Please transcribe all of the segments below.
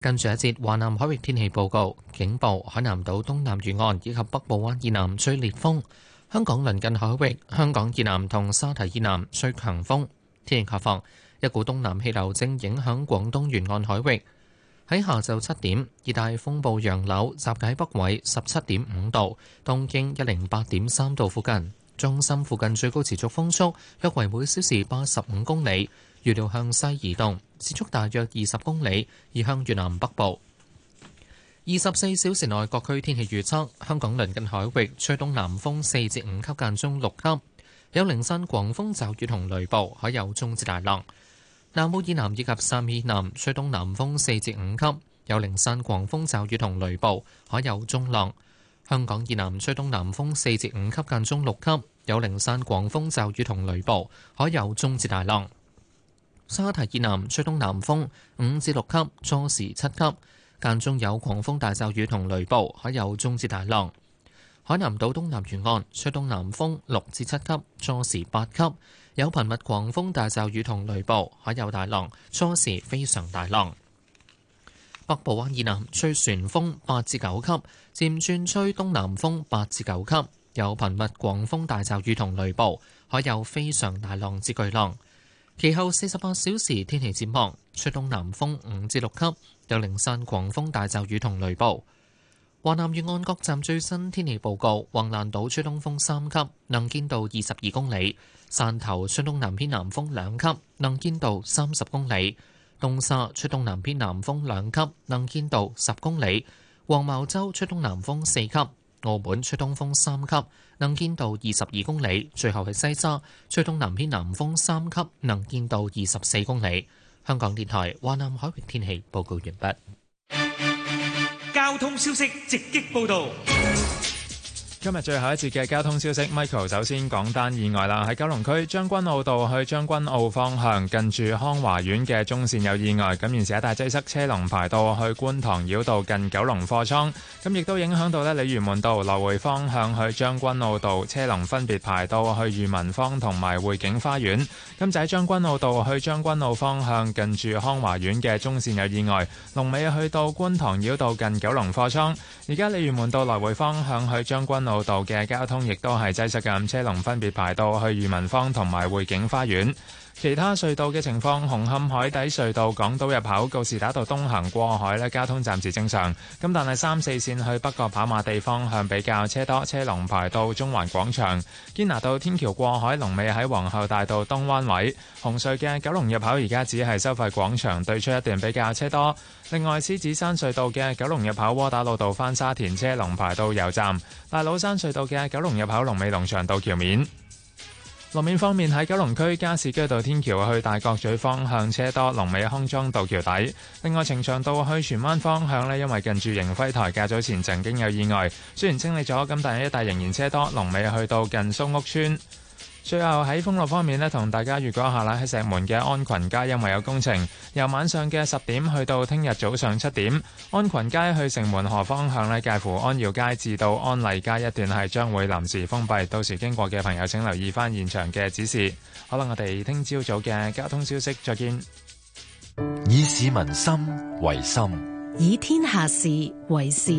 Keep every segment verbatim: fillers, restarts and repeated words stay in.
跟住一節華南海域天氣報告，警報海南島東南沿岸以及北部灣以南吹烈風。香港鄰近海域、香港以南同沙堤以南吹強風。天氣概況，一股東南氣流正影響廣東沿岸海域。喺下晝七點，熱帶風暴楊柳集結喺北緯十七點五度、東經一零八點三度附近。中心附近最高持續風速約為每小時八十五公里，預料向西移動，時速大約二十公里，移向越南北部。二十四小時內各區天氣預測：香港鄰近海域吹東南風四至五級間中六級，有零散狂風驟雨同雷暴，海有中至大浪。南澳以南以及汕尾以南吹東南風四至五級，有零散狂風驟雨同雷暴，海有中浪。香港以南吹東南風四至五級間中六級，有零散狂風驟雨同雷暴，海有中至大浪。沙堤以南吹東南風五至六級，初時七級，間中有狂風大驟雨同雷暴，海有中至大浪。海南島東南沿岸吹東南風六至七級，初時八級，有頻密狂風大驟雨同雷暴，海有大浪，初時非常大浪。北部灣以南吹旋風八至九級，漸轉吹東南風八至九級，有頻密狂風大驟雨同雷暴，海有非常大浪至巨浪。其後四十八小時天氣展望，吹東南風五至六級，有零散狂風大驟雨同雷暴。華南沿岸各站最新天氣報告：橫瀾島吹東風三級，能見度二十二公里；汕頭吹東南偏南風兩級，能見度三十公里；東沙吹東南偏南風兩級，能見度十公里；黃茅洲吹東南風四級；澳門吹東風三級，能見度二十二公里。最後係西沙吹東南偏南風三級，能見度二十四公里。香港電台華南海域天氣報告完畢。 交通消息直擊報道。 今日最後一節嘅交通消息 ，Michael 首先講單意外啦。喺九龍區將軍澳道去將軍澳方向，近住康華苑嘅中線有意外，咁現時一帶擠塞，車龍排到去觀塘繞道近九龍貨倉，咁亦都影響到呢鯉魚門道來回方向去將軍澳道，車龍分別排到去裕民坊同埋匯景花園。咁就喺將軍澳道去將軍澳方向，近住康華苑嘅中線有意外，龍尾去到觀塘繞道近九龍貨倉。而家鯉魚門道來回方向去將軍澳道嘅交通亦都係擠塞嘅，車龍分別排到去裕民坊同埋匯景花園。其他隧道嘅情況，紅磡海底隧道港島入口告士打道東行過海咧，交通暫時正常。咁但係三四線去北角跑馬地方向比較車多，車龍排到中環廣場。堅拿道天橋過海龍尾喺皇后大道東灣位。紅隧嘅九龍入口而家只係收費廣場對出一段比較車多。另外，獅子山隧道嘅九龍入口窩打老道返沙田車龍排到油站。大老山隧道嘅九龍入口龍尾龍翔道橋面。路面方面，喺九龍區加士居道天橋去大角咀方向車多，龍尾康莊道橋底。另外，呈祥道去荃灣方向呢，因為近住迎輝台較早前曾經有意外，雖然清理咗，咁但係一帶仍然車多，龍尾去到近蘇屋村。最後喺封路方面呢，同大家預告下啦，喺石門嘅安群街因為有工程，由晚上嘅十點去到聽日早上七點，安群街去城門河方向呢，介乎安耀街至到安麗街一段係將會臨時封閉，到時經過嘅朋友請留意翻現場嘅指示。好啦，我哋聽朝早嘅交通消息再見。 以市民心為心， 以天下事為事。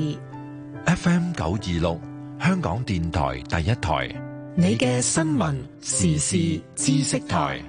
F M 九二六，香港電台第一台。 你嘅新聞時事知識台。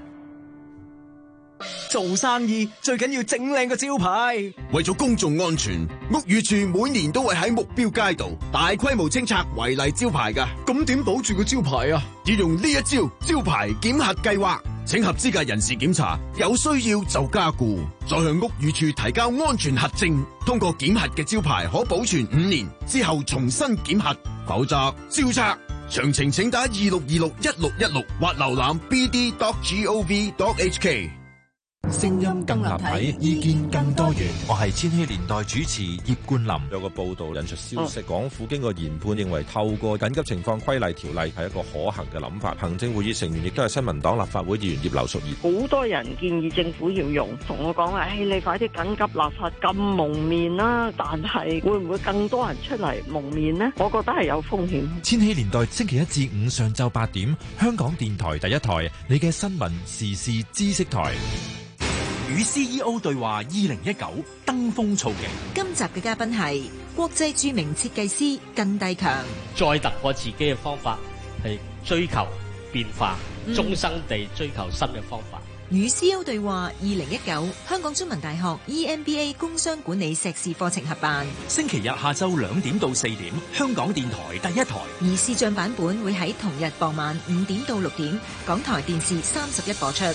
做生意最緊要整靚個招牌。為咗公眾安全，屋宇署每年都會喺目標街道大規模清拆違例招牌㗎。咁點保住個招牌啊？要用呢一招招牌檢核計劃，請合資格人士檢查，有需要就加固，再向屋宇署提交安全核證。通過檢核嘅招牌可保存五年，之後重新檢核，否則照拆。詳情請打二六二六一六一六或瀏覽 b d dot gov dot h k。 聲音更立體，意見更多元。我係千禧年代主持葉冠霖。 有個報道引述消息，港府經過研判，認為透過緊急情況規例條例係一個可行嘅諗法。行政會議成員亦都係新民黨立法會議員葉劉淑儀。 好多人建議政府要用，同我講話，誒，你快啲緊急立法禁蒙面啦！但係會唔會更多人出嚟蒙面呢？我覺得係有風險。 千禧年代星期一至五上晝八點，香港電台第一台，你嘅新聞時事知識台。 與 C E O 對話二零一九登峰造極。 今集嘅嘉賓係國際著名設計師靳埭強。 再突破自己嘅方法係追求變化， 嗯、 終生地追求新嘅方法。 與 C E O 對話二零一九，香港中文大學 E M B A 工商管理碩士課程合辦。 星期日下晝兩點到四點，香港電台第一台。 而視像版本會喺同日傍晚五點到六點，港台電視三十一播出。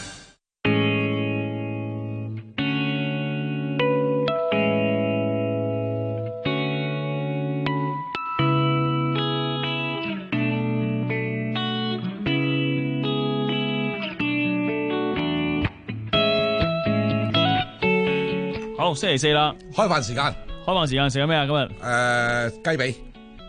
好，星期四啦， 開飯時間， 開飯時間食咗咩啊？今日誒雞髀，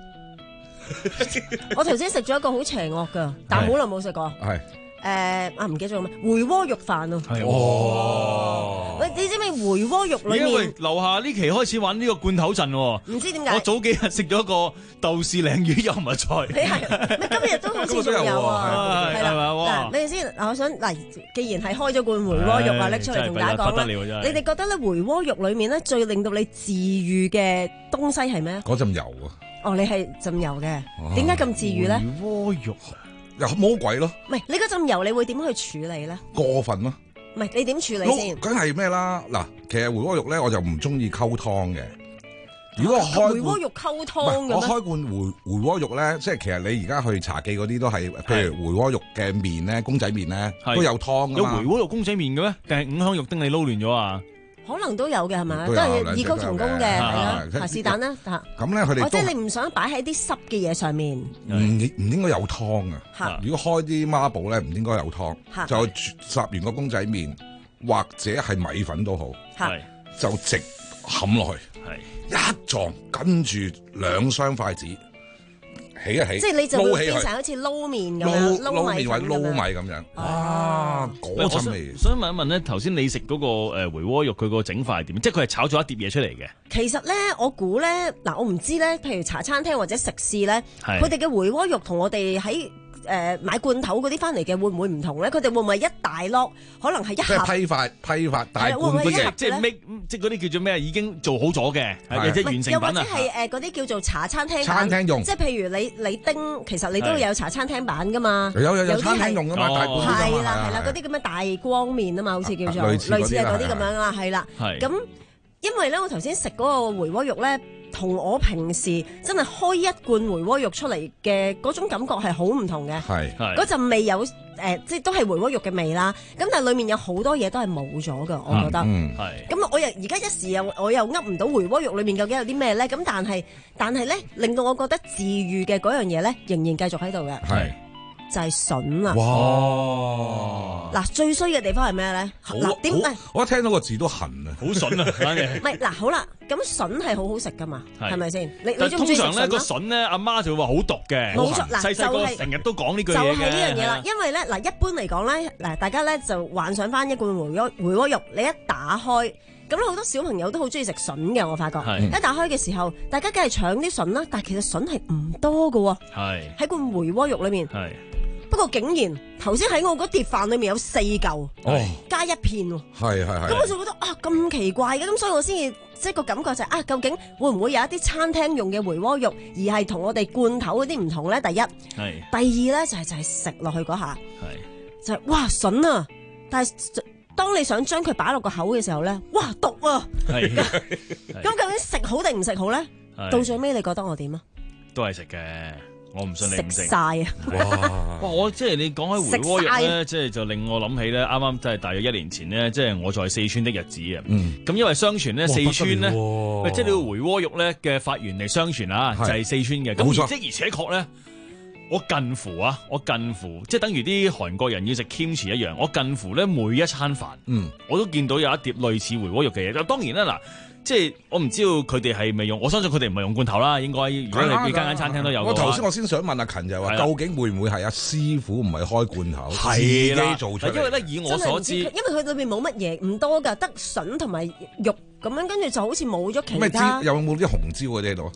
我頭先食咗一個好邪惡噶，但係好耐冇食過。 係誒啊，唔記得咗咩？回鍋肉飯啊！ 係哦， 喂，你知唔知回鍋肉裏面？ 因為樓下呢期開始玩呢個罐頭陣喎， 唔知點解。 我早幾日食咗個豆豉鯪魚油麥菜。 你係咪今日都好似仲有啊？係啦，嗱，你哋先嗱，我想嗱，既然係開咗罐回鍋肉啊，拎出嚟同大家講啦。你哋覺得咧回鍋肉裏面咧最令到你治癒嘅東西係咩？ 嗰陣油啊！ 哦，你係浸油嘅，點解咁治癒咧？ 回鍋肉又魔鬼咯！ 唔係你嗰陣油，你會點去處理咧？ 過分咯！ 唔係你點處理先？ 梗係咩啦？嗱，其實回鍋肉咧，我就唔中意溝湯嘅。如果我開回鍋肉溝湯嘅咩？ 我開罐回回鍋肉咧，即係其實你而家去茶記嗰啲都係，譬如回鍋肉嘅麵咧，公仔麵咧都有湯噶嘛。 有回鍋肉公仔麵嘅咩？定係五香肉丁你撈亂咗啊？ 可能都有嘅係咪？都係異曲同工嘅，係啦，是但啦嚇。 咁咧佢哋， 即係你唔想擺喺啲濕嘅嘢上面， 唔唔應該有湯啊！如果開啲孖寶咧，唔應該有湯，就烚完個公仔麵或者係米粉都好，就直冚落去，一撞跟住兩雙筷子起一起， 即係你就會變成好似撈麵咁樣， 撈麵或者撈米咁樣。啊，嗰陣味！ 想問一問咧，頭先你食嗰個誒回鍋肉，佢個整法係點？即係佢係炒咗一碟嘢出嚟嘅。 其實咧，我估咧，嗱，我唔知咧，譬如茶餐廳或者食肆咧，佢哋嘅回鍋肉同我哋喺誒買罐頭嗰啲翻嚟嘅會唔會唔同咧？佢哋會唔會一大粒？可能係一盒。 即係批發批發大罐嗰隻， 即係 make 即係嗰啲叫做咩？已經做好咗嘅，係即係完成品啊！ 又或者係誒嗰啲叫做茶餐廳餐廳用， 即係譬如你你叮，其實你都有茶餐廳版噶嘛。 有有有餐廳用噶嘛，大罐係啦係啦，嗰啲咁嘅大光麵啊嘛，好似叫做類似係嗰啲咁樣啦，係啦。咁因為咧，我頭先食嗰個回鍋肉咧，同我平時真係開一罐回鍋肉出嚟嘅嗰種感覺係好唔同嘅。 係嗰陣味有誒、呃，即係都係回鍋肉嘅味啦。咁但係裡面有好多嘢都係冇咗㗎，我覺得。 嗯， 係。咁我又而家一時又我又噏唔到回鍋肉裡面究竟有啲咩咧？咁但係但係咧，令到我覺得治癒嘅嗰樣嘢咧，仍然繼續喺度嘅。 係。 就係筍啦！ 哇！ 嗱，最衰嘅地方係咩咧？嗱，點解？ 我一聽到個字都痕啊！ 好筍啊！ 唔係嗱，好啦，咁筍係好好食噶嘛，係咪先？你你中唔中意食筍？ 通常咧個筍咧，阿媽就會話好毒嘅。 冇錯，嗱， 細細個成日都講呢句嘢嘅。 就係呢樣嘢啦，因為咧嗱，一般嚟講咧，嗱，大家咧就幻想翻一罐回鍋回鍋肉，你一打開，咁好多小朋友都好中意食筍嘅，我發覺。一打開嘅時候，大家梗係搶啲筍啦，但係其實筍係唔多㗎喎。 係喺罐回鍋肉裏面。係。不過竟然頭先喺我嗰碟飯裏面有四嚿，哦、加一片喎， 係係係。 咁我就覺得啊咁奇怪嘅，咁所以我先至即係個感覺就係、是、啊，究竟會唔會有一啲餐廳用嘅回鍋肉，而係同我哋罐頭嗰啲唔同咧？第一，係第二咧就係、是、就係食落去嗰下，係就係、是、哇筍啊！但係當你想將佢擺落個口嘅時候咧，哇毒啊！咁究竟食好定唔食好咧？到最尾你覺得我點啊？ 都係食嘅。我唔信你唔食晒啊！ 哇！我即係你講開回鍋肉咧，即係就令我諗起咧，啱啱即係大約一年前咧，即係我在四川的日子啊。咁、嗯、因為相傳咧，四川咧，即係你個回鍋肉咧嘅發源嚟相傳啊，就係四川嘅。咁即而且確咧，我近乎啊，我近乎即係等於啲韓國人要食 kimchi 一樣，我近乎咧每一餐飯，嗯，我都見到有一碟類似回鍋肉嘅嘢。就當然啦，嗱。即係我唔知道佢哋係咪用，我相信佢哋唔係用罐頭啦，應該如果你間間餐廳都有。我頭先我先想問阿勤就話，究竟會唔會係阿師傅唔係開罐頭，自己做出嚟？ 因為咧，以我所知， 因為佢裏面冇乜嘢，唔多㗎，得筍同埋肉咁樣，跟住就好似冇咗其他。 有冇啲紅椒嗰啲喺度？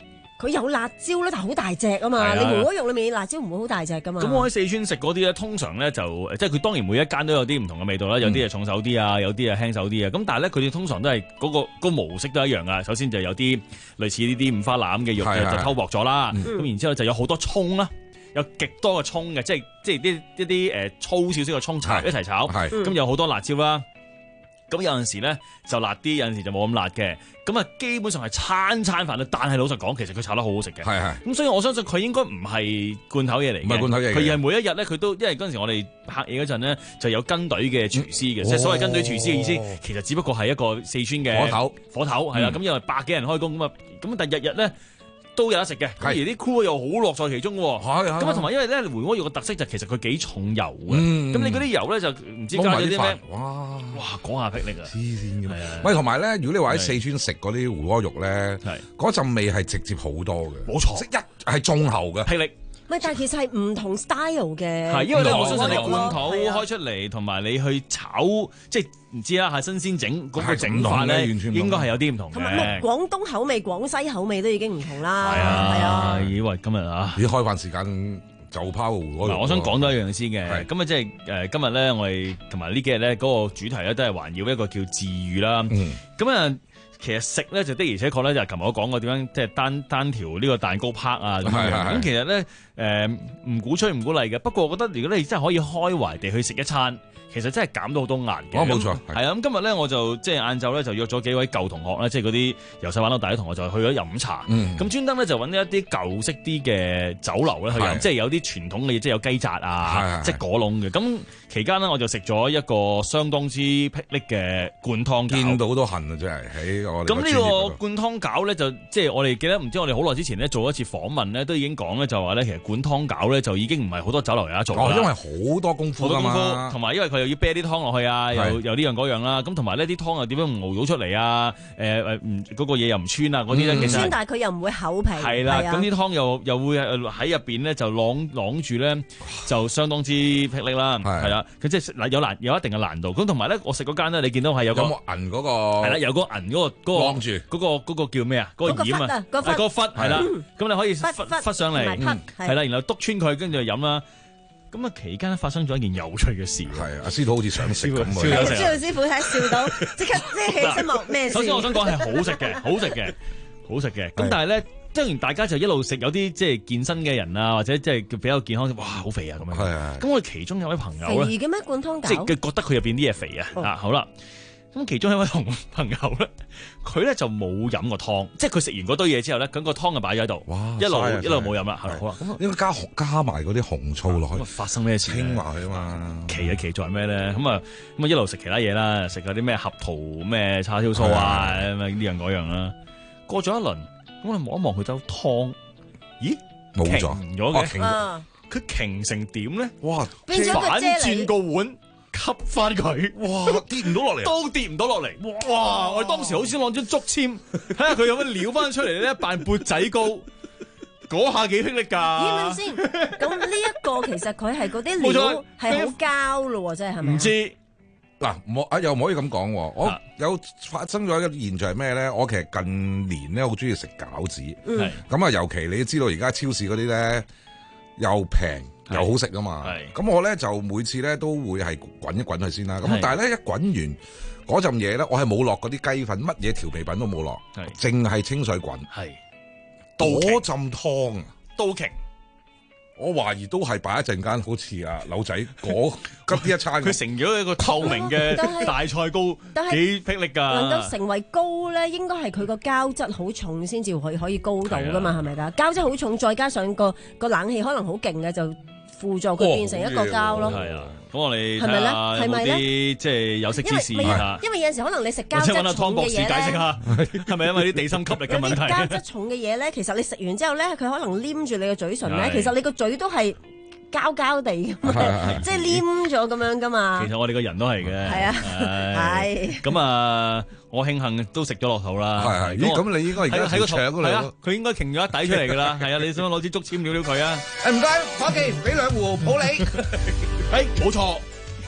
佢有辣椒咧，但係好大隻啊嘛。你梅窩肉裏面辣椒唔會好大隻噶嘛。 咁我喺四川食嗰啲咧，通常咧就即係佢當然每一間都有啲唔同嘅味道啦，有啲係重手啲啊，有啲係輕手啲啊。咁但係咧佢哋通常都係嗰、嗰個嗰個模式都一樣啊。首先就有啲類似呢啲五花腩嘅肉嘅就偷薄咗啦，咁、嗯、然之後就有好多葱啦。有極多嘅葱嘅，即係即係啲一啲誒粗少少嘅葱炒一齊炒，咁有好多辣椒啦。咁有陣時咧就辣啲，有陣時就冇咁辣嘅。咁啊，基本上係餐餐飯啦。但係老實講，其實佢炒得好好食嘅。係係。咁所以我相信佢應該唔係罐頭嘢嚟嘅。唔係罐頭嘢。佢而係每一日咧，佢都因為嗰陣時我哋拍嘢嗰陣咧，就有跟隊嘅廚師嘅。嗯、即係所謂跟隊廚師嘅意思，哦、其實只不過係一個四川嘅火頭火頭係啦。咁、嗯、因為百幾人開工咁啊，咁但係日日咧。都有得食嘅，而啲 crew 又好樂在其中喎。咁啊，同埋因為咧梅窩肉嘅特色就其實佢幾重油嘅。咁、嗯、你嗰啲油咧就唔知加咗啲咩？哇哇，講下霹靂啊！黐線嘅。 喂，同埋咧，如果你話喺四川食嗰啲梅窩肉咧，嗰陣味係直接好多嘅。冇錯，即一係中喉嘅霹靂。 唔係，但係其實係唔同 style 嘅。 係，因為咧，我相信你罐頭開出嚟，同埋你去炒，即係唔知啦，係新鮮整嗰個整法咧，應該係有啲唔同嘅。同埋廣東口味、廣西口味都已經唔同啦。係啊，係啊。咦？喂，今日啊， 你開飯時間就拋梅窩肉。 我想講多一樣先嘅。咁啊，即係誒，今日咧，我哋同埋呢幾日咧，嗰個主題咧都係環繞一個叫治癒啦。咁啊。其實食咧就的而且確咧就係琴日我講過點樣即係單單條呢個蛋糕拍啊咁樣。咁其實咧誒唔鼓吹唔鼓勵嘅，不過我覺得如果你真係可以開懷地去食一餐，其實真係減到好多壓嘅。 哦，冇錯。 係啊，咁今日咧我就即係晏晝咧就約咗幾位舊同學咧，即係嗰啲由細玩到大啲同學就去咗飲茶。咁專登咧就揾一啲舊式啲嘅酒樓咧去飲，即係有啲傳統嘅嘢，即係有雞扎啊，即係果籠嘅。咁期間呢，我就食咗一個相當之霹靂嘅灌湯餃， 見到都痕啊！真係喺我咁呢個灌湯餃咧，就即係我哋記得，唔知我哋好耐之前咧做一次訪問咧，都已經講咧，就話咧其實灌湯餃咧就已經唔係好多酒樓有得做啦。 哦，因為好多功夫㗎嘛， 同埋因為佢又要啤啲湯落去啊，又又呢樣嗰樣啦。咁同埋呢啲湯又點樣熬到出嚟啊？誒誒唔嗰個嘢又唔穿啊嗰啲咧，其實穿，但係佢又唔會厚皮。 係啦，咁啲湯又又會喺入邊咧就啷啷住咧，就相當之霹靂啦。係啦，佢即係有難有一定嘅難度。咁同埋咧，我食嗰間咧，你見到係有個銀嗰個係啦，有個銀嗰個嗰個晾住嗰個嗰個叫咩啊？嗰個掩啊，嗰個忽係啦。咁你可以忽忽上嚟，係啦，然後篤穿佢，跟住就飲啦。咁啊，期間發生咗一件有趣嘅事。 係阿師徒好似想食咁啊！ 朱老師傅睇笑到，即刻即係起身望咩事？ 首先我想講係好食嘅，好食嘅，好食嘅。咁但係咧，當然大家就一路食，有啲即係健身嘅人啊，或者即係比較健康，哇，好肥啊咁樣。係咁我哋其中有位朋友咧， 肥嘅咩灌湯餃？ 即係覺得佢入邊啲嘢肥啊！啊，好啦。咁其中一位同朋友咧，佢咧就冇飲過湯，即係佢食完嗰堆嘢之後咧，咁個湯就擺咗喺度，一路一路冇飲啦。係好啦， 應該加加埋嗰啲紅醋落去。 咁發生咩事？ 傾埋啊嘛。 奇嘅奇在咩咧？咁啊咁啊一路食其他嘢啦，食嗰啲咩合桃咩叉燒酥啊，咁啊呢樣嗰樣啦。過咗一輪，咁我哋望一望佢兜湯，咦冇咗咗嘅，佢瓊成點咧？ 哇！ 反轉個碗。吸翻佢， 哇跌唔到落嚟， 都跌唔到落嚟，哇！我哋當時好似攞張竹籤，睇下佢有乜料翻出嚟咧，扮缽仔糕，嗰下幾霹靂㗎。 咦？問先，咁呢一個其實佢係嗰啲料係好膠咯，真係係咪？ 唔知嗱，我啊又唔可以咁講，我有發生咗一個現象係咩咧？我其實近年咧好中意食餃子，係咁啊，尤其你知道而家超市嗰啲咧又平。又好食啊嘛，咁我咧就每次咧都會係滾一滾佢先啦。咁但係咧一滾完嗰陣嘢咧，我係冇落嗰啲雞粉，乜嘢調味品都冇落，淨係清水滾。係嗰陣湯啊， 都勁。 我懷疑都係擺一陣間，好似啊柳仔嗰急呢一餐， 佢成咗一個透明嘅大菜糕，幾霹靂㗎。 能夠成為糕咧，應該係佢個膠質好重先至可以可以糕到㗎嘛，係咪㗎？膠質好重，再加上個個冷氣可能好勁嘅就。輔助佢變成一個膠咯， 係啊，咁我哋係咪咧？係咪啲即係有識之士嚇？ 因為有陣時可能你食膠質重嘅嘢咧， 係咪因為啲地心吸力嘅問題？ 膠質重嘅嘢咧，其實你食完之後咧，佢可能黏住你個嘴唇咧，其實你個嘴都係膠膠地㗎嘛，即係黏咗咁樣㗎嘛。 其實我哋個人都係嘅。 係啊，係。 咁啊，我慶幸都食咗落肚啦。 係係。咦？咁你應該而家喺個腸嗰度， 佢應該擎咗一底出嚟㗎啦。係啊，你想攞支竹籤撩撩佢啊？ 誒唔該，伙計，俾兩壺普洱。 誒冇錯，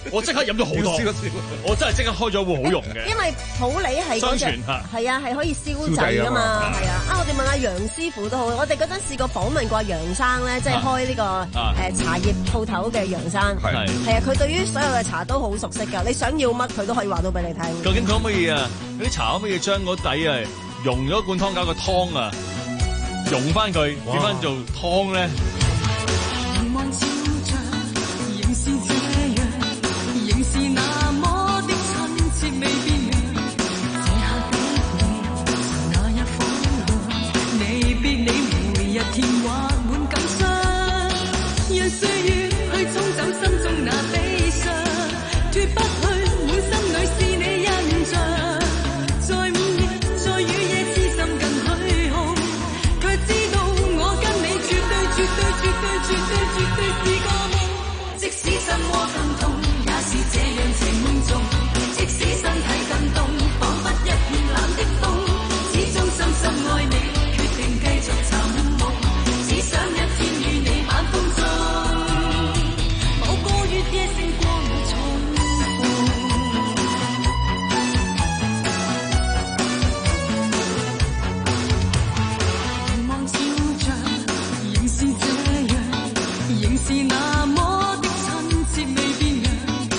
我即刻飲咗好多，我真係即刻開咗壺好用嘅。 因為普洱係嗰隻係啊，係可以消滯噶嘛，係啊。啊，我哋問阿楊師傅都好，我哋嗰陣試過訪問過楊生咧，即係開呢個誒茶葉鋪頭嘅楊生，係係啊，佢對於所有嘅茶都好熟悉㗎。你想要乜，佢都可以話到俾你聽。 究竟佢可唔可以啊？啲茶可唔可以將嗰底啊溶咗罐湯搞個湯啊，溶翻佢變翻做湯咧？是那麼的親切未變樣，這刻的你是那一方向，離別你每日甜或滿感傷，讓歲月去沖走心中那悲傷，脫不去滿心裏是你印象，在午夜在雨夜痴心近虛空，卻知道我跟你絕對絕對絕對絕對絕對是個夢，即使什麼更痛。是這樣情重，即使身體更凍，彷彿一片冷的風，始終深深愛你，決定繼續尋夢，只想一天與你晚風中，某個月夜星光重逢，望照着，仍是這樣，仍是那麼的親切未變樣。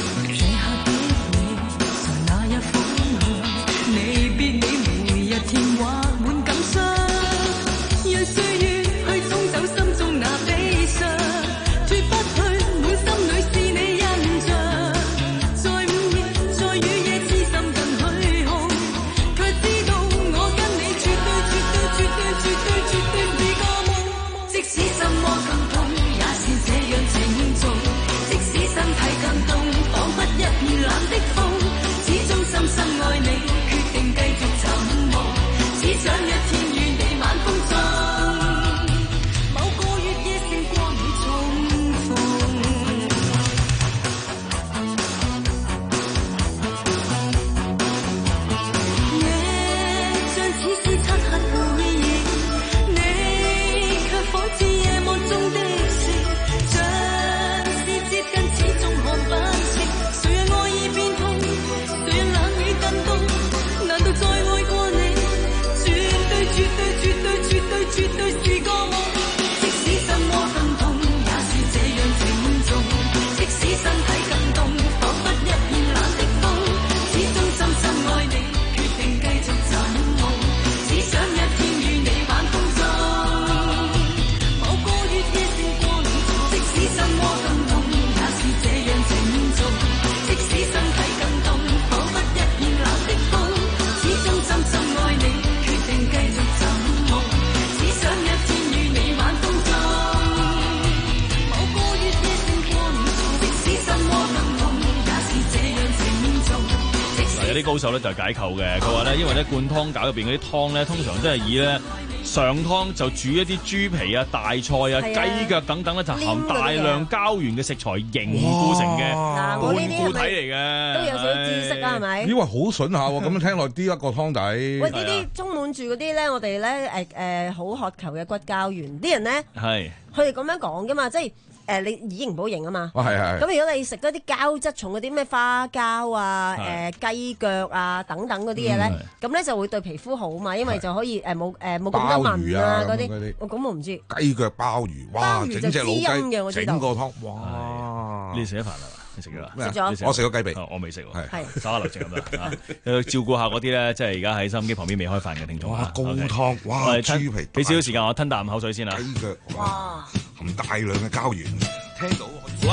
啲高手咧就係解構嘅，佢話咧，因為咧灌湯餃入邊嗰啲湯咧，通常都係以咧上湯就煮一啲豬皮啊、大菜啊、雞腳等等咧，就含大量膠原嘅食材凝固成嘅固固體嚟嘅， 都有少少知識啦，係咪？ 以為好筍下喎，咁樣聽落啲一個湯底。 喂，呢啲充滿住嗰啲咧，我哋咧誒誒好渴求嘅骨膠原，啲人咧係佢哋咁樣講噶嘛，即係。誒你以形補形啊嘛， 係係。 咁如果你食嗰啲膠質重嗰啲咩花膠啊、誒雞腳啊等等嗰啲嘢咧，咁咧就會對皮膚好嘛，因為就可以誒冇誒冇咁多紋啊嗰啲。我咁我唔知。雞腳鮑魚，哇！整隻老雞，整個湯， 哇！你食咗飯啦？你食咗啦？ 食咗。 我食咗雞髀， 我未食喎。 係。 稍下留情咁啦，要照顧下嗰啲咧，即係而家喺收音機旁邊未開飯嘅聽眾。 哇！高湯，哇！豬皮， 俾少少時間我吞啖口水先啦。 雞腳，哇！含大量嘅膠原，聽到。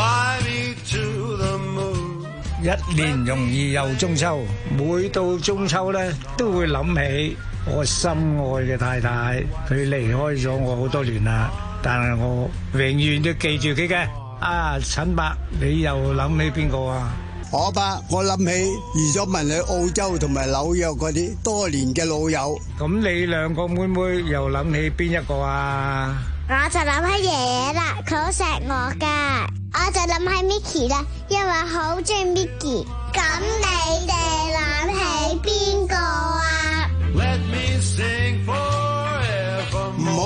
一年容易又中秋，每到中秋咧，都會諗起我心愛嘅太太，佢離開咗我好多年啦，但係我永遠都記住佢嘅。啊，陳伯，你又諗起邊個啊？ 我吧，我諗起移咗民去澳洲同埋紐約嗰啲多年嘅老友。 咁你兩個妹妹又諗起邊一個啊？ 我就諗起爺爺啦，佢好錫我噶。我就諗起 Micky 啦，因為好中意 Micky。咁你哋諗起邊個啊？ 唔好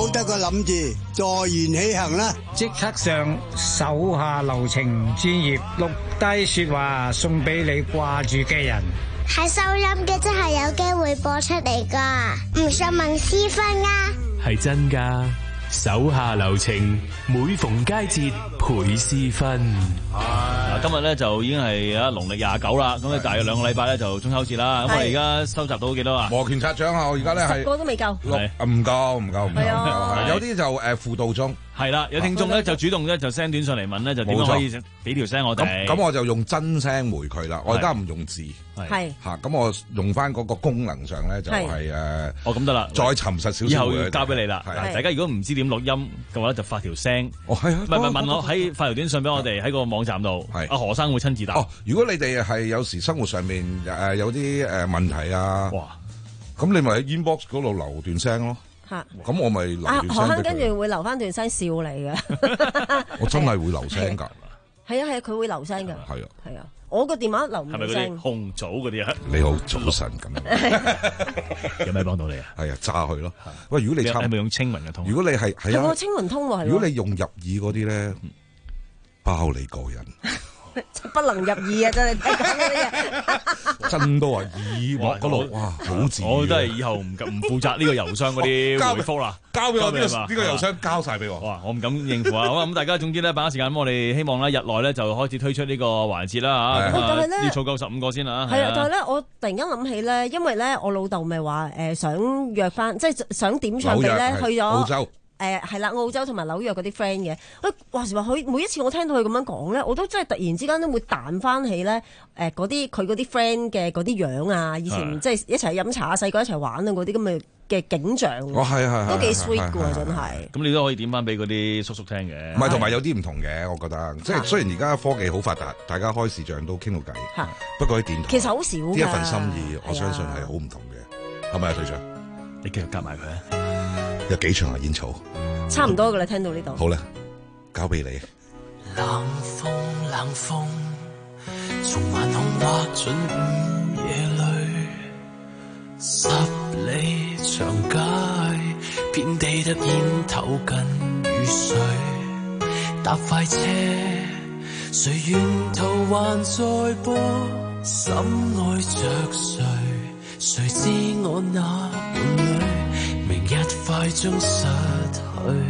好得個諗字，坐言起行啦！ 即刻上手下留情專頁錄低說話送俾你掛住嘅人。 係收音機真係有機會播出嚟噶，唔信問師分啊！ 係真噶，手下留情，每逢佳節倍思分。 嗱，今日咧就已經係啊農曆廿九啦，咁你大約兩個禮拜咧就中秋節啦。咁我哋而家收集到幾多啊？ 摩拳擦掌啊！我而家咧係十個都未夠， 六唔夠唔夠唔夠，有啲就誒輔導中。係啦，有聽眾咧就主動咧就 send 短上嚟問咧，就點樣可以俾條聲我哋？ 咁我就用真聲回佢啦。我而家唔用字， 係嚇咁我用翻嗰個功能上咧就係誒， 哦咁得啦， 再沉實少少。 以後要交俾你啦。大家如果唔知點錄音嘅話咧，就發條聲。 哦，係啊， 唔係唔係問我喺發條短信俾我哋喺個網站度。係阿何生會親自答。 哦，如果你哋係有時生活上面誒有啲誒問題啊，哇，咁你咪喺 inbox 嗰度留段聲咯。嚇！咁我咪留段聲俾佢。 何生跟住會留翻段聲笑你嘅。 我真係會留聲㗎。 係啊係啊，佢會留聲㗎。 係啊係啊，我個電話留唔到聲。係咪嗰啲紅棗嗰啲啊？ 你好早晨咁。 有咩幫到你啊？ 係啊，揸佢咯。喂，如果你係咪用青雲嘅通？ 如果你係係啊， 青雲通喎。 如果你用入耳嗰啲咧，包你個人。 不能入耳啊！真係睇講嗰啲嘢， 真都話耳膜嗰度，哇，好自然。 我都係以後唔唔負責呢個郵箱嗰啲回覆啦， 交俾我呢個呢個郵箱交晒俾我。 哇，我唔敢應付啊！好咁大家總之咧，把握時間，咁我哋希望咧日內咧就開始推出呢個環節啦嚇。 但係咧要儲夠十五個先啦。 係啊，但係咧我突然間諗起咧，因為咧我老豆咪話誒想約翻，即係想點唱俾咧去咗澳洲。誒係啦，澳洲同埋紐約嗰啲 friend 嘅，誒話時話佢每一次我聽到佢咁樣講咧，我都真係突然之間都會彈翻起咧誒嗰啲佢嗰啲 friend 嘅嗰啲樣啊，以前即係一齊飲茶、細個一齊玩啊嗰啲咁嘅嘅景象。 哦係係都幾 sweet 㗎喎，真係。 咁你都可以點翻俾嗰啲叔叔聽嘅。 唔係，同埋有啲唔同嘅，我覺得即係雖然而家科技好發達，大家開視像都傾到偈。不過喺電台其實好少㗎。 呢一份心意，我相信係好唔同嘅，係咪啊隊長？ 你繼續夾埋佢啊！ 有幾場啊煙草？ 差唔多噶啦，聽到呢度。 好啦，交俾你。 冷風冷風，從晚空劃進午夜裏，十里長街，遍地得煙頭跟雨水，搭快車，誰沿途還在播，心愛着誰，誰知我那伴侶，明日快將失去。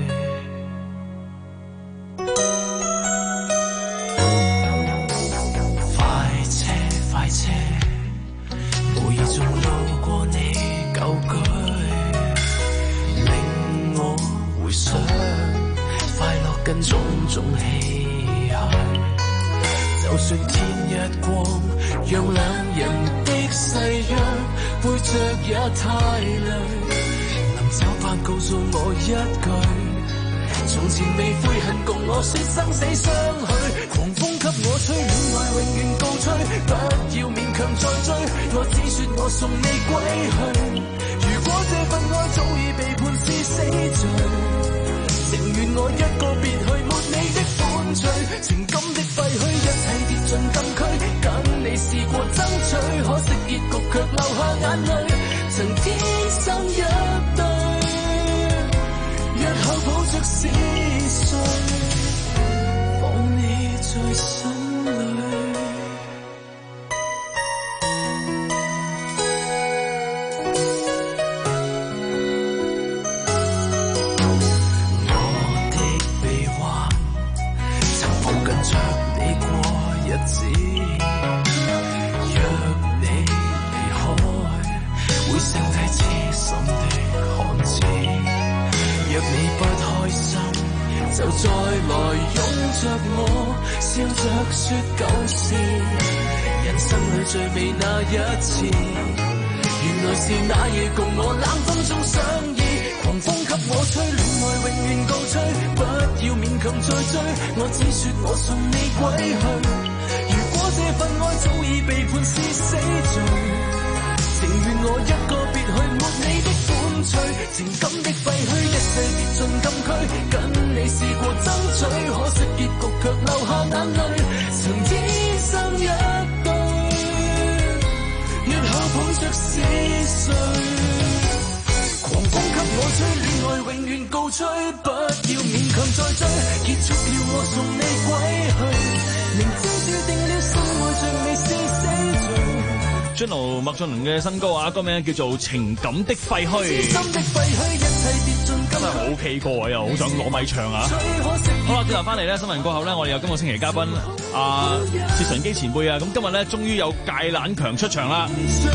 快車快車，無意中路過你舊居，令我回想快樂跟種種唏噓。就算天一光，讓兩人的誓約背着也太累。臨走返告訴我一句，從前未悔恨，共我說生死相許。狂風給我吹，戀愛永遠告吹，不要勉強再追。我只說我送你歸去。如果這份愛早已被判是死罪，情願我一個別去，沒你的歡趣。情感的廢墟，一切跌進禁區。跟你試過爭取，可惜結局卻流下眼淚。曾天生一對，日後抱着思緒，放你在心裏。我的臂彎曾抱緊着你過日子，若你離開，會剩低痴心的漢子。若你不開心，就再來擁着我，笑着說舊事。人生裏最美那一次，原來是那夜共我冷風中相依。狂風給我吹，戀愛永遠告吹，不要勉強再追。我只說我送你歸去。如果這份愛早已被判是死罪，情願我一個別去，沒你的歡趣。情感的廢墟，一世跌進禁區。跟你試過爭取，可惜結局卻流下眼淚。曾天生一對，日後抱着思緒。狂風給我吹，戀愛永遠告吹，不要勉強再追，結束了我送你歸去，明知注定了生活着你是死罪。 Juno 麥浚龍嘅新歌啊，歌名叫做《情感的廢墟》。真係好企過啊，好想攞咪唱啊！好啦，轉頭翻嚟咧，新聞過後咧，我哋有今個星期嘉賓啊，薛純基前輩啊，咁今日咧終於有芥蘭強出場啦。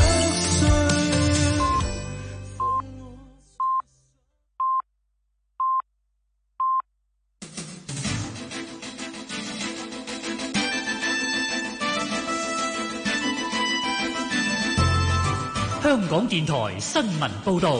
香港電台新聞報導。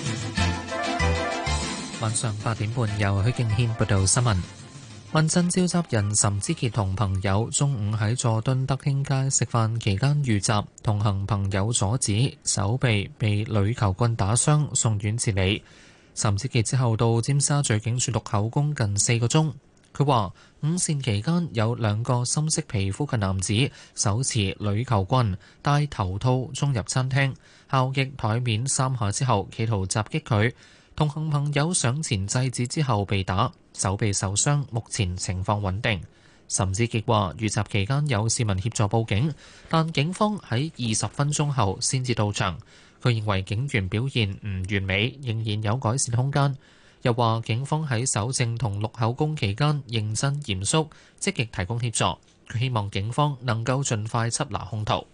晚上八點半，由許敬軒報道新聞。民陣召集人岑子傑同朋友中午喺佐敦德興街食飯期間遇襲，同行朋友阻止，手臂被壘球棍打傷，送院治理。岑子傑之後到尖沙咀警署錄口供近四個鐘。佢話午膳期間有兩個深色皮膚嘅男子手持壘球棍、戴頭套衝入餐廳，敲擊台面三下之後，企圖襲擊佢。同行朋友上前制止之後被打，手臂受傷，目前情況穩定。岑子傑話：遇襲期間有市民協助報警，但警方喺二十分鐘後先至到場。佢認為警員表現唔完美，仍然有改善空間。又話警方喺搜證同錄口供期間認真嚴肅，積極提供協助。佢希望警方能夠盡快緝拿兇徒。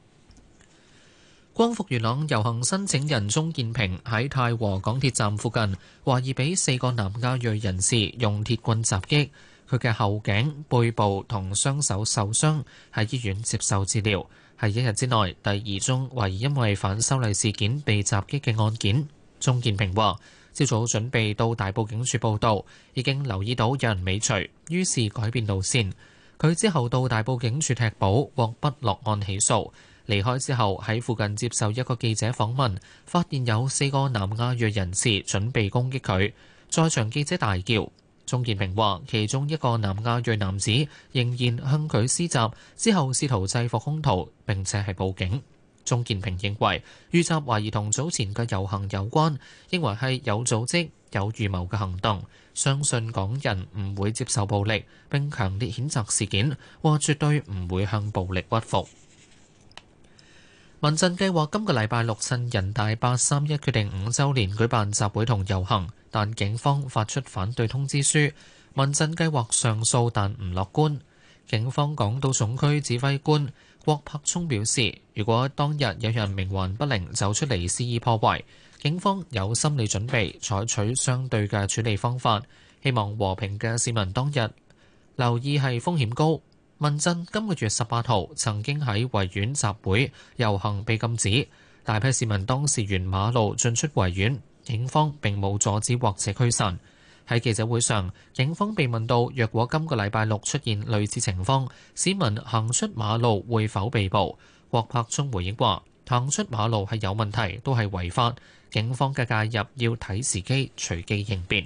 光復元朗遊行申請人鍾建平喺太和港鐵站附近，懷疑俾四個南亞裔人士用鐵棍襲擊，佢嘅後頸、背部同雙手受傷，喺醫院接受治療，係一日之內第二宗懷疑因為反修例事件被襲擊嘅案件。鍾建平話：朝早準備到大埔警署報到，已經留意到有人尾隨，於是改變路線。佢之後到大埔警署踢保，獲不落案起訴。離開之後喺附近接受一個記者訪問，發現有四個南亞裔人士準備攻擊佢，在場記者大叫。鍾建平話：其中一個南亞裔男子仍然向佢施襲，之後試圖制服兇徒，並且係報警。鍾建平認為遇襲懷疑同早前嘅遊行有關，認為係有組織、有預謀嘅行動，相信港人唔會接受暴力，並強烈譴責事件，話絕對唔會向暴力屈服。民陣計劃今個禮拜六趁人大八三一決定五週年舉辦集會同遊行，但警方發出反對通知書。民陣計劃上訴，但唔樂觀。警方港島總區指揮官郭柏聰表示，如果當日有人冥頑不靈走出嚟肆意破壞，警方有心理準備採取相對嘅處理方法。希望和平嘅市民當日留意係風險高。民陣今個月十八號曾經喺維園集會遊行被禁止，大批市民當時沿馬路進出維園，警方並冇阻止或者驅散。喺記者會上，警方被問到若果今個禮拜六出現類似情況，市民行出馬路會否被捕？郭柏聰回應話：行出馬路係有問題，都係違法，警方嘅介入要睇時機，隨機應變。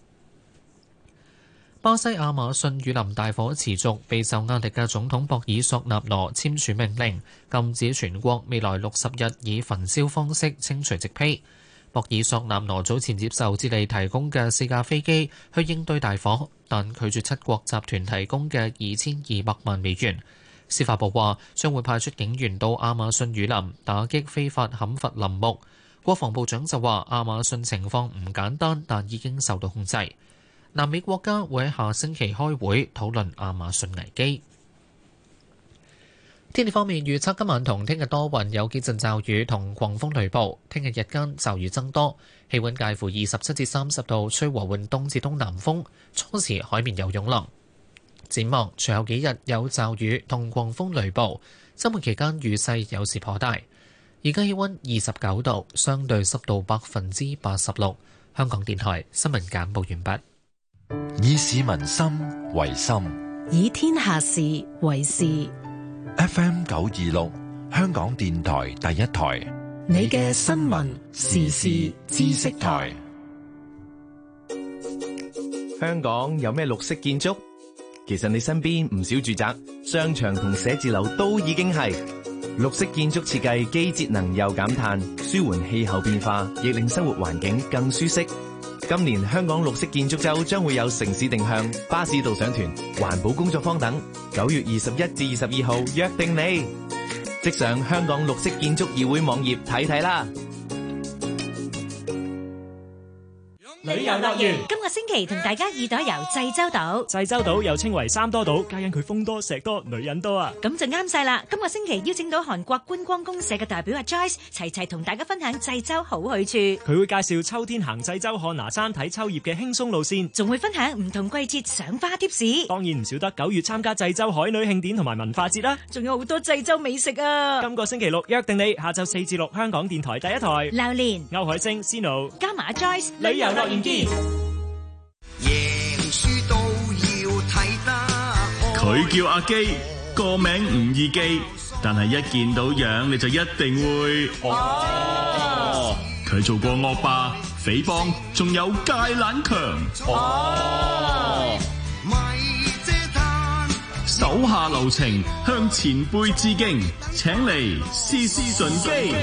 巴西亞馬遜雨林大火持續，備受壓力嘅總統博爾索納羅簽署命令，禁止全國未來六十日以焚燒方式清除植被。博爾索納羅早前接受智利提供嘅四架飛機去應對大火，但拒絕七國集團提供嘅二千二百萬美元。司法部話將會派出警員到亞馬遜雨林打擊非法砍伐林木。國防部長就話亞馬遜情況唔簡單，但已經受到控制。南美國家會喺下星期開會討論亞馬遜危機。天氣方面預測今晚同聽日多雲，有幾陣驟雨同狂風雷暴。聽日日間驟雨增多，氣溫介乎二十七至三十度，吹和緩東至東南風。初時海面有湧浪。展望隨後幾日有驟雨同狂風雷暴，週末期間雨勢有時頗大。而家氣溫二十九度，相對濕度百分之八十六。香港電台新聞簡報完畢。 以市民心為心， 以天下事為事。 F M 九二六，香港電台第一台， 你嘅新聞時事知識台。 香港有咩綠色建築？其實你身邊唔少住宅、商場同寫字樓都已經係。 綠色建築設計既節能又減碳，舒緩氣候變化，亦令生活環境更舒適。今年香港綠色建築週將會有城市定向、巴士導賞團、環保工作坊等，九月二十一至二十二號約定你，即上香港綠色建築議會網頁睇睇啦。 旅遊樂園今個星期同大家耳朵遊濟州島。 濟州島又稱為三多島，皆因佢風多、石多、女人多啊！ 咁就啱晒啦！今個星期邀請到韓國觀光公社嘅代表阿 Joyce，齊齊同大家分享濟州好去處。 佢會介紹秋天行濟州漢拿山睇秋葉嘅輕鬆路線， 仲會分享唔同季節賞花貼士。 當然唔少得九月參加濟州海女慶典同埋文化節啦， 仲有好多濟州美食啊！ 今個星期六約定你，下晝四至六香港電台第一台。 榴蓮、 歐海星、Sino 加埋阿 Joyce， 旅遊樂園見。 佢叫阿基，個名唔易記，但係一見到樣你就一定會哦。佢做過惡霸、匪幫，仲有芥蘭強哦。手下留情，向前輩致敬，請嚟試試順機。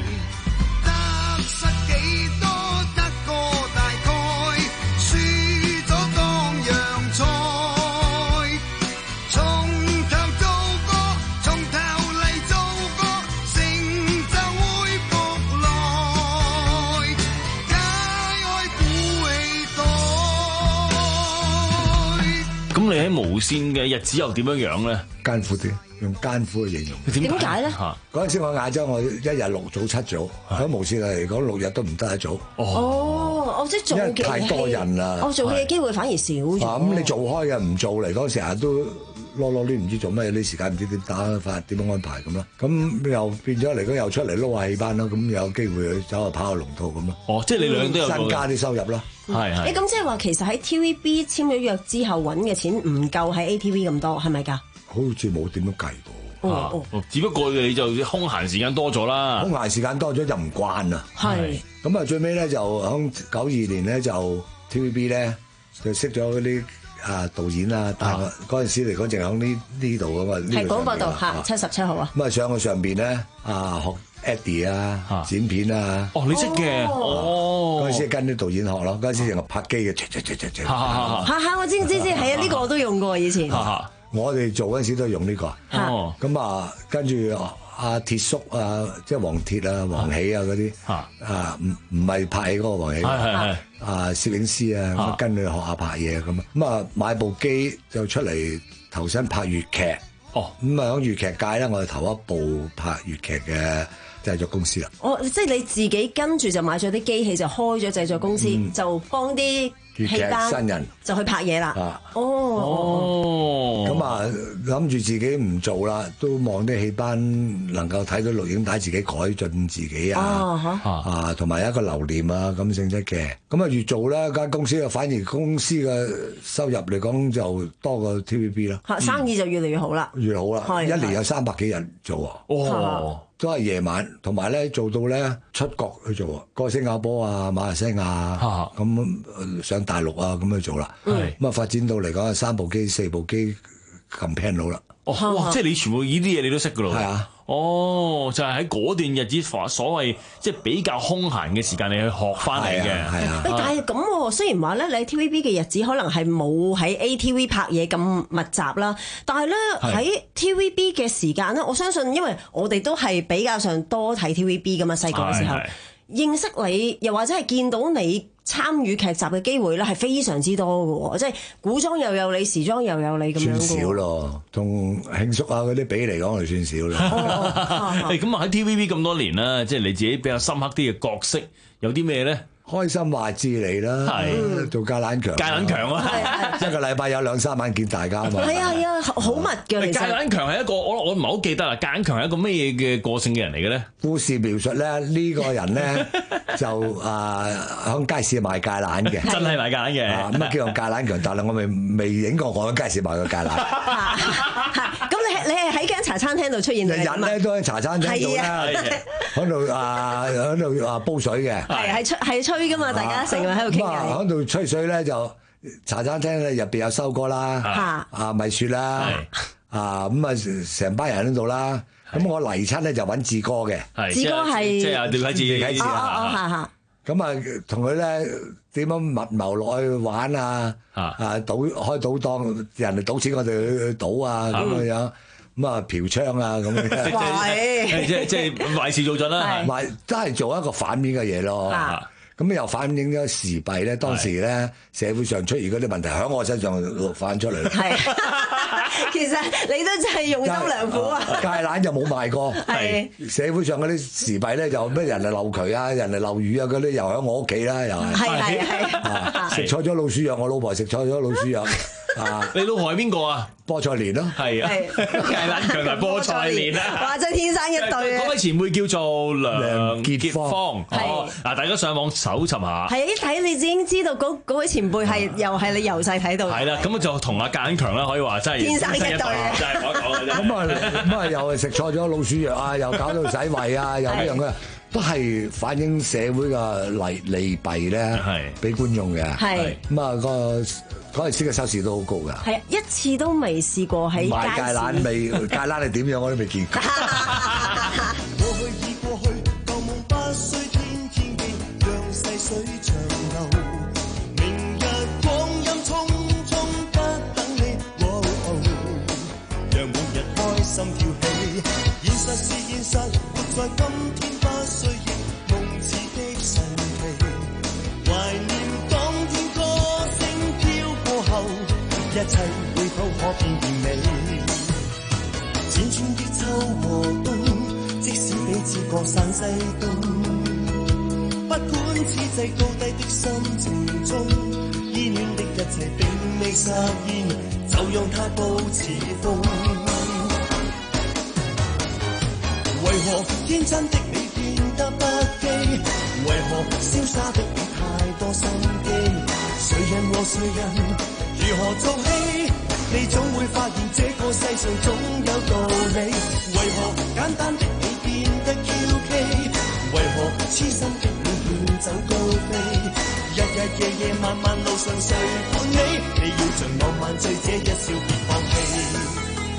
咁你喺無線嘅日子又點樣樣咧？ 艱苦啲，用艱苦去形容。 點解咧？ 嗰陣時我亞洲我一日六組七組，喺無線嚟講六日都唔得一組。 哦，我即係做嘅，因為太多人啦。 我做嘅機會反而少咗。 咁你做開嘅唔做嚟講，成日都囉囉攣，唔知做咩，啲時間唔知點打法，點樣安排咁咯。咁又變咗嚟講，又出嚟撈下戲班咯。咁有機會去走下跑下龍套咁咯。 哦，即係你兩都有增加啲收入咯。 係係。 誒咁即係話其實喺 T V B 簽咗約之後揾嘅錢唔夠喺 A T V 咁多，係咪㗎？ 好似冇點樣計過。 哦哦，只不過你就空閒時間多咗啦。 空閒時間多咗就唔慣啦。 係。 咁啊最尾咧就響九二年咧就 T V B 咧就識咗嗰啲啊導演啊，但係嗰陣時嚟講淨係響呢呢度啊嘛。 係廣播道嚇七十七號啊。 咁啊上去上邊咧啊學 Eddie 啊剪片啊。 哦，你識嘅。哦。 嗰陣時跟啲導演學咯，嗰陣時成個拍機嘅，嚇嚇嚇我知知知係啊，呢個我都用過以前。 我哋做嗰陣時都係用呢個。 哦。 咁啊，跟住阿鐵叔啊，即係黃鐵啊、黃喜啊嗰啲，啊唔唔係拍戲嗰個黃喜， 係係係啊攝影師啊，咁跟佢學下拍嘢咁啊，咁啊買部機就出嚟投身拍粵劇。 哦。 咁啊喺粵劇界咧，我哋頭一部拍粵劇嘅製作公司啦。 哦，即係你自己跟住就買咗啲機器，就開咗製作公司，嗯、就幫啲粵劇新人就去拍嘢啦。 啊， 哦哦，咁啊諗住自己唔做啦，都望啲戲班能夠睇到錄影帶，自己改進自己啊， 啊， 啊，同埋一個留念啊咁性質嘅。咁啊越做咧間公司啊，反而公司嘅收入嚟講就多過 T V B 啦。 嚇，生意就越嚟越好啦。 越好啦，一年有三百幾人做啊。哦。都係夜晚，同埋咧做到咧出國去做啊，過新加坡啊、馬來西亞咁上大陸啊咁去做啦。咁啊發展到嚟講係三部機、四部機撳 panel 啦。 哦，哇！即係你全部呢啲嘢你都識噶咯。 係啊。 哦，就係喺嗰段日子所謂即係比較空閒嘅時間，你去學翻嚟嘅。 係啊。 但係咁喎，雖然話咧，你喺 T V B 嘅日子可能係冇喺 A T V 拍嘢咁密集啦，但係咧喺 T V B 嘅時間咧，我相信因為我哋都係比較上多睇 T V B 噶嘛，細個嘅時候認識你，又或者係見到你參與劇集嘅機會咧，係非常之多嘅喎，即係古裝又有你，時裝又有你咁樣。 算少咯，同慶叔啊嗰啲比嚟講，就算少咯。 誒咁啊喺 T V B 咁多年啦，即係你自己比較深刻啲嘅角色有啲咩咧？ 開心話之嚟啦，做芥蘭強， 芥蘭強啊， 一個禮拜有兩三晚見大家嘛。 係啊係啊，好密嘅。 芥蘭強係一個我我唔係好記得啦。芥蘭強係一個咩嘅個性嘅人嚟嘅咧？ 故事描述咧，呢個人咧就啊喺街市賣芥蘭嘅， 真係賣芥蘭嘅。 咁啊叫做芥蘭強，但係我未未影過我喺街市賣過芥蘭。 咁你係你係喺間茶餐廳度出現？ 日日咧都喺茶餐廳度啦，喺度啊喺度啊煲水嘅。 係係吹係吹㗎嘛，大家成日喺度傾偈。 喺度吹水咧就茶餐廳咧入邊有修哥啦，啊米雪啦，啊咁啊成班人喺度啦。 咁我嚟親咧就揾志哥嘅， 志哥係即係廖啟智啟智啊。 咁啊，同佢咧點樣密謀落去玩啊？啊，賭開賭檔，人哋賭錢，我哋去去賭啊咁嘅樣。咁啊，嫖娼啊咁樣。 即係即係壞事做盡啦， 壞都係做一個反面嘅嘢咯。咁又反映咗時弊咧，當時咧社會上出現嗰啲問題喺我身上反出嚟。 係，其實你都真係用心良苦啊！ 芥蘭就冇賣過，係社會上嗰啲時弊咧，就咩人嚟漏渠啊，人嚟漏魚啊，嗰啲又喺我屋企啦，又係。 係係係。 食錯咗老鼠藥，我老婆食錯咗老鼠藥。 啊！你老婆係邊個啊？ 菠菜蓮咯， 係啊，芥蘭強同菠菜蓮啊！ 哇！真係天生一對啊！ 嗰位前輩叫做梁潔芳， 係嗱，大家上網搜尋下， 係一睇你已經知道嗰嗰位前輩係又係你由細睇到。 係啦，咁就同阿芥蘭強啦，可以話真係天生一對啊！ 真係講講嘅啫。 咁啊咁啊，又係食錯咗老鼠藥啊，又搞到洗胃啊，又呢樣嘅。都係反映社會嘅利利弊咧，俾觀眾嘅。係咁啊，個嗰陣時嘅收視都好高㗎。係一次都未試過喺賣芥蘭味，芥蘭係點樣我都未見過。 過去已過去，舊夢不需天天記，讓細水長流。明日光陰匆匆不等你，哦哦，讓每日開心跳起。現實是現實，活在今天。需要夢似的神奇，懷念當天歌聲飄過後，一切回頭可變完美。輾轉的秋和冬，即使彼此各散西東，不管此際高低的心情中，依戀的一切並未實現，就讓它保持風。為何天真的你變得不羈？為何瀟灑的你太多心機？誰人和誰人如何做戲？你總會發現這個世上總有道理。為何簡單的你變得蹺蹊？為何痴心的你遠走高飛？日日夜夜漫漫路上誰伴你？你要像浪漫醉者一笑別放棄。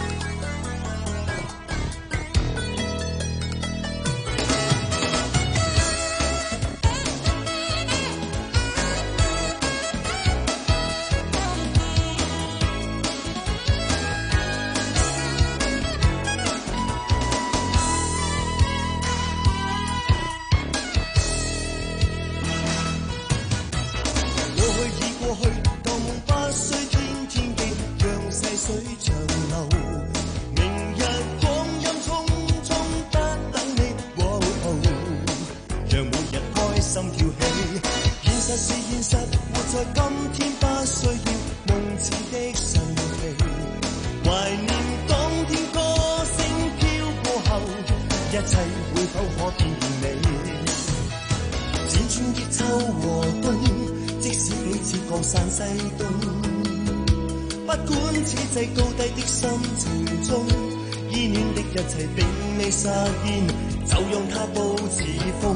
實現，就讓它保持風。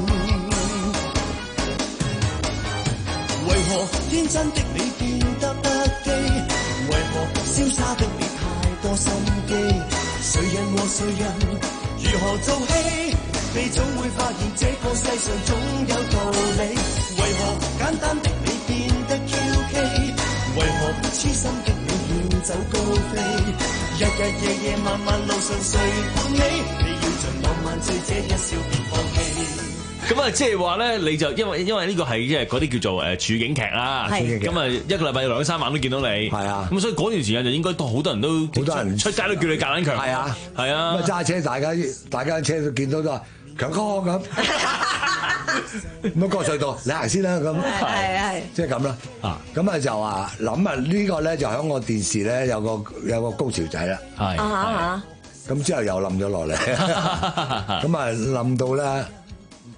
為何天真的你變得不羈？為何瀟灑的你太多心機？誰人和誰人如何做戲？你總會發現這個世上總有道理。為何簡單的你變得蹺蹊？為何痴心的你遠走高飛？日日夜夜漫漫路上誰伴你？你要像浪漫醉者一笑別放棄。 咁啊，即係話咧，你就因為因為呢個係即係嗰啲叫做誒處境劇啦。咁啊，一個禮拜兩三晚都見到你。係啊。咁所以嗰段時間就應該都好多人都好多人出街都叫你芥蘭強。係啊，係啊。 咁啊揸車，大家大家車都見到都話強哥咁。咁啊過隧道，你行先啦咁。係係。即係咁啦。啊。咁啊就話諗啊呢個咧就喺我電視咧有個有個高潮仔啦。係。啊咁之後又冧咗落嚟。咁啊冧到咧。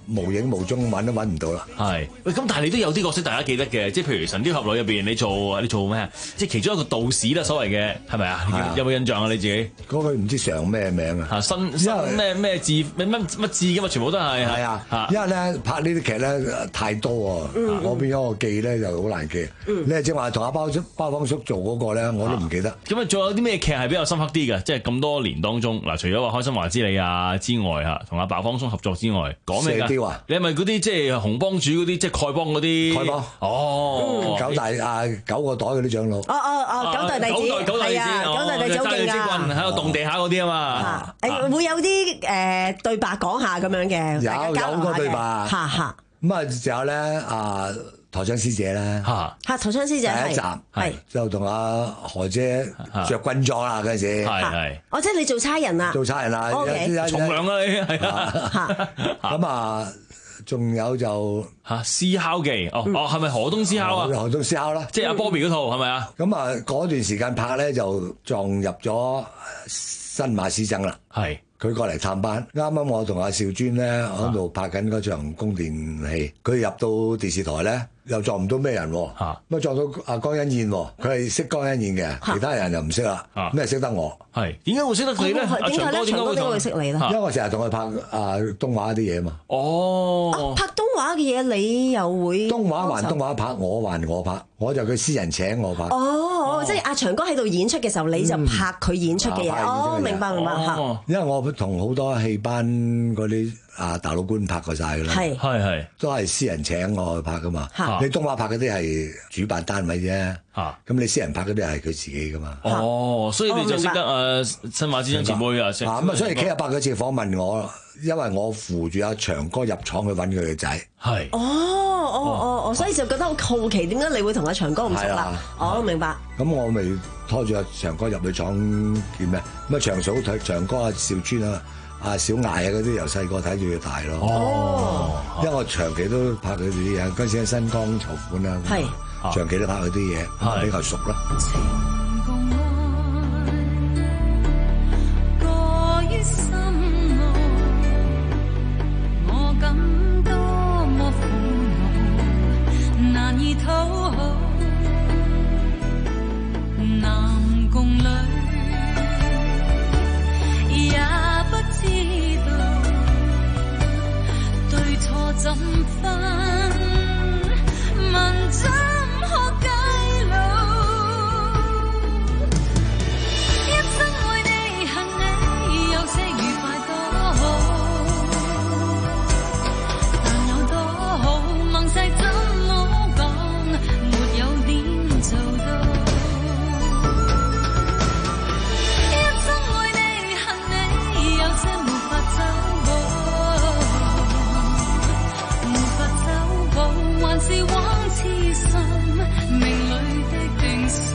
無影無蹤，揾都揾唔到啦。 係，喂，咁但係你都有啲角色大家記得嘅，即係譬如《神鵰俠侶》入邊，你做你做咩啊？即係其中一個道士啦，所謂嘅係咪啊？有冇印象啊？你自己嗰個唔知上咩名啊？ 嚇新新咩咩字乜乜字㗎嘛？全部都係係啊，因為咧拍呢啲劇咧太多啊，我變咗我記咧就好難記。你係正話同阿包包方叔做嗰個咧，我都唔記得。 咁啊，仲有啲咩劇係比較深刻啲嘅？即係咁多年當中，嗱，除咗話《開心華之你》啊之外嚇，同阿白方松合作之外，講咩㗎？ 射雕啊！ 你係咪嗰啲即係紅幫主嗰啲，即係丐幫嗰啲？ 丐幫哦， 九大啊九個袋嗰啲長老。 哦哦哦，九代弟子， 九代弟子， 九代弟子好勁㗎， 喺度動地下嗰啲啊嘛。 誒會有啲誒對白講下咁樣嘅， 有有個對白。 嚇嚇。 咁啊，仲有咧啊，陀槍師姐咧嚇嚇，陀槍師姐第一集係就同阿何姐着軍裝啦嗰陣時， 係係。 哦，即係你做差人啊？ 做差人啊， 重量啊你係啊。 咁啊，仲有就嚇《獅吼記》哦哦，係咪河東獅吼啊？ 河東獅吼啦， 即係阿 Bobby 嗰套係咪啊？ 咁啊，嗰段時間拍咧就撞入咗新馬師曾啦。 係。 佢過嚟探班，啱啱我同阿邵尊咧喺度拍緊嗰場宮殿戲，佢入到電視台咧又撞唔到咩人，咁啊撞到阿江欣燕，佢係識江欣燕嘅，其他人又唔識啦，咩識得我？ 係點解會識得佢咧？阿長哥點解會同佢識你咧？ 因為我成日同佢拍啊東畫啲嘢嘛。 哦， 拍東畫嘅嘢你又會？ 東畫還東畫拍，我還我拍，我就佢私人請我拍。 哦，即係阿長哥喺度演出嘅時候，你就拍佢演出嘅嘢。哦，明白明白嚇。 因為我同好多戲班嗰啲啊大佬官拍過晒㗎啦， 係係係， 都係私人請我去拍㗎嘛。你東畫拍嗰啲係主辦單位啫，咁你私人拍嗰啲係佢自己㗎嘛。 哦，所以你就識得誒新馬師曾前輩啊， 咁啊，所以K廿八嗰次訪問我，因為我扶住阿長哥入廠去揾佢嘅仔。 係。 哦哦哦哦，所以就覺得好好奇，點解你會同阿長哥唔熟啦？哦，明白。 咁我咪拖住阿長哥入去廠叫咩？咁啊長嫂睇長哥阿邵尊啊、阿小艾啊嗰啲，由細個睇住佢大咯。 哦， 因為我長期都拍佢哋啲嘢，嗰陣時喺新光籌款啊， 係長期都拍佢啲嘢，比較熟啦。 難以討好，男共女也不知道對錯怎分，問怎可解路，一生為你恨你，有些愉快多好，但有多好，盟誓怎做到一生為你恨你，有些無法走好，無法走好，還是枉痴心命裏的定數。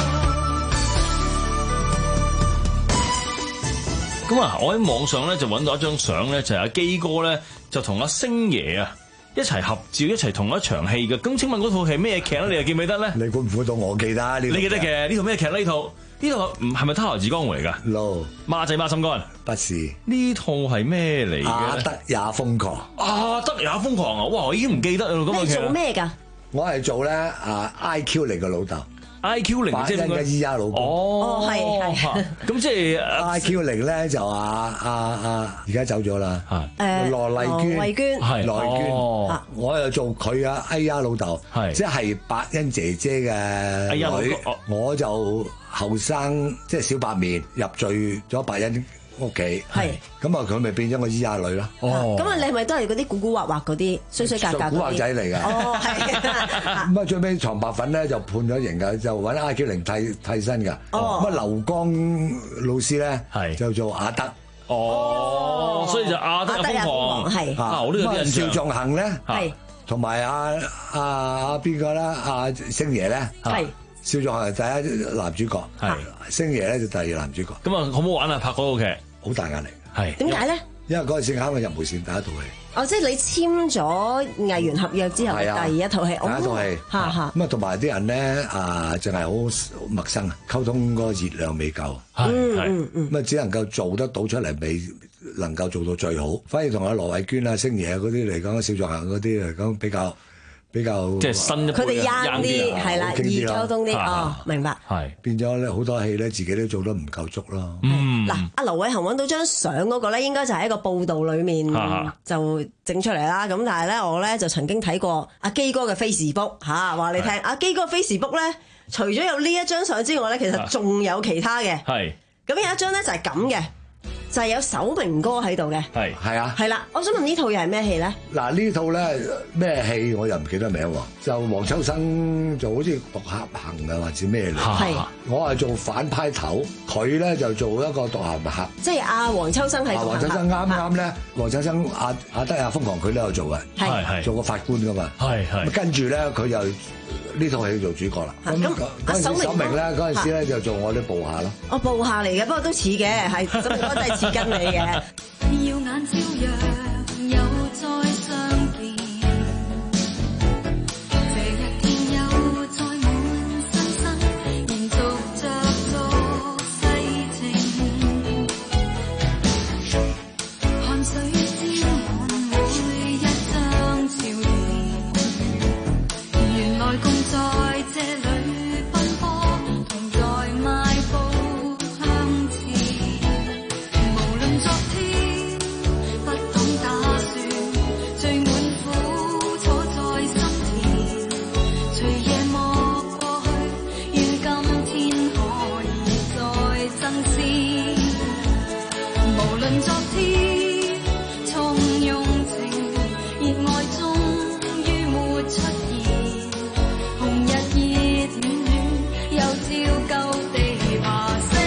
咁啊，我喺網上咧就揾到一張相咧，就係阿基哥咧就同阿星爺啊一齊合照，一齊同一場戲嘅。咁請問嗰套係咩劇咧？你又記唔記得咧？ 你估唔估到我記得呢？ 你記得嘅呢套咩劇呢？呢套呢套唔係咪《他來自江湖》嚟㗎 ？No， 孖仔孖心肝不是。 呢套係咩嚟嘅？ 阿德也瘋狂。 阿德也瘋狂啊！哇，我已經唔記得啦。咁你做咩㗎？ 我係做咧啊 I Q 零嘅老豆。 I Q 零即係嘅依家老公。 哦，係係。咁即係 I Q 零咧就啊啊啊，而家走咗啦。 誒， 羅麗娟， 麗娟， 係羅麗娟。我又做佢啊，哎呀老豆，即係白欣姐姐嘅女。我就後生，即係小白面入贅咗白欣屋企。係。咁啊，佢咪變咗個依家女咯。 哦。咁啊，你係咪都係嗰啲古古惑惑嗰啲衰衰格格嗰啲？ 古惑仔嚟㗎。 哦，係。 咁啊，最尾床白粉咧就判咗刑㗎，就揾 I Q 零替替身㗎。哦。咁啊，劉江老師咧係就做阿德。 哦。所以就阿德瘋狂係。 啊， 我都有啲印象。 邵仲衡咧係。 同埋阿阿阿邊個咧？阿星爺咧係。邵仲衡係第一男主角，係星爺咧就第二男主角。 咁啊，好唔好玩啊？拍嗰套劇好大壓力。 係點解咧？ 因為嗰陣時啱啱入無線第一套戲。 哦，即係你簽咗藝員合約之後，第一套戲， 第一套戲， 嚇嚇。 咁啊，同埋啲人咧啊，淨係好陌生啊，溝通嗰個熱量未夠， 係係咁啊，只能夠做得到出嚟，未能夠做到最好。反而同阿羅慧娟啊、星爺嗰啲嚟講，邵作行嗰啲嚟講比較比較即係新一輩佢哋 young 啲係啦，易溝通啲哦，明白。 係變咗咧，好多戲咧自己都做得唔夠足咯。 嗯， 嗱，阿劉偉恒揾到張相嗰個咧，應該就喺一個報道裡面就整出嚟啦。咁但係咧，我咧就曾經睇過阿基哥嘅 Facebook 嚇，話你聽，阿基哥 Facebook 咧，除咗有呢一張相之外咧，其實仲有其他嘅。 係。 咁有一張咧就係咁嘅。就係有首明哥喺度嘅， 係係啊， 係啦。我想問呢套又係咩戲咧？ 嗱呢套咧咩戲我又唔記得名喎，就黃秋生就好似獨俠行啊，還是咩嚟？係我係做反派頭，佢咧就做一個獨俠客。即係阿黃秋生係獨俠客。黃秋生啱啱咧，黃秋生阿阿德亞瘋狂佢都有做嘅，係係做個法官噶嘛，係係。跟住咧佢又呢套戲做主角啦。咁嗰陣時首明咧嗰陣時咧就做我啲部下咯。我部下嚟嘅，不過都似嘅，係首明哥都係。跟你嘅，耀眼朝陽又再相見，這一天又再滿身身，延續着昨世情，汗水沾滿每一張笑臉，原來共在這裏奔波，同在邁步向前。昨天不懂打算，最滿苦楚在心田，隨夜幕過去，願今天可以再爭先。無論昨天從容情，熱愛終於沒出現，紅日熱暖暖，又照舊地爬升。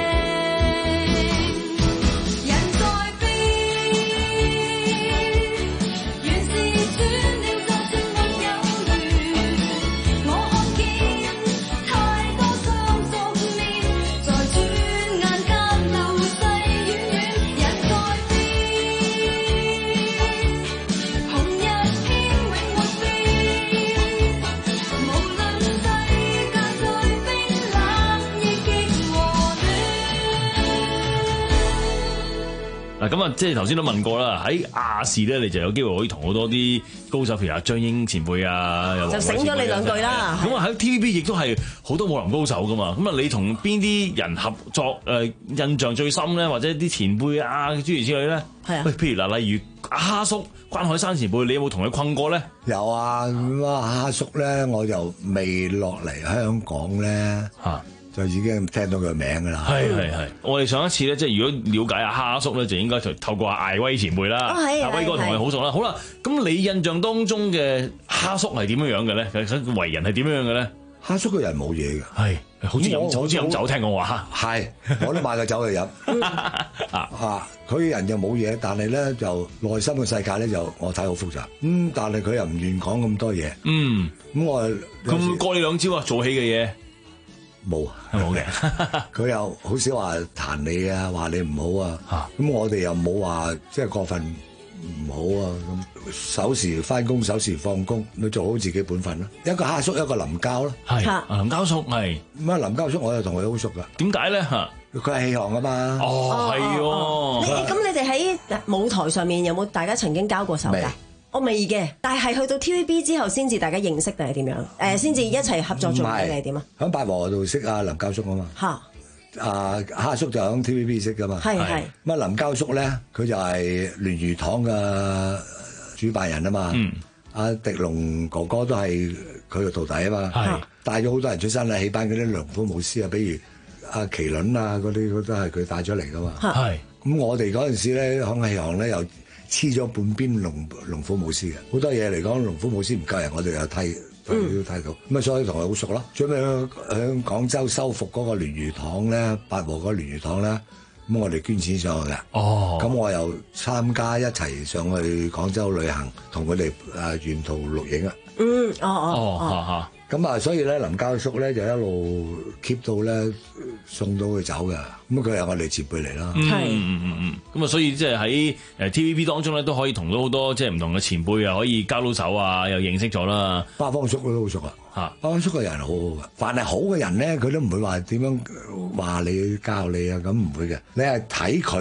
嗱咁啊，即係頭先都問過啦，喺亞視咧，你就有機會可以同好多啲高手，譬如阿張英前輩啊，又就醒咗你兩句啦。咁啊喺 T V B 亦都係好多武林高手噶嘛。咁啊，你同邊啲人合作誒、呃、印象最深咧？或者啲前輩啊諸如此類咧？係啊。喂，譬如嗱，例如阿蝦叔關海山前輩，你有冇同佢困過咧？ 有啊，咁啊蝦叔咧，我就未落嚟香港咧嚇。就已經聽到佢名㗎啦。係係係，我哋上一次咧，即係如果了解阿蝦叔咧，就應該就透過阿艾威前輩啦。阿威哥同佢好熟啦。好啦，咁你印象當中嘅蝦叔係點樣樣嘅咧？佢為人係點樣樣嘅咧？蝦叔個人冇嘢嘅，係好似飲好似飲酒，聽講話係，我都買個酒去飲。啊，佢人就冇嘢，但係咧就內心嘅世界咧就我睇好複雜。咁但係佢又唔願講咁多嘢。嗯，咁我咁過你兩招啊，做戲嘅嘢。冇冇嘅，佢又好少話彈你啊，話你唔好啊。咁我哋又冇話即係過分唔好啊。咁守時翻工，守時放工，你做好自己本分咯。一個蝦叔，一個林交咯。係林交叔係咁啊，林交叔我又同佢好熟噶。點解咧？嚇，佢係戲行噶嘛。哦，係喎。咁你哋喺舞台上面有冇大家曾經交過手㗎？我未嘅，但係去到 T V B 之後先至大家認識定係點樣？誒，先至一齊合作做嘢定係點啊？喺八和度識阿林交叔啊嘛。嚇！啊蝦叔就喺 T V B 識噶嘛。係係。咁啊林交叔咧，佢就係聯誼堂嘅主辦人啊嘛。嗯。阿狄龍哥哥都係佢嘅徒弟啊嘛。係。帶咗好多人出身啦，戲班嗰啲龍虎武師啊，比如阿麒麟啊嗰啲，都係佢帶咗嚟噶嘛。係。咁我哋嗰陣時咧，響戲行咧又黐咗半邊龍龍虎武師嘅，好多嘢嚟講龍虎武師唔夠人，我哋又睇都睇到，咁啊、嗯、所以同佢好熟咯。最尾喺廣州修復嗰個聯誼堂咧，八和嗰個聯誼堂咧，咁我哋捐錢上去嘅。哦，咁我又參加一齊上去廣州旅行，同佢哋誒沿途錄影啊。嗯，哦哦哦，咁啊，所以咧林交叔咧就一路 keep 到咧送到佢走嘅，咁佢係我哋前輩嚟啦。係，嗯嗯嗯，咁啊，所以即係喺誒 T V B 當中咧都可以同到好多即係唔同嘅前輩啊，可以交到手啊，又認識咗啦。八方叔都好熟啊，嚇，八方叔個人好好嘅，凡係好嘅人咧，佢都唔會話點樣話你教你啊，咁唔會嘅。你係睇佢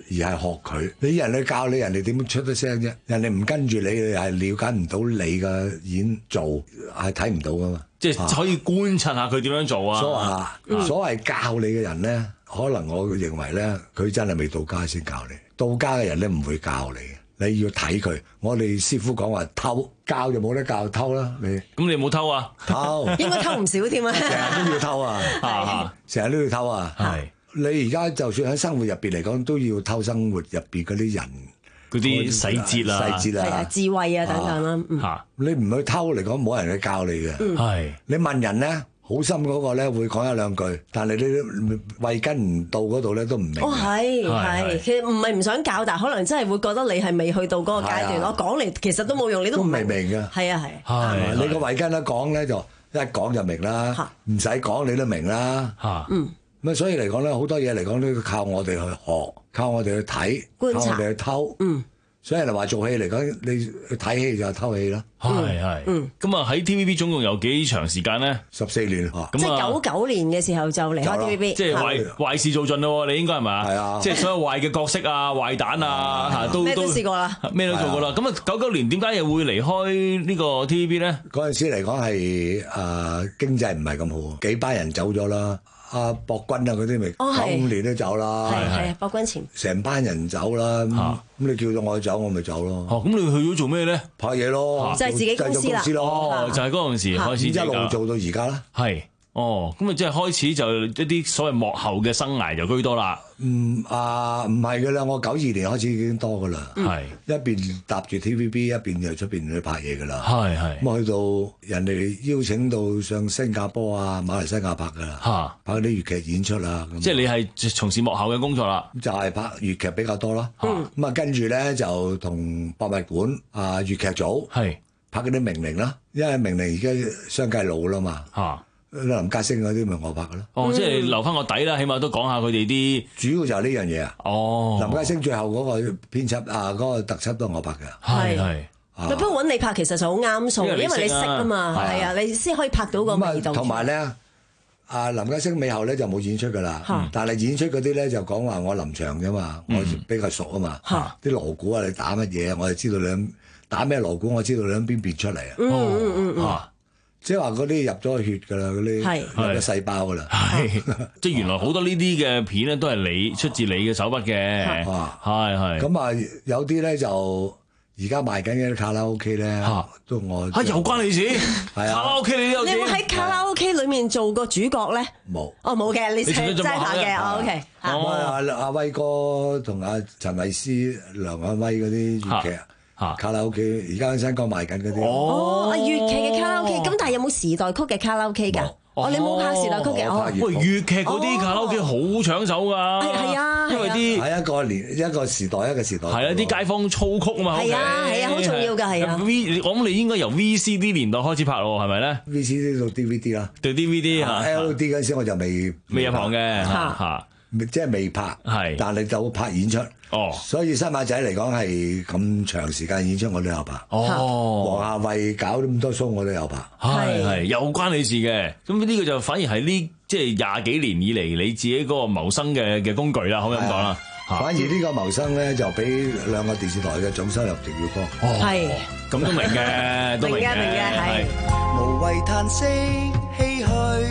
而係學佢。你人哋教你，人哋點樣出得聲啫？人哋唔跟住你，你係了解唔到你嘅演做，係睇唔到噶嘛。 即係可以觀察下佢點樣做啊。 所謂、嗯、所謂教你嘅人咧，可能我認為咧，佢真係未到家先教你。到家嘅人咧唔會教你，你要睇佢。我哋師傅講話偷教就冇得教偷啦。你咁你有冇偷啊？ 偷應該偷唔少添啊！ 成日都要偷啊，成日都要偷啊。係你而家就算喺生活入邊嚟講，都要偷生活入邊嗰啲人嗰啲細節啊、 細節啊、 啊智慧啊等等啦。嗯嚇， 你唔去偷嚟講，冇人去教你嘅。 係你問人咧。好心嗰個咧會講一兩句，但係你慧根唔到嗰度咧都唔明。 哦，係係，其實唔係唔想教，但係可能真係會覺得你係未去到嗰個階段。我講嚟其實都冇用，你都唔明。 都未明嘅。 係啊係。 係你個慧根一講咧就一講就明啦，唔使講你都明啦。嚇，嗯。咁啊，所以嚟講咧，好多嘢嚟講都要靠我哋去學，靠我哋去睇， 觀察， 靠我哋去偷。 嗯。 所以人哋話做戲嚟講，你去睇戲就係偷戲啦。 係係，嗯，咁啊喺 T V B 總共有幾長時間咧？ 十四年， 咁即係九九年嘅時候就離開 T V B， 即係壞壞事做盡咯，你應該係咪啊？係啊，即係所有壞嘅角色啊、壞蛋啊，嚇都咩都試過啦， 咩都做過啦。咁啊，九九年點解又會離開呢個 T V B 咧？ 嗰陣時嚟講係誒經濟唔係咁好，幾班人走咗啦。阿博君啊嗰啲咪九五年都走啦， 係係博君前成班人走啦，咁你叫咗我走，我咪走咯。 哦，咁你去咗做咩咧？ 拍嘢咯， 就係自己公司啦。 哦， 就係嗰陣時開始一路做到而家啦。 係，哦，咁啊即係開始就一啲所謂幕後嘅生涯就居多啦。 嗯啊，唔係噶啦，我九二年開始已經多噶啦。係一邊搭住 T V B， 一邊就出邊去拍嘢噶啦。係係咁去到人哋邀請到上新加坡啊、馬來西亞拍噶啦。嚇，拍啲粵劇演出啊。 即係你係從事幕後嘅工作啦。 就係拍粵劇比較多啦。咁啊，跟住咧就同博物館啊粵劇組係拍嗰啲名伶啦，因為名伶而家相繼老啦嘛。嚇。林家聲嗰啲咪我拍嘅咯。 哦，即係留翻個底啦，起碼都講下佢哋啲主要就係呢樣嘢啊。哦，林家聲最後嗰個編輯啊，嗰個特輯都係我拍嘅。係係。 不過揾你拍其實就好啱數，因為你識啊嘛，係啊，你先可以拍到個味道。 同埋咧，阿林家聲尾後咧就冇演出噶啦，但係演出嗰啲咧就講話我臨場啫嘛，我比較熟啊嘛。啲鑼鼓啊，你打乜嘢，我就知道你打咩鑼鼓，我知道你喺邊邊出嚟啊。 嗯嗯嗯嗯。 即係話嗰啲入咗血㗎啦，嗰啲入咗細胞㗎啦。 係，即係原來好多呢啲嘅片咧，都係你出自你嘅手筆嘅。係係。 咁啊，有啲咧就而家賣緊嘅卡拉 OK 咧，都我啊又關你事？係啊，卡拉 OK 你有你有冇喺卡拉 OK 裡面做過主角咧？ 冇。 哦，冇嘅，你齋齋下嘅。OK。 哦，阿阿威哥同阿陳慧思、梁亞威嗰啲粵劇。卡拉 OK 而家喺香港賣緊嗰啲哦，粵劇嘅卡拉 OK， 咁但係有冇時代曲嘅卡拉 OK 㗎？哦，你冇拍時代曲嘅哦。 喂，粵劇嗰啲卡拉 OK 好搶手㗎。 係係啊， 因為啲係一個年一個時代一個時代。 係啊，啲街坊操曲啊嘛。 係啊係啊，好重要㗎係啊。 V 我諗你應該由 V C D 年代開始拍咯，係咪咧 ？V C D 到 D V D 啦， 到 D V D 嚇。 L D 嗰陣時我就未未入行嘅嚇。 即係未拍，係，但係就拍演出，哦，所以新馬仔嚟講係咁長時間演出我都有拍，哦，黃夏蕙搞咁多 show 我都有拍， 係係有關你事嘅，咁呢個就反而係呢即係廿幾年以嚟你自己嗰個謀生嘅嘅工具啦，可唔可以咁講啦？ 反而呢個謀生咧就比兩個電視台嘅總收入仲要多， 係， 咁都明嘅，都明嘅， 明嘅係， 無謂嘆息唏噓。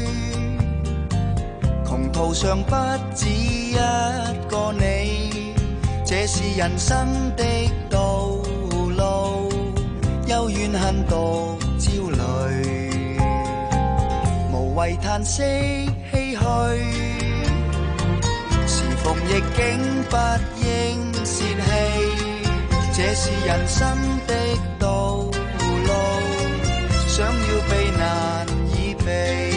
窮途上不止一個你，這是人生的道路，幽怨恨獨焦慮，無謂嘆息唏噓，時逢逆境不應泄氣，這是人生的道路，想要避難已避。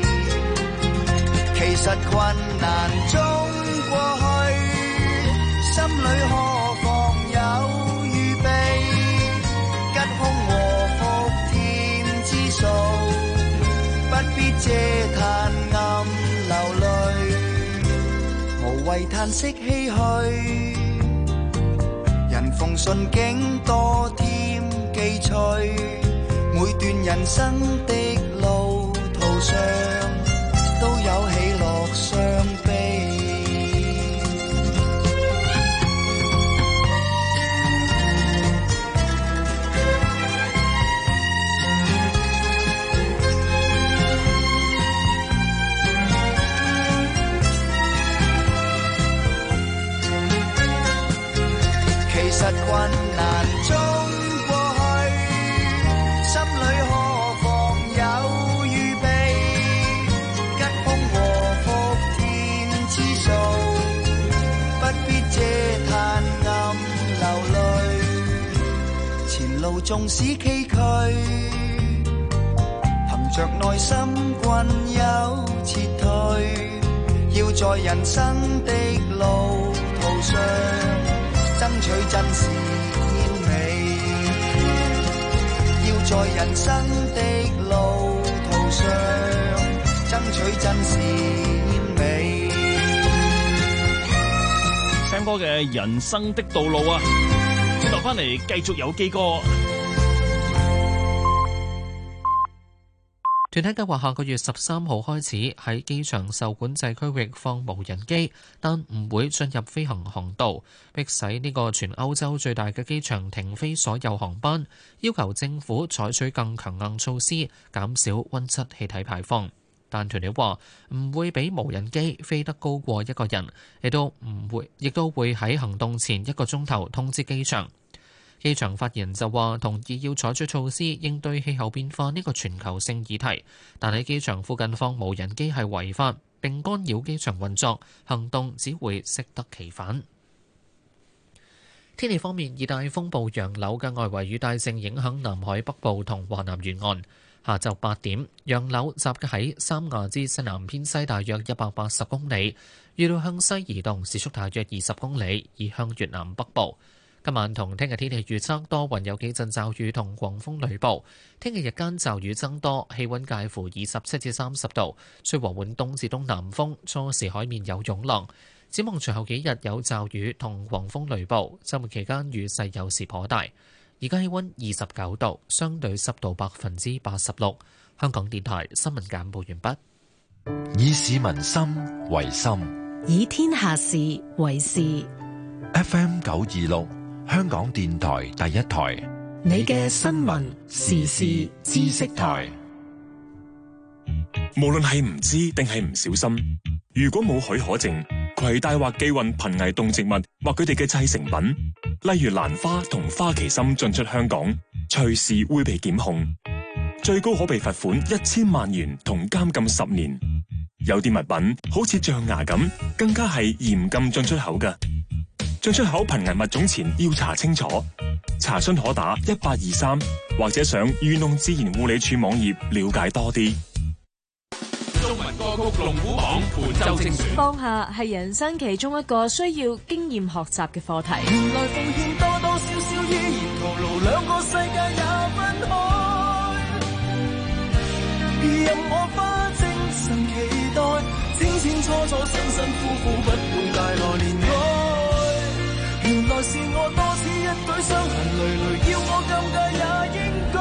其實困難中過去，心裏何妨有預備，吉凶禍福天之數，不必嗟嘆暗流淚，無謂嘆息唏噓，人逢順境多添記趣，每段人生的路途上都有喜樂傷悲。 困難中過去，心裏何妨有預備，吉凶禍福天知數，不必嗟嘆暗流淚，前路縱使崎嶇，憑着內心均有撤退，要在人生的路途上爭取真善美，要在人生的路途上爭取真善美。 聽歌嘅人生的道路啊，轉頭翻嚟繼續有基歌。 團體計劃下個月十三號開始喺機場受管制區域放無人機，但唔會進入飛行航道，迫使呢個全歐洲最大嘅機場停飛所有航班，要求政府採取更強硬措施，減少溫室氣體排放。但團體話唔會俾無人機飛得高過一個人，亦都唔會，亦都會喺行動前一個鐘頭通知機場。機場發言人就話同意要採取措施應對氣候變化呢個全球性議題，但喺機場附近放無人機係違法並干擾機場運作，行動只會適得其反。天氣方面，熱帶風暴楊柳嘅外圍雨帶正影響南海北部同華南沿岸。下晝八點，楊柳集結喺三亞之西南偏西大約一百八十公里，預料向西移動，時速大約二十公里，移向越南北部。今晚同聽日天氣預測多雲，有幾陣驟雨同狂風雷暴。聽日日間驟雨增多，氣溫介乎二十七至三十度，吹和緩東至東南風，初時海面有湧浪。展望隨後幾日有驟雨同狂風雷暴，週末期間雨勢有時頗大。而家氣溫二十九度，相對濕度百分之八十六。香港電台新聞簡報完畢。 以市民心為心， 以天下事為事。 F M 九二六。香港電台第一台， 你嘅新聞時事知識台。 無論係唔知定係唔小心，如果冇許可證，攜帶或寄運瀕危動植物或佢哋嘅製成品，例如蘭花同花旗參進出香港，隨時會被檢控，最高可被罰款一千萬元同監禁十年。有啲物品好似象牙咁，更加係嚴禁進出口嘅。進出口瀕危物種前要查清楚，查詢可打一八二三或者上漁農自然護理署網頁了解多啲。 中文歌曲龍虎榜本周精選。 放下係人生其中一個需要經驗學習嘅課題。 原來奉獻多多少少依然徒勞，兩個世界也分開。任我花精神期待，清清楚楚辛辛苦苦不會帶來憐愛。原來是我多此一舉，傷痕累累，要我尷尬也應該。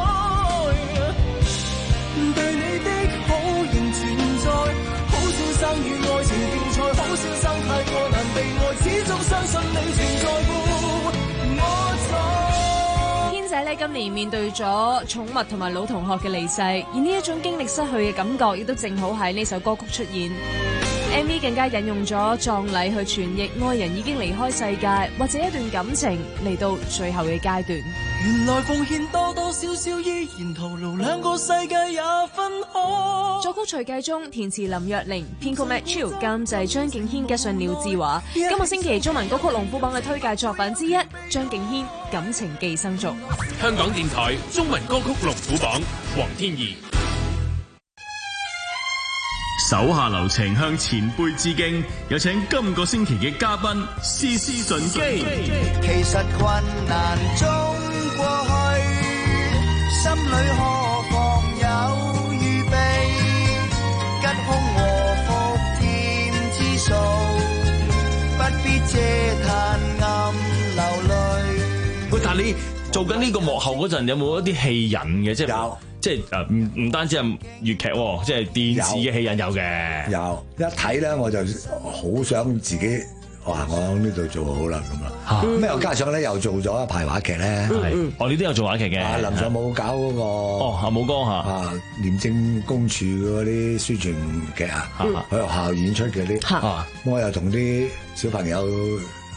對你的好仍存在，好先生與愛情競賽，好先生太過難被愛，始終相信你存在乎我在。 軒仔呢今年面對咗寵物同埋老同學嘅離世，而呢一種經歷失去嘅感覺，亦都正好喺呢首歌曲出現。M V 更加引用咗葬禮去傳譯愛人已經離開世界，或者一段感情嚟到最後嘅階段。 原來奉獻多多少少依然徒勞，兩個世界也分開。 作曲徐繼忠，填詞林若寧，編曲 Matt Chiu，監製張敬軒加上廖志華。今個星期中文歌曲龍虎榜嘅推介作品之一，張敬軒《感情寄生族》。 香港電台中文歌曲龍虎榜，黃天怡。 手下留情，向前輩致敬。有請今個星期嘅嘉賓詩詩順基。 其實困難中過去，心裏何妨有預備，吉凶禍福天知數，不必嗟嘆暗流淚。 喂，但係你做緊呢個幕後嗰陣，有冇一啲戲癮嘅？即係有。即係誒，唔唔單止係粵劇，即係電視嘅戲癮有嘅。 有一睇咧，我就好想自己哇！我喺呢度做好啦咁啦。咁又加上咧，又做咗一排話劇咧。 係，我哋都有做話劇嘅。 林上武搞嗰個哦，阿武哥嚇啊，廉政公署嗰啲宣傳劇啊，喺學校演出嘅啲。我又同啲小朋友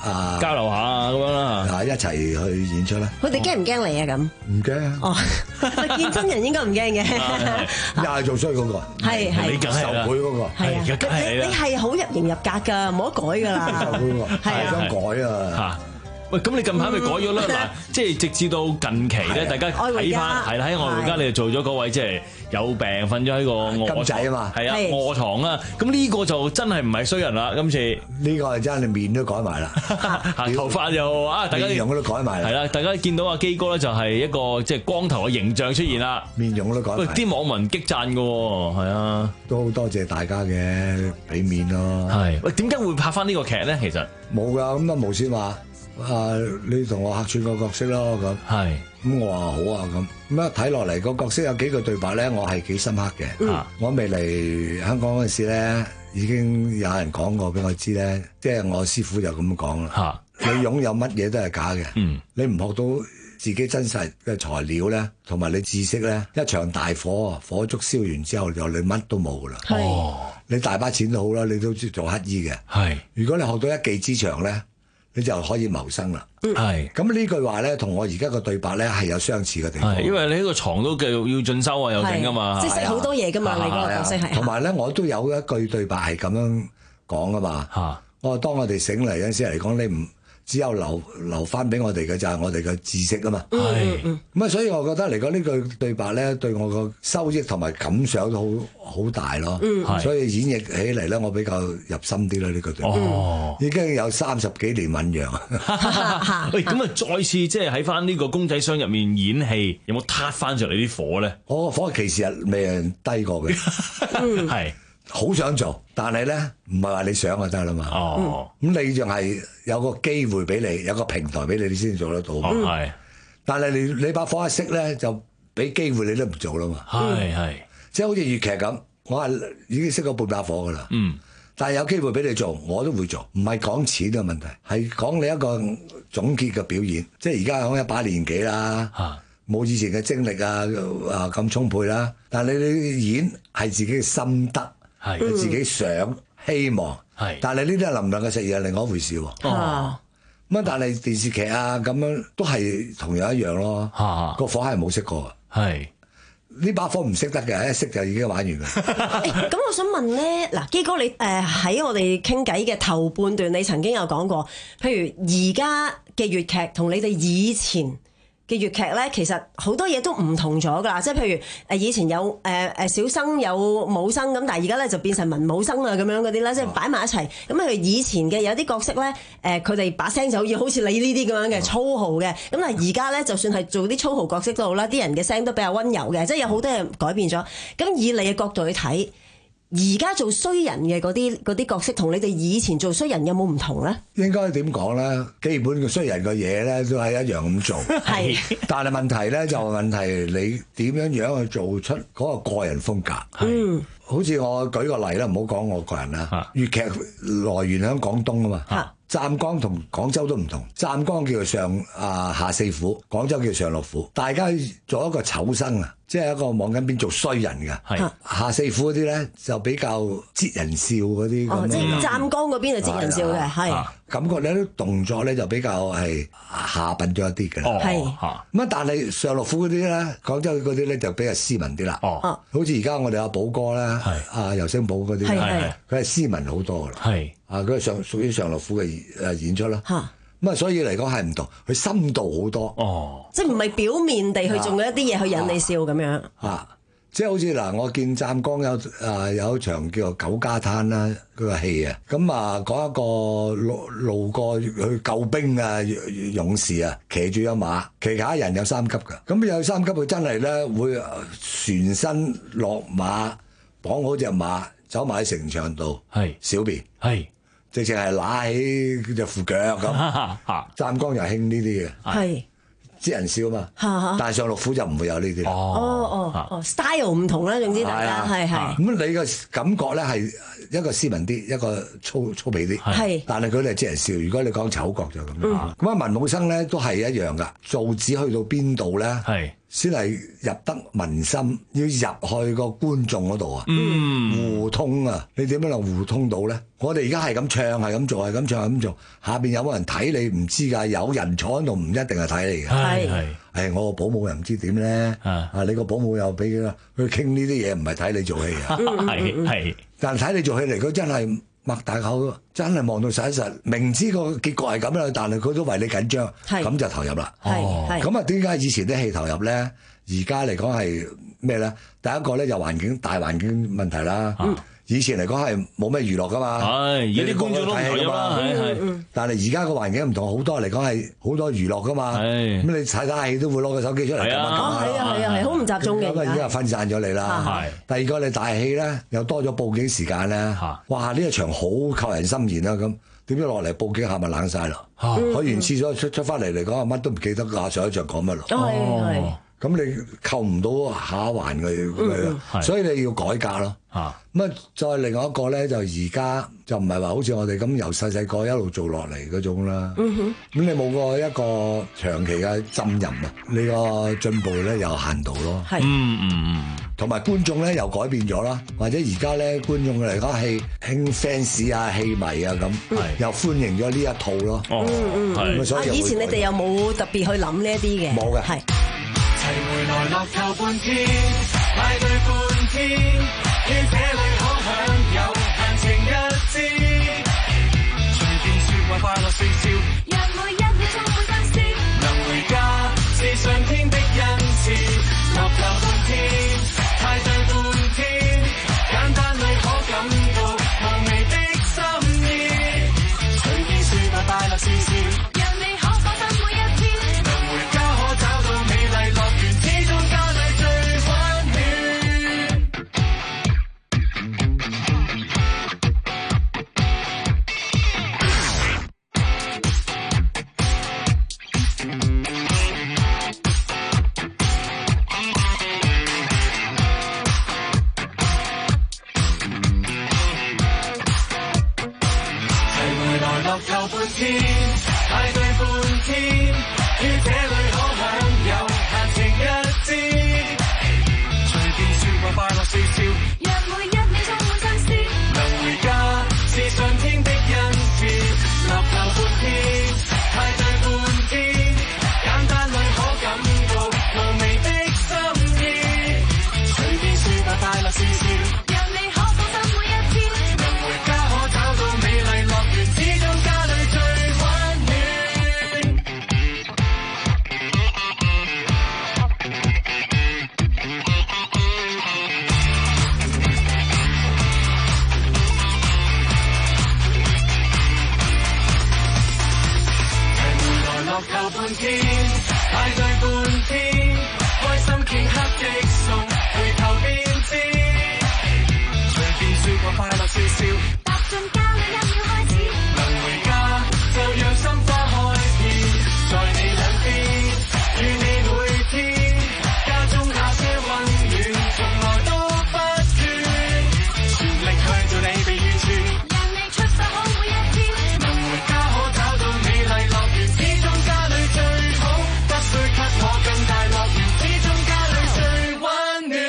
啊交流下咁樣啦， 啊一齊去演出啦。 佢哋驚唔驚你啊？咁唔驚啊！ 哦，見真人應該唔驚嘅。 又係做衰嗰個， 係係你梗係啦， 受賄嗰個， 係啊，你你係好入型入格㗎，冇得改㗎啦。 受賄嗰個係想改啊！ 喂，咁你近排咪改咗啦？嗱，即係直至到近期咧，大家睇翻係啦，喺愛回家你就做咗嗰位即係有病瞓咗喺個臥金仔啊嘛， 係啊臥床啦。咁呢個就真係唔係衰人啦，今次呢個係真係面都改埋啦， 頭髮又啊，大家面容都改埋啦。 係啦，大家見到阿基哥咧就係一個即係光頭嘅形象出現啦， 面容都改埋。 喂，啲網民激讚㗎喎，係啊， 都好多謝大家嘅俾面咯。 係喂，點解會拍翻呢個劇咧？其實冇㗎，咁啊無線話。啊！你同我客串個角色咯，咁係咁我話好啊，咁咁一睇落嚟個角色有幾句對白咧，我係幾深刻嘅。嗯、我未嚟香港嗰陣時咧，已經有人講過俾我知咧，即係我師傅就咁講啦。你擁有乜嘢都係假嘅，嗯、你唔學到自己真實嘅材料咧，同埋你知識咧，一場大火火燭燒完之後，就你乜都冇噶啦。哦，你大把錢都好啦，你都做乞衣嘅。係，如果你學到一技之長咧。你就可以謀生啦。係咁呢句話咧，同我而家個對白咧係有相似嘅地方。因為你喺個床都繼續要進修啊，有整噶嘛， 即係識好多嘢噶嘛。你嗰個角色係。 同埋咧，我都有一句對白係咁樣講噶嘛。嚇！我話當我哋醒嚟嗰陣時嚟講，你唔只有留留翻俾我哋嘅就係我哋嘅知識啊嘛。係。咁啊，所以我覺得嚟講呢句對白咧，對我個收益同埋感想都好好大咯。嗯。所以演繹起嚟咧，我比較入心啲啦呢句對白。哦。已經有三十幾年醖釀。 喂，咁啊，再次即係喺翻呢個公仔箱入面演戲，有冇撻翻上嚟啲火咧？ 我個火其實未人低過嘅。係。好想做，但係咧唔係話你想就得啦嘛。哦，咁你仲係有個機會俾你，有個平台俾你，你先做得到。係，但係你你把火一熄咧，就俾機會你都唔做啦嘛。係係，即係好似粵劇咁，我係已經熄咗半把火噶啦。嗯，但係有機會俾你做，我都會做，唔係講錢嘅問題，係講你一個總結嘅表演。即係而家講一把年紀啦，冇以前嘅精力啊啊咁充沛啦，但係你演係自己嘅心得。係佢自己想希望，係，但係呢啲能唔能夠實現係另外一回事喎。哦，咁啊，但係電視劇啊咁樣都係同樣一樣咯。嚇，個火係冇熄過嘅。係，呢把火唔熄得嘅，一熄就已經玩完嘅。 咁我想問咧，嗱，基哥你誒喺我哋傾偈嘅頭半段，你曾經有講過，譬如而家嘅粵劇同你哋以前嘅粵劇咧，其實好多嘢都唔同咗㗎啦，即係譬如誒以前有誒誒、呃、小生有武生咁，但係而家咧就變成文武生啊咁樣嗰啲咧，即係擺埋一齊。咁譬如以前嘅有啲角色咧，誒佢哋把聲就好似好似你呢啲咁樣嘅粗豪嘅，咁但係而家咧就算係做啲粗豪角色都好啦，啲人嘅聲都比較溫柔嘅，即係有好多嘢改變咗。咁以你嘅角度去睇，而家做衰人嘅嗰啲嗰啲角色，同你哋以前做衰人有冇唔同咧？ 應該點講咧？基本嘅衰人嘅嘢咧，都係一樣咁做。係，但係問題咧就係問題，你點樣樣去做出嗰個個人風格？嗯，好似我舉個例啦，唔好講我個人啦。粵劇來源喺廣東啊嘛。湛江同廣州都唔同，湛江叫做上啊下四府，廣州叫上六府。大家做一個丑生啊，即係一個望緊邊做衰人嘅。係下四府嗰啲咧就比較擠人笑嗰啲。 哦，即係湛江嗰邊就擠人笑嘅，係感覺咧啲動作咧就比較係下笨咗一啲嘅。哦，係咁啊，但係上六府嗰啲咧，廣州嗰啲咧就比較斯文啲啦。哦，好似而家我哋阿寶哥咧，啊尤聲寶嗰啲，佢係斯文好多噶啦。係。啊！佢係上屬於上樂府嘅誒演出啦，咁啊，所以嚟講係唔同，佢深度好多。哦， 即係唔係表面地去做一啲嘢去引你笑咁樣。 啊，即係好似嗱，我見湛江有誒有一場叫做《九家灘》啦，嗰個戲啊，咁啊講一個路路過去救兵啊勇士啊，騎住一馬，騎下人有三級㗎，咁有三級佢真係咧會全身落馬，綁好隻馬，走埋喺城牆度，係小便，係。直情係揦起隻褲腳咁，湛江又興呢啲嘅，係知人笑嘛。但係上六府就唔會有呢啲。 哦哦哦 ，style 唔同啦，總之大家係係。 咁你個感覺咧係一個斯文啲，一個粗粗鄙啲。係，但係佢哋係知人笑。如果你講丑角就咁。咁啊，文武生咧都係一樣噶，造紙去到邊度咧，係先係入得民心，要入去個觀眾嗰度啊， 嗯， 互通啊，你點樣能互通到咧？我哋而家係咁唱，係咁做，係咁唱，係咁做，下邊有冇人睇你唔知㗎，有人坐喺度唔一定係睇你嘅。 係係， 誒我個保姆又唔知點咧，啊你個保姆又俾佢佢傾呢啲嘢，唔係睇你做戲啊， 係係， 但係睇你做戲嚟，佢真係擘大口，真係望到實一實，明知個結局係咁啦，但係佢都為你緊張，咁就投入啦。咁啊點解以前啲戲投入咧？而家嚟講係咩咧？第一個咧就環境大環境問題啦。嗯、以前嚟講係冇咩娛樂噶嘛， 係而家啲觀眾都唔投入啦。係係， 但係而家個環境唔同，好多嚟講係好多娛樂噶嘛。咁你睇睇戲都會攞個手機出嚟撳下撳下。 係啊係啊係，好唔集中嘅。 咁啊已經係分散咗你啦。第二個你大戲咧又多咗報警時間咧。哇！呢一場好扣人心弦啦咁。點樣落嚟報警下咪冷晒咯？去完廁所出出翻嚟嚟講啊，乜都唔記得㗎，上一場講乜咯？ 係咁你扣唔到下一環嘅咁樣，所以你要改革咯。咁啊，再另外一個咧，就而家就唔係話好似我哋咁由細細個一路做落嚟嗰種啦。咁你冇個一個長期嘅浸淫啊，你個進步咧有限度咯。 係，嗯嗯嗯。 同埋觀眾咧又改變咗啦，或者而家咧觀眾嚟講係興 fans 啊、戲迷啊咁，又歡迎咗呢一套咯。 嗯嗯嗯。所以以前你哋有冇特別去諗呢一啲嘅？ 冇嘅。 係。 齊回來樂透半天，派對半天，於這裏可享有閒情逸致，隨便説話快樂笑笑， 讓每一秒充滿新鮮。 能回家是上天的恩賜，樂透半天，派對半天，簡單裏可感到無微的心意，隨便説話快樂笑笑。派對半天，於這裏可享有閒情逸致，隨便説話快樂笑笑， 讓每一秒充滿新鮮。 能回家是上天的恩賜，樂透半天，派對半天，簡單裏可感到無微的心意，隨便説話快樂笑笑， 讓你可放心每一天。 能回家可找到美麗樂園，始終家裏最透半天，派對半天，開心片刻即送，回頭便知，隨便説話快樂笑笑， 踏進家裏一秒開始， 能回家就讓心花開遍，在你兩邊，與你每天，家中那些溫暖，從來都不斷，全力去做你被預存， 讓你出手好每一天， 能回家可找到美麗樂園，始終家裏最好，不需給我更大樂園，始終家裏最溫暖。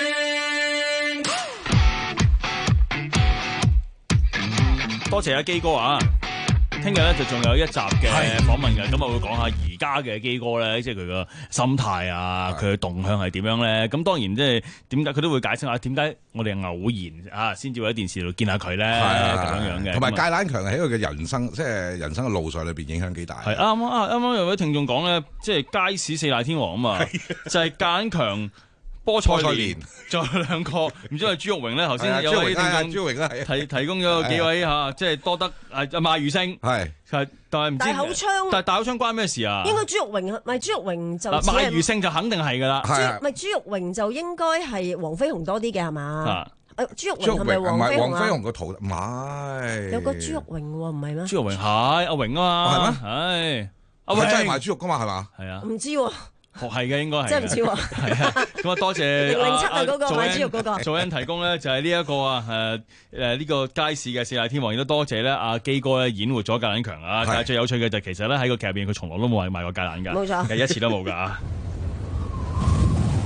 多謝阿基哥啊！聽日咧就仲有一集嘅訪問嘅，咁我會講下而家嘅基哥咧，即係佢個心態啊，佢嘅動向係點樣咧？咁當然即係點解佢都會解釋下點解我哋偶然啊先至會喺電視度見下佢咧咁樣樣嘅。 同埋芥蘭強喺佢嘅人生，即係人生嘅路上裏邊影響幾大。 係啱啱啊！啱啱有位聽眾講咧，即係街市四大天王啊嘛，就係芥蘭強。菠菜蓮，仲有兩個，唔知係朱玉榮咧。頭先有位聽眾朱玉榮提提供咗幾位嚇，即係多得啊馬如星，係係，但係唔知大口槍， 但係大口槍關咩事啊？ 應該朱玉榮，咪朱玉榮就馬如星就肯定係㗎啦。 朱咪朱玉榮就應該係黃飛鴻多啲嘅係嘛？誒朱玉榮係咪黃飛鴻啊？ 黃飛鴻個圖唔係有個朱玉榮喎，唔係咩？ 朱玉榮係阿榮啊嘛，係咩？係阿榮真係賣豬肉㗎嘛？係嘛？ 係啊， 唔知喎。 學係嘅應該係， 真係唔知喎。 係啊，咁啊多謝零零七啊嗰個買豬肉嗰個， 做人提供咧就係呢一個啊誒誒呢個街市嘅四大天王，亦都多謝咧阿基哥咧演活咗芥蘭強啊。但係最有趣嘅就其實咧喺個劇入邊佢從來都冇賣賣過芥蘭㗎， 冇錯， 係一次都冇㗎。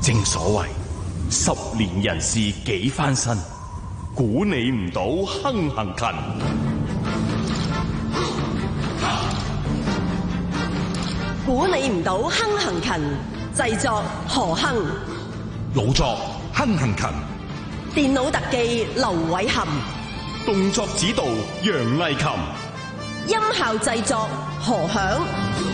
正所謂十年人事幾翻身，估你唔到亨行勤。 估你唔到亨行勤，製作何亨， 老作亨行勤， 電腦特技劉偉涵， 動作指導楊麗琴， 音效製作何響，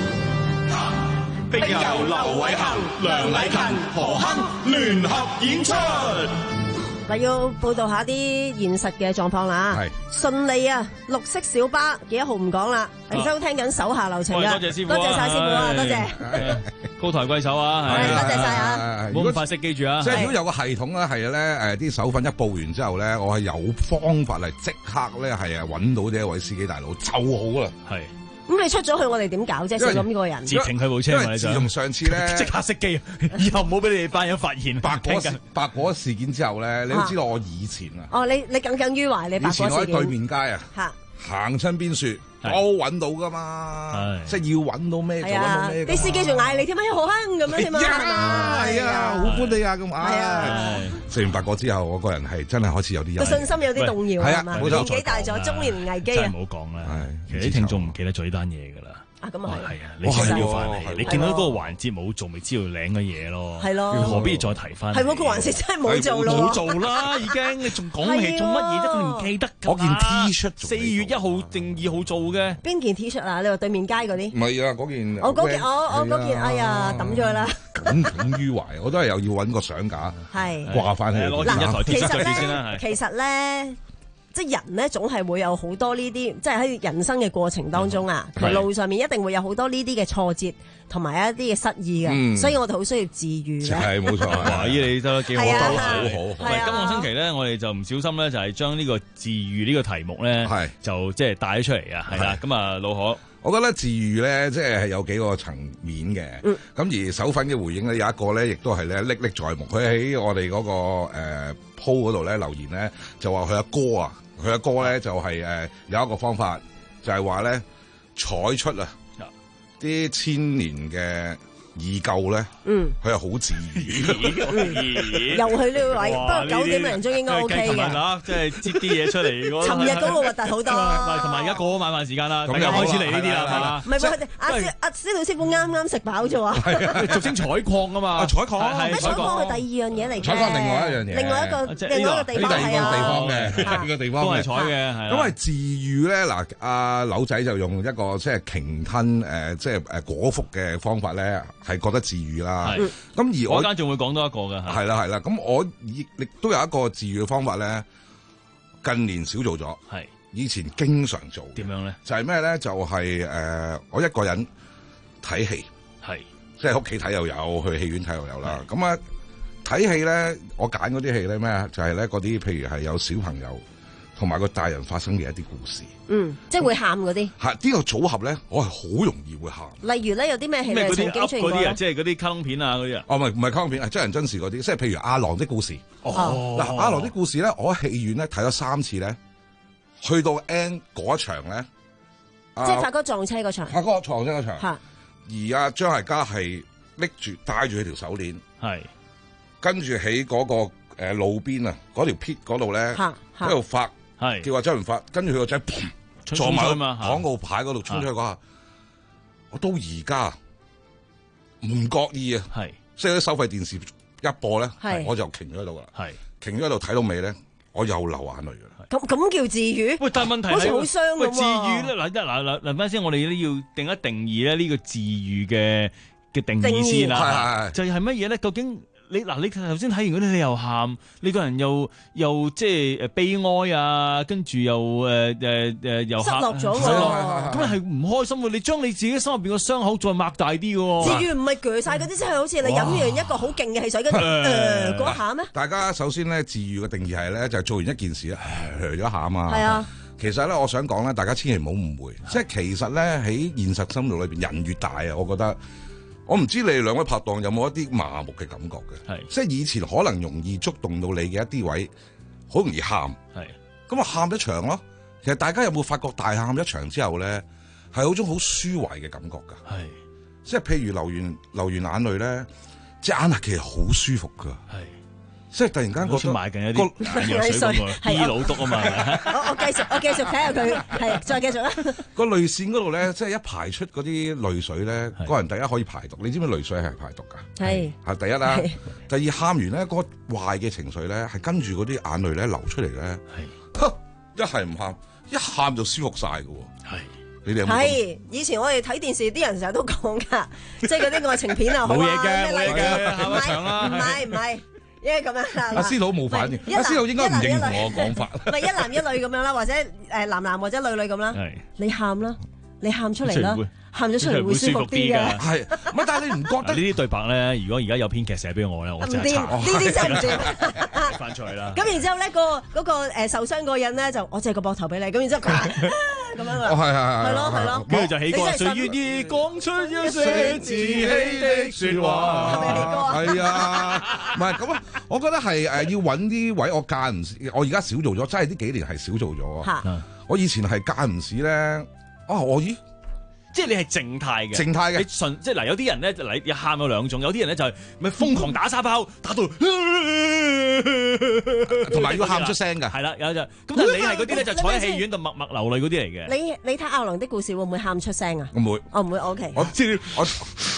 並由劉偉涵、梁麗琴、何亨聯合演出。 嗱，要報道下啲現實嘅狀況啦。係順利啊！綠色小巴幾多號唔講啦，而家都聽緊手下留情啊！ 多謝師傅， 多謝晒師傅啊！多謝， 高抬貴手啊！ 係多謝晒啊！ 冇咁快識記住啊！ 即係如果有個系統咧，係咧誒啲手份一報完之後咧，我係有方法嚟即刻咧係啊揾到呢一位司機大佬就好啦。係。 咁你出咗去，我哋點搞啫？少咁呢個人， 截停佢部車， 因為自從上次咧， 即刻熄機，以後唔好俾你哋班友發現。 白果白果事件之後咧，你都知道我以前啊。 哦，你你耿耿於懷，你白果事件。 以前我喺對面街啊， 嚇行親邊樹都揾到噶嘛，即係要揾到咩就揾到咩。 啲司機仲嗌你添啊，何亨咁樣添啊， 係啊，好歡喜啊咁啊。食完白果之後，我個人係真係開始有啲個信心有啲動搖係嘛？年紀大咗，中年危機啊！ 真係唔好講啦，其實啲聽眾唔記得咗呢單嘢㗎啦。 啊，咁啊係， 係啊，你先要翻嚟，你見到嗰個環節冇做，咪知道領嘅嘢咯。 係咯， 何必再提翻？ 係喎，個環節真係冇做咯， 冇做啦，已經。你仲講起做乜嘢啫？佢唔記得㗎。 嗰件 T 恤四月一號定二號做嘅。 邊件 T 恤啊？你話對面街嗰啲？ 唔係啊，嗰件。 我嗰件，我我嗰件，哎呀，抌咗佢啦。 耿耿於懷，我都係又要揾個相架， 係掛翻去。 攞件一台 T 恤再先啦。 其實咧。即係人咧，總係會有好多呢啲，即係喺人生嘅過程當中啊，嗯、路上面一定會有好多呢啲嘅挫折，同埋一啲嘅失意嘅，嗯、所以我哋好需要治癒嘅。 係冇錯， 哇！呢你都幾好， 都好好。今個星期咧，我哋就唔小心咧，就係將呢個治癒呢個題目咧，係就即係帶咗出嚟啊，係啦。咁啊，老可， 我覺得治癒咧，即係係有幾個層面嘅。咁、嗯、而手粉嘅回應咧，有一個咧，亦都係咧歷歷在目。佢喺我哋嗰、那個誒鋪嗰度咧留言咧，就話佢阿哥啊。佢阿哥咧就係誒有一個方法，就係話咧採出啊啲千年嘅已舊咧，嗯，佢係好治癒， 又去呢個位，不過九點零鐘應該 O K 嘅， 即係接啲嘢出嚟。 尋日嗰個核突好多， 同埋而家過咗晚飯時間啦，咁又開始嚟呢啲啦，係嘛？ 唔係喎，阿阿司徒師傅啱啱食飽啫喎， 俗稱採礦啊嘛， 採礦， 採礦係第二樣嘢嚟嘅， 採礦另外一樣嘢， 另外一個另外一個地方係啊， 第二個地方都係採嘅，係。 咁係治癒咧，嗱，阿柳仔就用一個即係鯨吞誒，即係誒果腹嘅方法咧，係覺得治癒啦。係。咁而我間仲會講多一個嘅， 係啦係啦。咁我亦亦都有一個治癒嘅方法咧，近年少做咗。係。以前經常做。 點樣咧？ 就係咩咧？就係誒，我一個人睇戲。係。即係喺屋企睇又有，去戲院睇又有啦。咁啊，睇戲咧，我揀嗰啲戲咧咩啊？就係咧嗰啲，譬如係有小朋友同埋個大人發生嘅一啲故事。 嗯，即係會喊嗰啲。 係呢個組合咧，我係好容易會喊。 例如咧，有啲咩戲咧曾經出現過嗰啲啊，即係嗰啲卡通片啊嗰啲啊。 哦，唔係唔係卡通片，係真人真事嗰啲，即係譬如阿郎的故事。哦，嗱，阿郎的故事咧，我喺戲院咧睇咗三次咧，去到 N 嗰一場咧， 即係發哥撞車嗰場。 發哥撞車嗰場。 嚇。 而阿張艾嘉係拎住戴住佢條手鏈， 係跟住喺嗰個誒路邊啊，嗰條 pit 嗰度咧，喺度發，係叫阿周潤發，跟住佢個仔砰撞埋廣告牌嗰度衝出去嗰下，我到而家唔覺意啊，係即係啲收費電視一播咧，我就停咗喺度噶啦，係停咗喺度睇到尾咧，我又流眼淚噶啦。 咁咁叫治癒？ 喂，但係問題係好似好傷咁喎。 喂，治癒咧，嗱，嗱嗱嗱翻先，我哋都要定一定義咧，呢個治癒嘅嘅定義先啦。就係乜嘢咧？究竟你嗱，你頭先睇完嗰啲，你又喊，你個人又又即係誒悲哀啊，跟住又誒誒誒又失落咗喎。 咁係唔開心喎。你將你自己心入邊個傷口再擘大啲嘅喎。 治癒唔係鋸晒嗰啲，即係好似你飲完一個好勁嘅汽水，跟住誒嗰下咩？ 大家首先咧，治癒嘅定義係咧，就係做完一件事咧，咗下啊嘛。 係啊。 其實咧，我想講咧，大家千祈唔好誤會，即係其實咧喺現實生活裏邊，人越大啊，我覺得。我唔知你哋兩位拍檔有冇一啲麻木嘅感覺嘅，係即係以前可能容易觸動到你嘅一啲位，好容易喊，係咁啊喊一場咯。其實大家有冇發覺大喊一場之後咧，係有種好舒懷嘅感覺㗎？係即係譬如流完流完眼淚咧， 隻眼係其實好舒服㗎。係。即係突然間覺得買緊一啲眼藥水咁啊，醫腦篤啊嘛。 我我繼續我繼續睇下佢，係再繼續啦。 個淚腺嗰度咧，即係一排出嗰啲淚水咧，個人第一可以排毒。你知唔知淚水係排毒㗎？係係第一啦。第二喊完咧，嗰個壞嘅情緒咧，係跟住嗰啲眼淚咧流出嚟咧，係一係唔喊，一喊就舒服晒㗎喎。係你哋有冇？係以前我哋睇電視啲人成日都講㗎，即係嗰啲愛情片啊， 冇嘢嘅，冇嘢嘅， 唔係唔係唔係。因為咁樣啦， 阿司徒冇反應，阿司徒應該唔認同我講法。 唔係一男一女咁樣啦，或者誒男男或者女女咁啦。你喊啦，你喊出嚟啦，喊咗出嚟會舒服啲嘅。係，唔係但係你唔覺得呢啲對白咧？如果而家有編劇寫俾我咧，我真係慘。 呢啲真係唔掂。 翻出嚟啦。 咁然之後咧，個嗰個誒受傷嗰個人咧就我借個膊頭俾你，咁然之後咁樣啊。 哦，係係係。 係咯係咯。 跟住就起歌，誰願意講出一些自欺的説話？ 係咪起歌啊？ 係啊，唔係咁啊。我覺得係誒要揾啲位，我間唔時，我而家少做咗，真係呢幾年係少做咗。 嚇！ 我以前係間唔時咧，啊我咦， 即係你係靜態嘅， 靜態嘅， 你純即係嗱，有啲人咧，嚟你喊有兩種，有啲人咧就係咪瘋狂打沙包，打到， 同埋要喊出聲㗎。 係啦，有就咁，但係你係嗰啲咧就坐喺戲院度默默流淚嗰啲嚟嘅。 你你睇《阿郎的故事》會唔會喊出聲啊？ 我唔會， 我唔會。O K。 我知我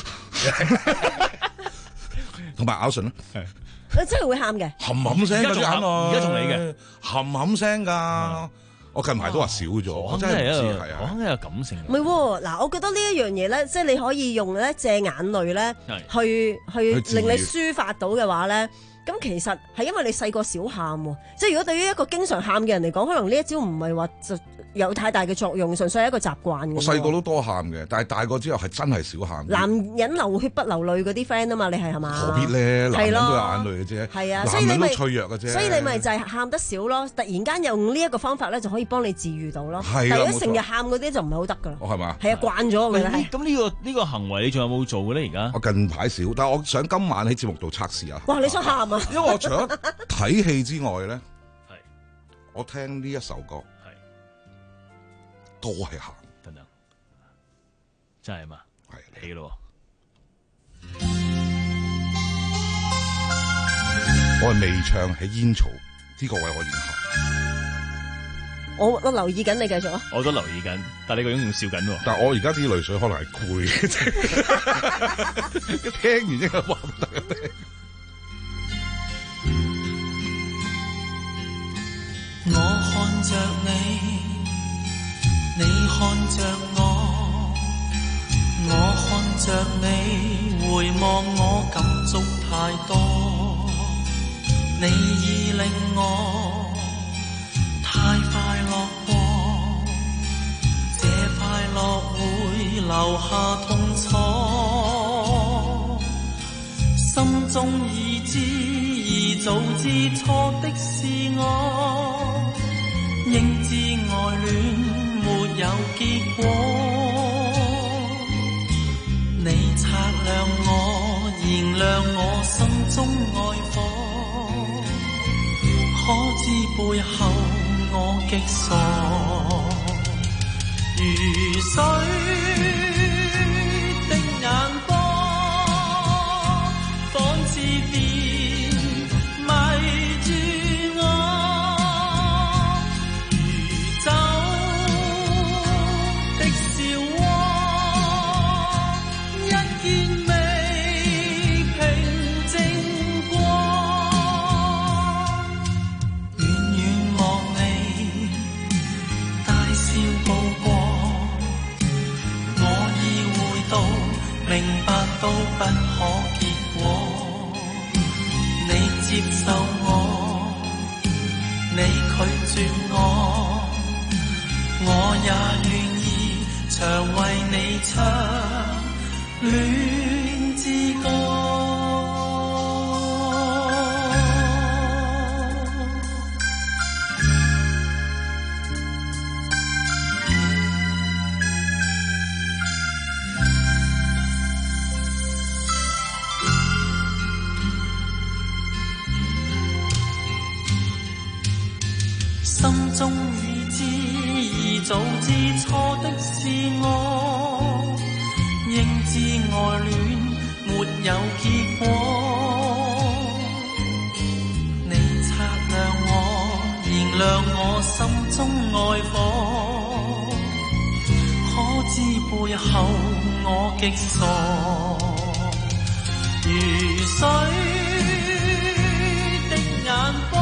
同埋咬唇咯。 你真係會喊嘅， 冚冚聲嗰啲眼淚， 而家仲你嘅， 冚冚聲㗎。我近排都話少咗，我真係唔知係啊。 我真係有感性。 唔係喎，嗱，我覺得呢一樣嘢咧，即係你可以用咧借眼淚咧，去去令你抒發到嘅話咧，咁其實係因為你細個少喊喎。即係如果對於一個經常喊嘅人嚟講，可能呢一招唔係話就有太大嘅作用，純粹係一個習慣。 我細個都多喊嘅，但係大個之後係真係少喊。 男人流血不流淚嗰啲 friend 啊嘛，你係係嘛？ 何必咧？男人都有眼淚嘅啫。 係啊， 男人都脆弱嘅啫。 所以你咪就係喊得少咯。突然間用呢一個方法咧，就可以幫你治癒到咯。 係啊， 但係如果成日喊嗰啲就唔係好得㗎啦。 哦，係嘛？ 係啊，慣咗我覺得係。 咁呢個呢個行為你仲有冇做嘅咧？而家我近排少，但係我想今晚喺節目度測試下。 哇！你想喊啊？ 因為我除咗睇戲之外咧，係我聽呢一首歌。都係喊， 等等，真係嘛？係起咯！ 我係未唱喺煙草呢個位，我然後我我留意緊，你繼續啊！ 我都留意緊，但係你個樣仲笑緊喎。 但係我而家啲淚水可能係攰嘅啫，聽完之後話唔得嘅。 我看着你。你看着我，我看着你，回望我感觸太多，你已令我太快樂過，這快樂會留下痛楚，心中已知已早知錯的是我，應知愛戀沒有結果，你擦亮我，燃亮我心中愛火，可知背後我極傻，如水的眼波，仿似電迷住我，如酒明白都不可結果，你接受我，你拒絕我，我也願意常為你唱戀之歌。心中已知，已早知錯的是我，應知愛戀沒沒有結果。你擦亮我，燃亮我心中愛火，可知背後我極傻，如水的眼波，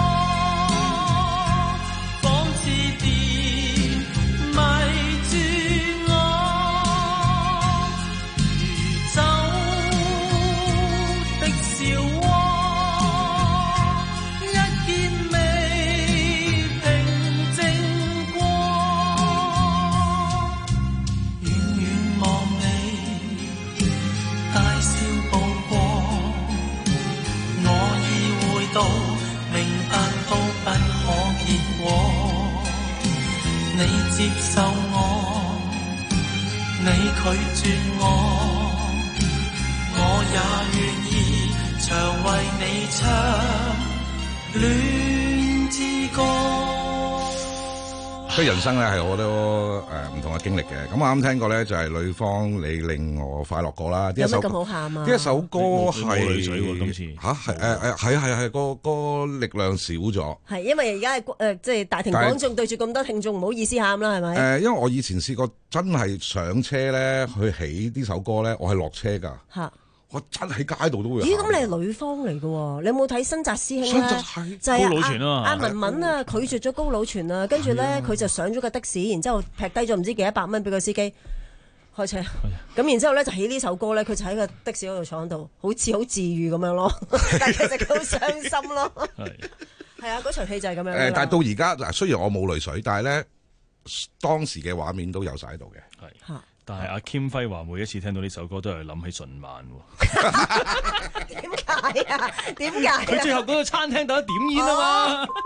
仿似電迷住我，如酒的笑窩，一見未平靜過，遠遠望你大笑步過，我已會到明白到不可結果，你接受我，你拒絕我，我也願意常為你唱戀之歌。 所以人生咧係好多誒唔同嘅經歷嘅。咁我啱聽過咧就係女方你令我快樂過啦。 有乜咁好喊啊？ 呢一首歌係女仔喎，今次嚇係誒誒係係係個個力量少咗。 係因為而家係誒即係大庭廣眾對住咁多聽眾，唔好意思喊啦，係咪？ 誒，因為我以前試過真係上車咧去起呢首歌咧，我係落車㗎。 嚇！ 我真喺街度都會。 咦？咁你係女方嚟嘅喎？你有冇睇新紮師兄咧？就高佬全啊！ 阿文文啊，拒絕咗高佬全啊，跟住咧佢就上咗個的士，然之後劈低咗唔知幾多百蚊俾個司機開車。咁然之後咧就起呢首歌咧，佢就喺個的士嗰度坐喺度，好似好治愈咁樣咯。但係其實佢好傷心咯。係係啊，嗰場戲就係咁樣。 誒，但係到而家嗱，雖然我冇淚水，但係咧當時嘅畫面都有晒喺度嘅。 係。但係阿 Kim 輝話每一次聽到呢首歌都係諗起順晚喎。 點解啊？點解？ 佢最後嗰個餐廳度點煙啊嘛。哦、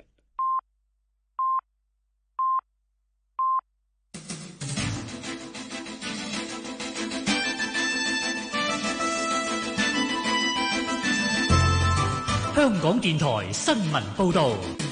香港電台新聞報導。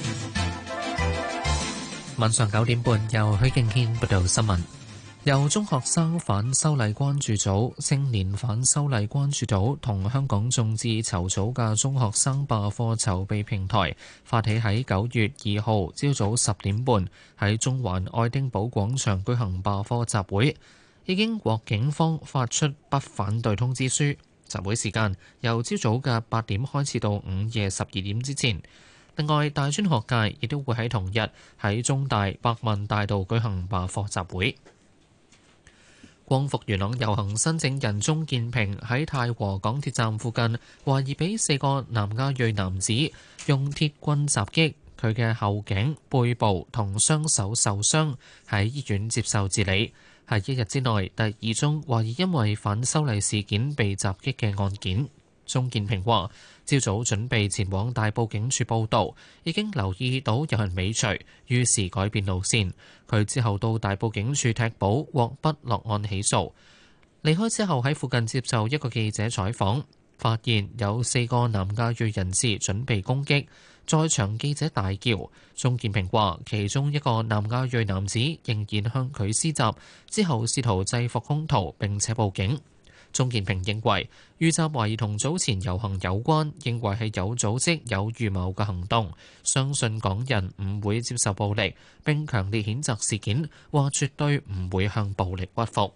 晚上九點半，由許敬軒報道新聞。由中學生反修例關注組、青年反修例關注組同香港眾志籌組嘅中學生罷課籌備平台發起喺九月二號朝早十點半喺中環愛丁堡廣場舉行罷課集會，已經獲警方發出不反對通知書。集會時間由朝早嘅八點開始到午夜十二點之前。另外，大專學界亦都會喺同日喺中大百萬大道舉行罷課集會。光復元朗遊行申請人鍾建平喺太和港鐵站附近，懷疑俾四個南亞裔男子用鐵棍襲擊，佢嘅後頸、背部同雙手受傷，喺醫院接受治理。係一日之內第二宗懷疑因為反修例事件被襲擊嘅案件。鍾建平話：朝早準備前往大埔警署報到，已經留意到有人尾隨，於是改變路線。佢之後到大埔警署踢保，獲不落案起訴。離開之後喺附近接受一個記者採訪，發現有四個南亞裔人士準備攻擊，在場記者大叫。鍾建平話：其中一個南亞裔男子仍然向佢施襲，之後試圖制服兇徒並且報警。鍾建平認為遇襲懷疑同早前遊行有關，認為係有組織有預謀嘅行動，相信港人唔會接受暴力，並強烈譴責事件，話絕對唔會向暴力屈服。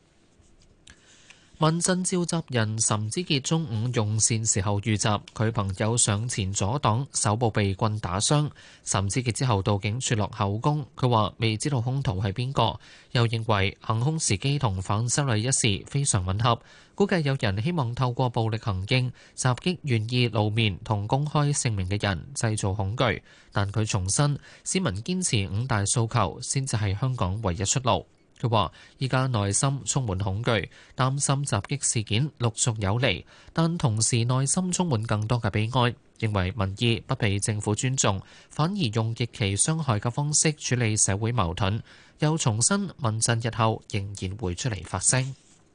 民陣召集人岑子傑中午用膳時候遇襲，佢朋友上前阻擋，手部被棍打傷。岑子傑之後到警署落口供，佢話未知道兇徒係邊個，又認為行兇時機同反修例一事非常吻合，估計有人希望透過暴力行徑襲擊願意露面同公開姓名嘅人，製造恐懼。但佢重申，市民堅持五大訴求先至係香港唯一出路。佢話：依家內心充滿恐懼，擔心襲擊事件陸續有嚟，但同時內心充滿更多嘅悲哀，認為民意不被政府尊重，反而用極其傷害嘅方式處理社會矛盾。又重申民陣日後仍然會出嚟發聲。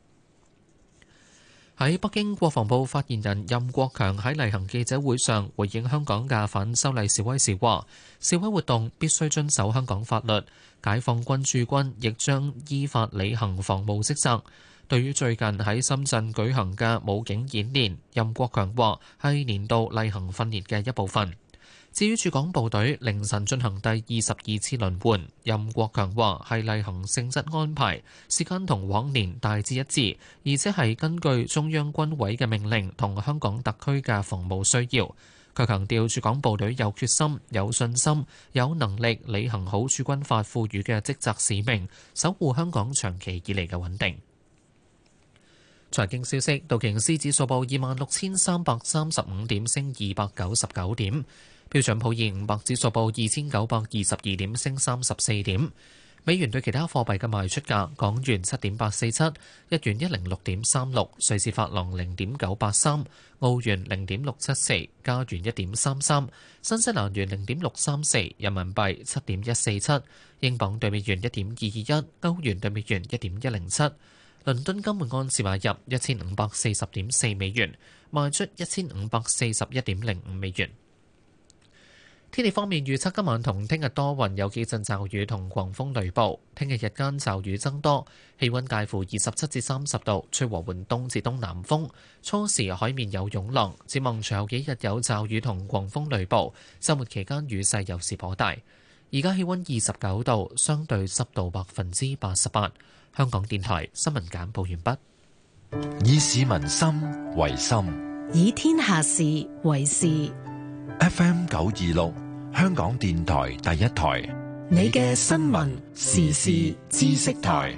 喺北京，國防部發言人任國強喺例行記者會上回應香港嘅反修例示威時話：示威活動必須遵守香港法律，解放軍駐軍亦將依法履行防務職責。 對於最近喺深圳舉行嘅武警演練，任國強話係年度例行訓練嘅一部分。至於駐港部隊凌晨進行第二十二次輪換，任國強話係例行性質安排，時間同往年大致一致，而且係根據中央軍委嘅命令同香港特區嘅防務需要。佢強調駐港部隊有決心、有信心、有能力履行好駐軍法賦予嘅職責使命，守護香港長期以嚟嘅穩定。財經消息，道瓊斯指數報二萬六千三百三十五點，升二百九十九點。標準普爾五百指數報二千九百二十二點，升三十四點。美元對其他貨幣嘅賣出價：港元七點八四七，日元一零六點三六，瑞士法郎零點九八三，澳元零點六七四，加元一點三三，新西蘭元零點六三四，人民幣七點一四七，英鎊對美元一點二二一，歐元對美元一點一零七。倫敦金每安士買入一千五百四十點四美元，賣出一千五百四十一點零五美元。天氣方面，預測今晚同聽日多雲，有幾陣驟雨同狂風雷暴。聽日日間驟雨增多，氣溫介乎二十七至三十度，吹和緩東至東南風。初時海面有湧浪，展望隨後幾日有驟雨同狂風雷暴。週末期間雨勢有時頗大。而家氣溫二十九度，相對濕度百分之八十八。香港電台新聞簡報完畢。 以市民心為心， 以天下事為事。 F M 九二六，香港電台第一台， 你嘅新聞時事知識台。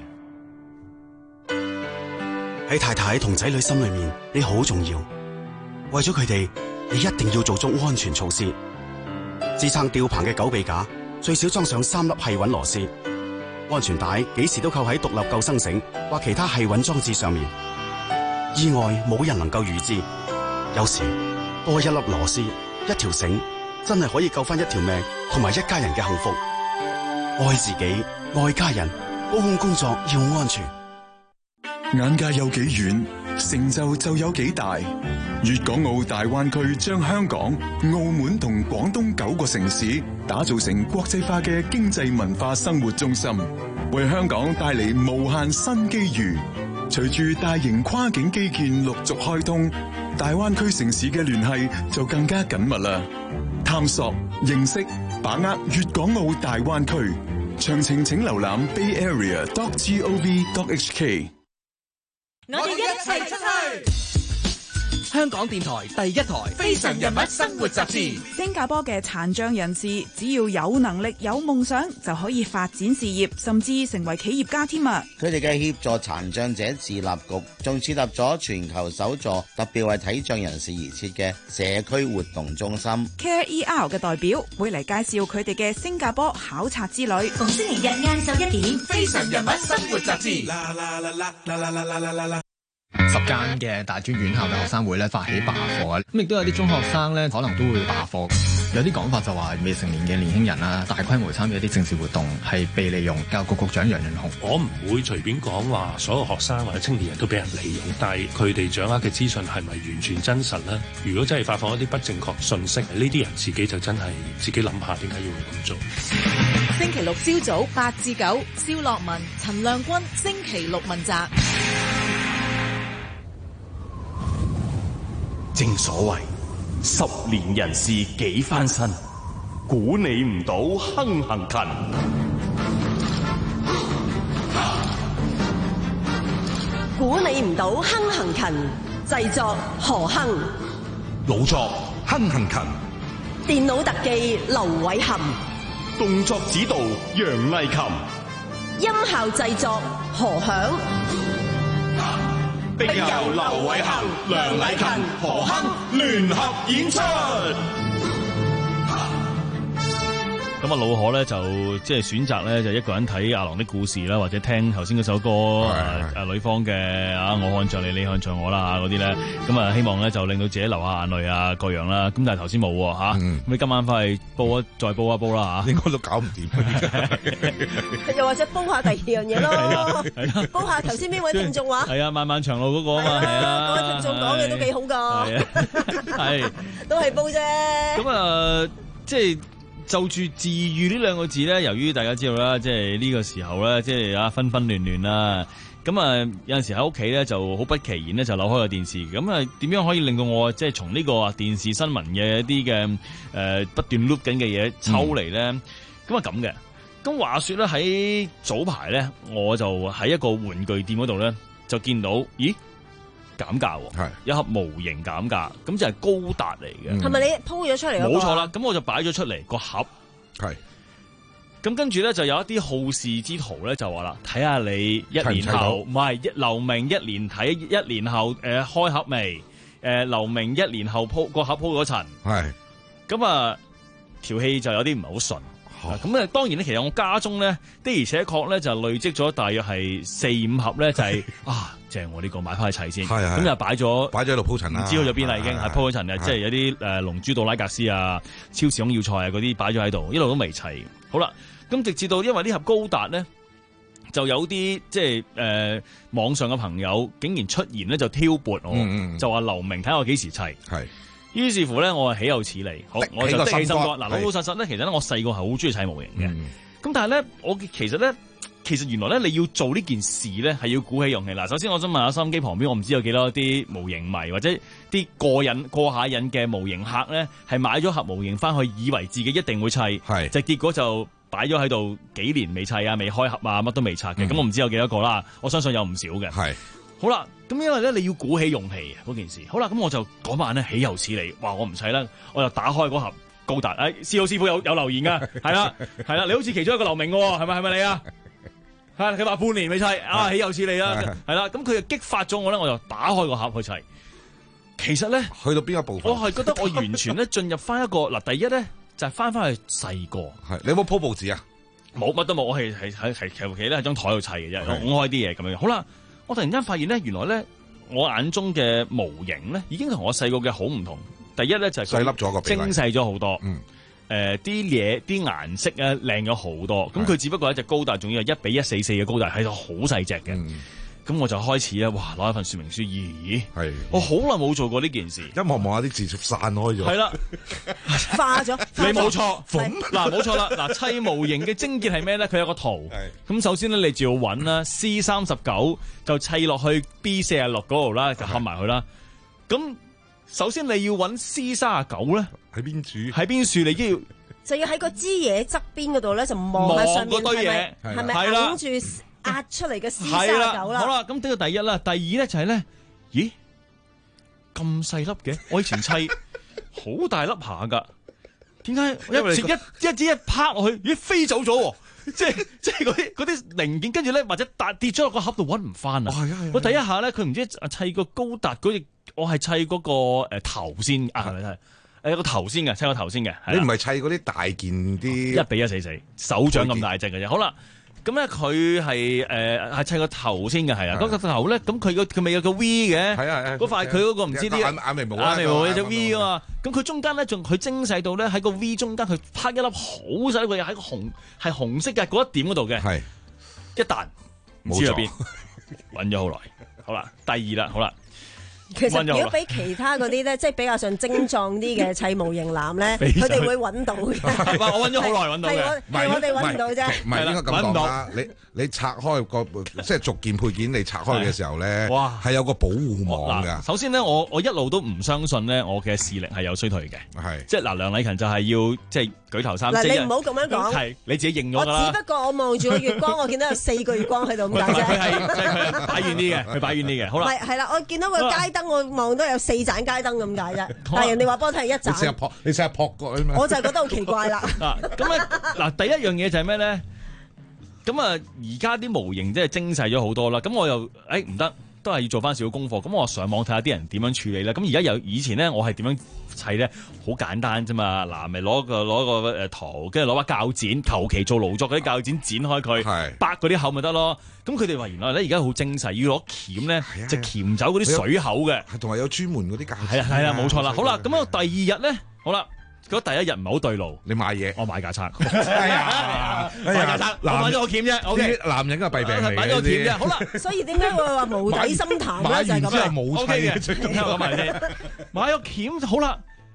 喺太太同仔女心裏面，你好重要。為咗佢哋，你一定要做足安全措施。支撐吊棚嘅狗臂架最少裝上三粒繫穩螺絲，安全帶幾時都扣喺獨立救生繩或其他繫穩裝置上面。意外冇人能夠預知，有時多一粒螺絲，一條繩真係可以救翻一條命同埋一家人嘅幸福。愛自己，愛家人，高空工作要安全。 眼界有幾遠，成就就有幾大。粵港澳大灣區將香港、澳門同廣東九個城市打造成國際化嘅經濟文化生活中心，為香港帶嚟無限新機遇。隨住大型跨境基建陸續開通，大灣區城市嘅聯繫就更加緊密啦。探索、認識、把握粵港澳大灣區，詳情請瀏覽 bay area dot gov dot h k。 我哋一齊出去。 香港電台第一台《非常人物生活雜誌》。 新加坡嘅殘障人士只要有能力、有夢想，就可以發展事業，甚至成為企業家添啊！ 佢哋嘅協助殘障者自立局仲設立咗全球首座特別為體障人士而設嘅社區活動中心。 Care E R 嘅代表會嚟介紹佢哋嘅新加坡考察之旅。 逢星期日晏晝一點，《非常人物生活雜誌》。 十間嘅大專院校嘅學生會咧發起罷課啊，咁亦都有啲中學生咧可能都會罷課。有啲講法就話未成年嘅年輕人啦，大規模參與一啲政治活動係被利用。教育局局長楊潤雄， 我唔會隨便講話所有學生或者青年人都俾人利用，但係佢哋掌握嘅資訊係咪完全真實呢？如果真係發放一啲不正確信息，呢啲人自己就真係自己諗下點解要咁做。 星期六朝早八至九，蕭樂文、陳亮君，星期六問責。 正所謂十年人事幾番新，估你唔到亨行勤。 估你唔到亨行勤，製作何亨， 老作亨行勤， 電腦特技劉偉涵， 動作指導楊麗琴， 音效製作何響。 並由劉偉恒、梁禮勤、何亨聯合演出。 咁啊，老何咧就即係選擇咧就一個人睇《阿郎的故事》啦，或者聽頭先嗰首歌誒誒女方嘅啊，我看着你，你看着我啦嗰啲咧，咁啊希望咧就令到自己流下眼淚啊各樣啦。咁但係頭先冇喎嚇，咁、嗯、你今晚翻去煲一再煲一煲啦嚇， 應該都搞唔掂。 又或者煲下第二樣嘢咯，煲下頭先邊位聽眾話？ 係啊，漫漫長路嗰個啊嘛，係啊， 嗰位聽眾講嘅都幾好㗎， 係都係煲啫。 咁啊，即係。 就住治癒呢兩個字咧，由於大家知道啦，即係呢個時候咧，即係啊紛紛亂亂啦。咁啊，有陣時喺屋企咧就好不其然咧就扭開個電視，咁啊點樣可以令到我即係從呢個電視新聞嘅一啲嘅誒不斷 loop 緊嘅嘢抽離咧？咁啊咁嘅，咁話說咧喺早排咧，我就喺一個玩具店嗰度咧就見到，咦減價喎，係一盒模型減價，咁就係高達嚟嘅， 係咪你鋪咗出嚟？ 冇錯啦，咁我就擺咗出嚟個盒，係。咁跟住咧就有一啲好事之徒咧就話啦，睇下你一年後唔係一劉明一年睇一年後誒、呃、開盒未？誒、呃、劉明一年後鋪個盒鋪嗰層，係咁啊條氣就有啲唔係好順。咁啊當然咧，其實我家中咧的而且確咧就累積咗大約係四五盒咧，就係、是、啊正我呢個買翻去齊先，咁就擺咗擺咗喺度鋪層啦，唔知去咗邊啦已經係鋪咗層啊，即係有啲誒龍珠杜拉格斯啊、超時空要塞啊嗰啲擺咗喺度，一路都未齊。好啦。咁直至到，因為呢盒高達咧，就有啲即係誒、呃、網上嘅朋友竟然出現咧，就挑撥我，嗯嗯就話劉明睇我幾時砌。係，於是乎咧，我係豈有此理，好，我就的起心肝。嗱，老老實實咧，其實咧，我細個係好中意砌模型嘅。咁、嗯、但係咧，我其實咧，其實原來咧，你要做呢件事咧，係要鼓起勇氣。嗱，首先我想問下收音機旁邊，我唔知有幾多啲模型迷或者啲過癮過下癮嘅模型客咧，係買咗盒模型翻去，以為自己一定會砌，係，就結果就擺咗喺度幾年未砌啊，未開盒啊，乜都未拆嘅，咁、嗯、我唔知有幾多個啦，我相信有唔少嘅。係，好啦，咁因為咧你要鼓起勇氣嗰件事，好啦，咁我就嗰晚咧豈有此理，話我唔砌啦，我就打開嗰盒高達，誒、哎，司徒師傅有有留言噶，係啦，係啦，你好似其中一個劉明嘅，係咪係咪你啊？係，佢話半年未砌，啊，豈有此理啦，係啦，咁佢就激發咗我咧，我就打開個盒去砌。其實咧，去到邊一部分？我係覺得我完全咧進入翻一個嗱，第一咧。就係翻翻去細個，係你有冇鋪報紙啊？冇，乜都冇，我係係係係求其咧喺張台度砌嘅啫，拱開啲嘢咁樣。好啦，我突然間發現咧，原來咧我眼中嘅模型咧已經同我細個嘅好唔同。第一咧就係細粒咗個比例，精細咗好多。嗯，誒啲嘢啲顏色咧靚咗好多。咁佢只不過係一隻高達，仲要係一比一四四嘅高達，係好細隻嘅。嗯咁我就開始咧，哇！攞一份說明書，咦？係我好耐冇做過呢件事，一望望下啲字就散開咗。係啦， 化咗。 你冇錯，嗱冇錯啦，嗱砌模型嘅精結係咩咧？佢有個圖。咁首先咧，你就要揾啦 C 三十九就砌落去 B 四十六嗰度啦，就合埋佢啦。咁首先你要揾 C 三十九咧，喺邊處？喺邊處？你都要就要喺個枝嘢側邊嗰度咧，就望喺上面係咪？係咪揞住？壓出嚟嘅 C 三十九啦， 好啦，咁呢個第一啦，第二咧就係、是、咧，咦咁細粒嘅，我以前砌好大粒下噶，點解一一一支一拍落去，咦飛走咗，即係即係嗰啲嗰啲零件，跟住咧或者跌跌咗落個盒度搵唔翻啊！我第一下咧，佢唔知砌個高達嗰隻，我係砌嗰個誒頭先啊，係咪係？誒個頭先嘅，砌個頭先嘅， 你唔係砌嗰啲大件啲， 一比一四四，手掌咁大隻嘅啫，好啦。咁咧佢係誒係砌個頭先嘅，係啊，嗰個頭咧，咁佢個佢咪有個 V 嘅，係啊，嗰塊佢嗰個唔知啲眼眼眉毛眼眉毛有隻 V 啊嘛，咁佢中間咧仲佢精細到咧喺個 V 中間佢拍一粒好細嘅嘢喺個紅係紅色嘅嗰一點嗰度嘅，係一彈唔知喺邊，揾咗好耐，好啦，第二啦，好啦。 其實如果比其他嗰啲咧，即係比較上精壯啲嘅砌模型男咧，佢哋會揾到嘅。 我揾咗好耐揾到嘅， 係我哋揾唔到啫。 唔係應該咁講啦，你你拆開個即係逐件配件，你拆開嘅時候咧，哇，係有個保護網㗎。 首先咧，我我一路都唔相信咧，我嘅視力係有衰退嘅。係即係嗱，梁禮勤就係要即係舉頭三。嗱， 你唔好咁樣講。 係你自己認咗㗎啦。 我只不過我望住個月光，我見到有四個月光喺度咁解啫。 佢係即係佢擺遠啲嘅，佢擺遠啲嘅。好啦。係係啦，我見到個街燈，我望到有四盞街燈咁解啫。但係人哋話幫我睇一盞。 你成日撲，你成日撲過啊嘛。 我就係覺得好奇怪啦。 嗱咁啊嗱，第一樣嘢就係咩咧？咁啊，而家啲模型即係精細咗好多啦。咁我又誒唔得，都係要做翻少少功課。咁我上網睇下啲人點樣處理咧。咁而家有以前咧，我係點樣砌咧？好簡單啫嘛。嗱，咪攞個攞個誒圖，跟住攞把鉸剪，求其做勞作嗰啲鉸剪剪開佢，掰嗰啲口咪得咯。咁佢哋話原來咧而家好精細，要攞鉗咧就鉗走嗰啲水口嘅， 同埋有專門嗰啲鉸剪。 係啊係啊，冇錯啦。好啦，咁我第二日咧，好啦。嗰第一日唔係好對路， 你買嘢， 我買架撐，係啊，買架撐，我買咗個鉗啫，O K， 男人嘅弊病嚟嘅， 買咗個鉗啫，好啦， 所以點解會話無底深潭咧？就係咁啦， ，O K 嘅， 咁埋先，買咗鉗好啦，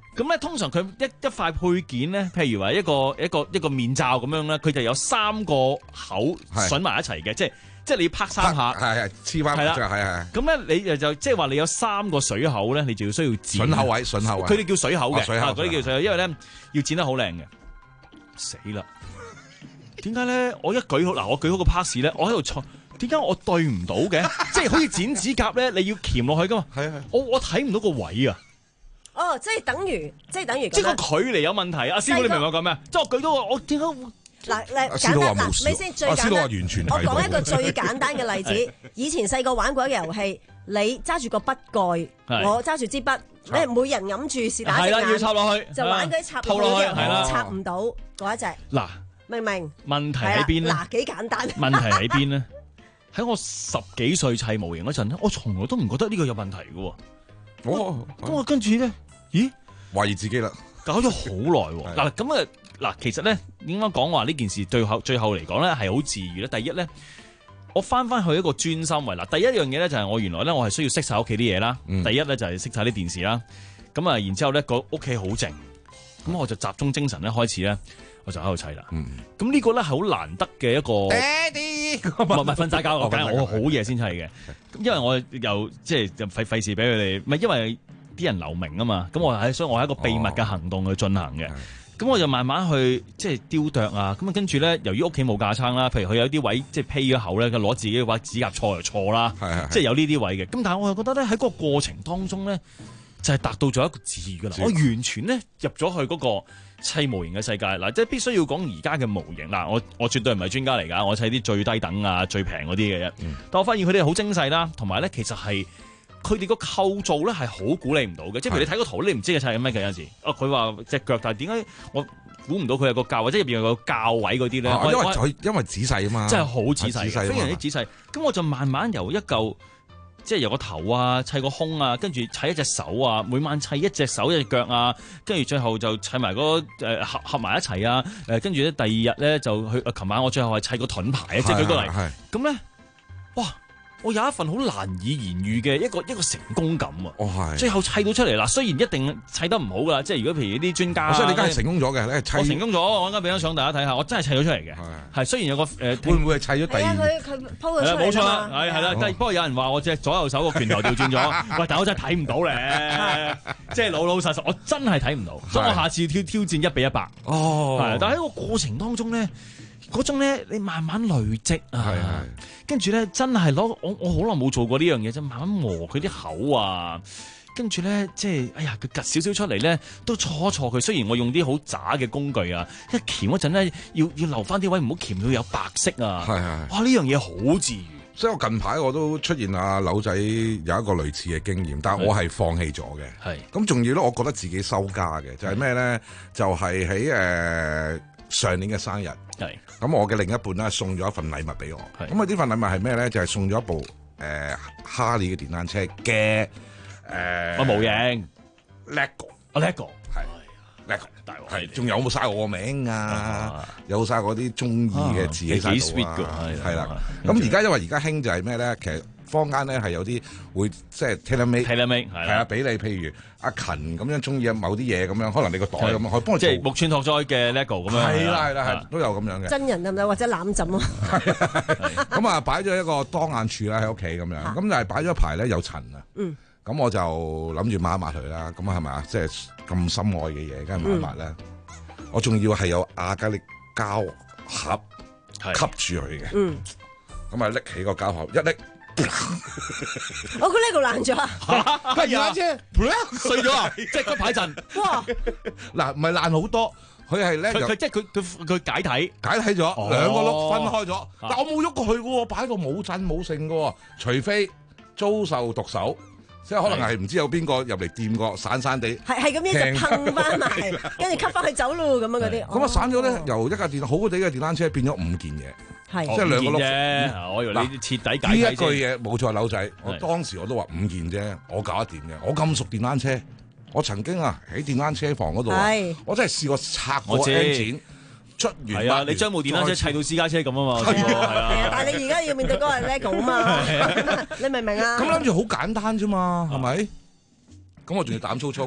咁咧通常佢一一塊配件咧，譬如話一個一個一個面罩咁樣咧，佢就有三個口筍埋一齊嘅，即係即係你要拍三下， 係係黐翻，係啦，係係。 咁咧你就即係話你有三個水口咧，你就要需要剪筍口位，筍口位， 佢哋叫水口嘅， 水口嗰啲叫水口，因為咧要剪得好靚嘅。死啦！點解咧？我一舉好嗱，我舉好個 pass 咧，我喺度錯。點解我對唔到嘅？即係好似剪指甲咧，你要鉗落去噶嘛？係啊係。我我睇唔到個位啊！ 哦，即係等於，即係等於。 即係個距離有問題。阿師傅，你明我講咩？即係我舉到我，我點解？ 嗱嗱，簡單嗱，咪先最簡單。 師傅話完全睇到。 我講一個最簡單嘅例子。以前細個玩過一個遊戲，你揸住個筆蓋，我揸住支筆，你每人揞住是打隻眼， 係啦，要插落去， 就玩嗰啲插落去，插唔到嗰一隻。 嗱， 明唔明？ 問題喺邊咧？ 嗱，幾簡單。 問題喺邊咧？喺我十幾歲砌模型嗰陣咧，我從來都唔覺得呢個有問題嘅。 哦， 咁我跟住咧，咦？ 懷疑自己啦， 搞咗好耐。嗱，咁啊，嗱，其實咧，點解講話呢件事最後最後嚟講咧係好治癒咧？第一咧，我翻翻去一個專心位。嗱，第一樣嘢咧就係我原來咧我係需要熄晒屋企啲嘢啦。嗯、第一咧就係熄晒啲電視啦。咁啊，然之後咧個屋企好靜，咁我就集中精神咧開始咧。我就喺度砌啦，咁、嗯、呢個咧係好難得嘅一個，爹哋，唔係唔係瞓晒覺，我梗係我好夜先砌嘅，因為我又即係費費事俾佢哋，唔係因為啲人留名啊嘛，咁我係所以我係一個秘密嘅行動去進行嘅，咁、哦、我就慢慢去即係雕琢啊，咁啊跟住咧，由於屋企冇架撐啦，譬如佢有啲位即係披咗口咧，佢攞自己嘅話指甲錯就錯啦，即係有呢啲位嘅，咁但係我又覺得咧喺嗰個過程當中咧，就係、是、達到咗一個治癒噶啦，我完全咧入咗去嗰、那個。砌模型嘅世界嗱，即係必須要講而家嘅模型嗱，我我絕對唔係專家嚟㗎，我砌啲最低等啊、最平嗰啲嘅啫。嗯、但我發現佢哋好精細啦，同埋咧其實係佢哋個構造咧係好估你唔到嘅，即係譬如你睇個圖，你唔知佢砌緊咩嘅有陣時。哦，佢話隻腳，但係點解我估唔到佢有個教，或者入邊有個教位嗰啲咧？ 因為佢因為仔細啊嘛， 真係好仔細，非常之仔細。咁我就慢慢由一嚿。即係由個頭啊，砌個胸啊，跟住砌一隻手啊，每晚砌一隻手一隻腳啊，跟住最後就砌埋嗰誒合合埋一齊啊，誒跟住咧第二日咧就去，琴晚我最後係砌個盾牌啊，即係舉個例，咁咧，哇！我有一份好難以言喻嘅一個一個成功感啊！哦，係。最後砌到出嚟啦，雖然一定砌得唔好噶啦，即係如果譬如啲專家， 所以你而家係成功咗嘅，你係砌。我成功咗，我而家俾張相大家睇下，我真係砌咗出嚟嘅。係，雖然有個誒， 會唔會係砌咗第二？ 佢佢鋪咗出嚟。 冇錯啦，係係啦，不過有人話我隻左右手個拳頭調轉咗，喂，但我真係睇唔到咧，即係老老實實，我真係睇唔到，所以我下次挑挑戰一比一百。哦。係，但係喺個過程當中咧。嗰種咧，你慢慢累積啊，跟住咧真係攞我我好耐冇做過呢樣嘢，就慢慢磨佢啲口啊，跟住咧即係哎呀佢趌少少出嚟咧，都搓一搓佢。雖然我用啲好渣嘅工具啊，一鉗嗰陣咧要要留翻啲位，唔好鉗到有白色啊。係係，哇呢樣嘢好治癒。 所以我近排我都出現阿柳仔有一個類似嘅經驗，但係我係放棄咗嘅。係咁仲要咧，我覺得自己收家嘅就係咩咧？就係喺誒上年嘅生日。係。咁我嘅另一半咧送咗一份禮物俾我，咁啊呢份禮物係咩咧？就係、是、送咗一部誒哈利嘅電單車嘅誒個模型 ，LEGO， 啊 LEGO 係 LEGO，大鑊係，仲有冇晒我個名啊？有晒嗰啲中意嘅字喺晒度啊！係啦，咁而家因為而家興就係咩咧？其實坊間咧係有啲會即係 tailor made，tailor made 係啊，俾你譬如阿勤咁樣中意某啲嘢咁樣，可能你個袋咁樣，可以幫你即係木村拓哉嘅 LEGO 咁樣。 係啦係啦係，都有咁樣嘅。 真人得唔得？或者攬枕咯。 咁啊，擺咗一個當眼處啦喺屋企咁樣，咁但係擺咗一排咧有塵啊。嗯。咁我就諗住抹一抹佢啦。咁啊係咪啊？即係咁深愛嘅嘢，梗係抹一抹啦。我仲要係有亞加力膠盒吸住佢嘅。嗯。咁啊拎起個膠盒一拎。 我個 LEGO 爛咗啊！ 係呀， 碎咗啊！即係嗰排陣， 哇！ 嗱，唔係爛好多，佢係咧， 佢即係佢佢佢解體， 解體咗，兩個碌分開咗。但我冇喐過去嘅喎，擺喺度冇震冇剩嘅喎，除非遭受毒手，即係可能係唔知有邊個入嚟掂過，散散地， 係係咁樣就噴翻埋，跟住吸翻去走路咁樣嗰啲。 咁啊散咗咧，由一架電好地嘅電單車變咗五件嘢。 係， 即係兩個碌啫。我以為你徹底解呢一句嘢冇錯，柳仔。我當時我都話五件啫，我搞得掂嘅。我咁熟電單車，我曾經啊喺電單車房嗰度，我真係試過拆過 engine，出完。 係啊，你將部電單車砌到私家車咁啊嘛。係啊，但係你而家要面對嗰個係 LEGO 啊嘛，你明唔明啊？ 咁諗住好簡單啫嘛，係咪？咁我仲要膽粗粗。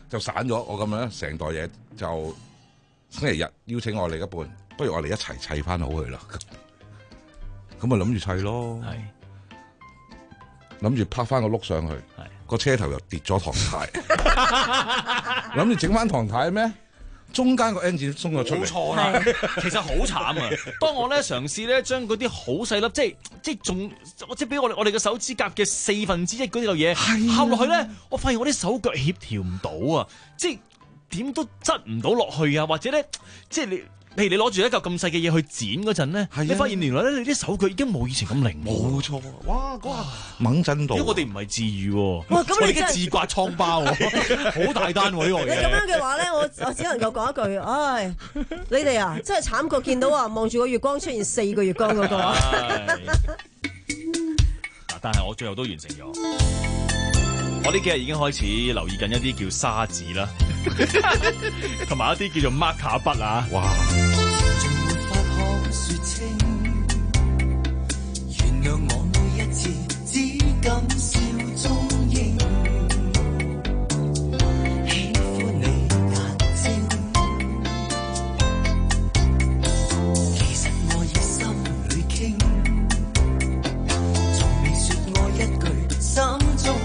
就散咗。我咁樣成袋嘢就星期日邀請我另一半，不如我哋一齊砌翻好佢啦。咁咪諗住砌咯，諗住拍翻個碌上去，個車頭又跌咗唐太，諗住整翻唐太咩？中間個 engine 鬆咗出嚟， 冇錯啦。其實好慘啊！當我咧嘗試咧將嗰啲好細粒，即係即係仲即係俾我哋我哋嘅手指甲嘅四分之一嗰啲嚿嘢合落去咧，我發現我啲手腳協調唔到啊！即係點都執唔到落去啊，或者咧即係你。譬如你攞住一嚿咁細嘅嘢去剪嗰陣咧，你發現原來咧你啲手腳已經冇以前咁靈活。 冇錯，哇！嗰下猛震到。 因為我哋唔係自愈喎，我哋嘅自刮瘡疤喎，好大單喎呢個嘢。 你咁樣嘅話咧，我我只能夠講一句，唉，你哋啊，真係慘過見到啊，望住個月光出現四個月光嗰個。 但係我最後都完成咗。我呢幾日已經開始留意緊一啲叫沙紙啦，同埋一啲叫做 marker 筆啊。哇！原諒我每一次只敢笑中應，喜歡你眼睛。其實我已心裏傾，從未說我一句，心中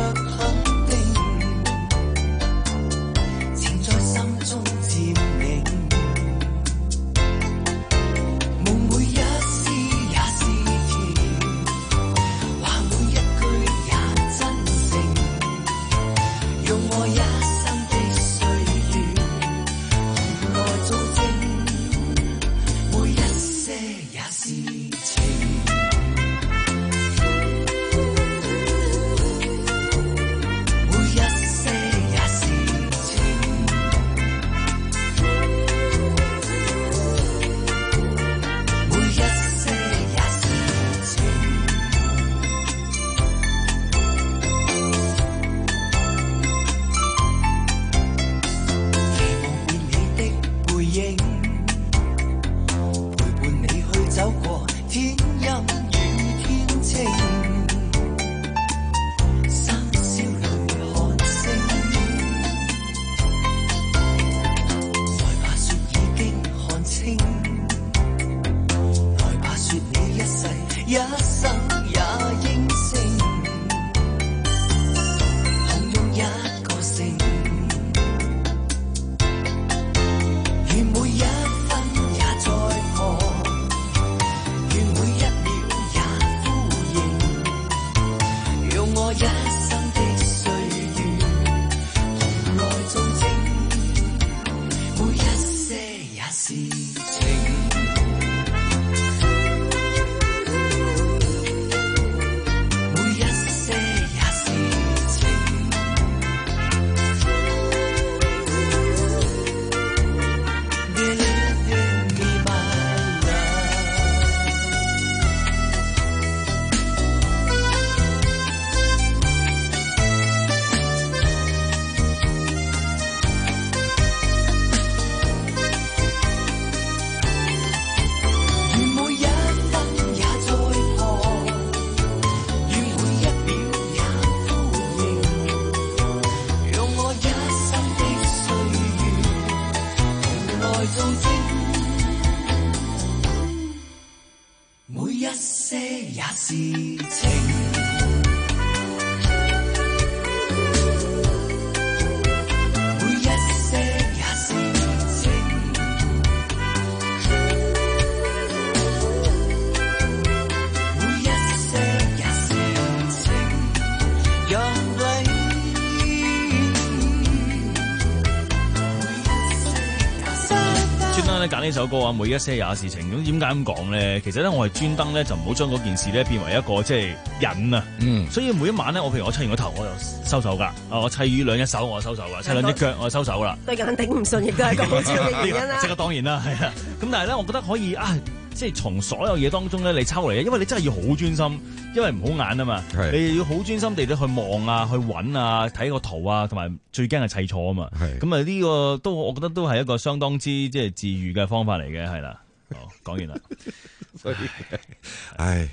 揀呢首歌啊，每一些也事情。咁點解咁講咧？其實咧，我係專登咧就唔好將嗰件事咧變為一個即係癮啊。嗯。所以每一晚咧，我譬如我砌完個頭，我就收手噶。啊，我砌魚兩隻手，我就收手噶；砌兩隻腳，我就收手啦。 對眼頂唔順，亦都係一個好重要嘅原因啦。 即係當然啦，係啊。咁但係咧，我覺得可以啊，即係從所有嘢當中咧，你抽嚟，因為你真係要好專心，因為唔好眼啊嘛。係。你要好專心地咧去望啊，去揾啊，睇個圖啊，同埋最驚係砌錯啊嘛。係。咁啊，呢個都我覺得都係一個相當之即係治癒嘅方法嚟嘅，係啦。好，講完啦。 所以，唉，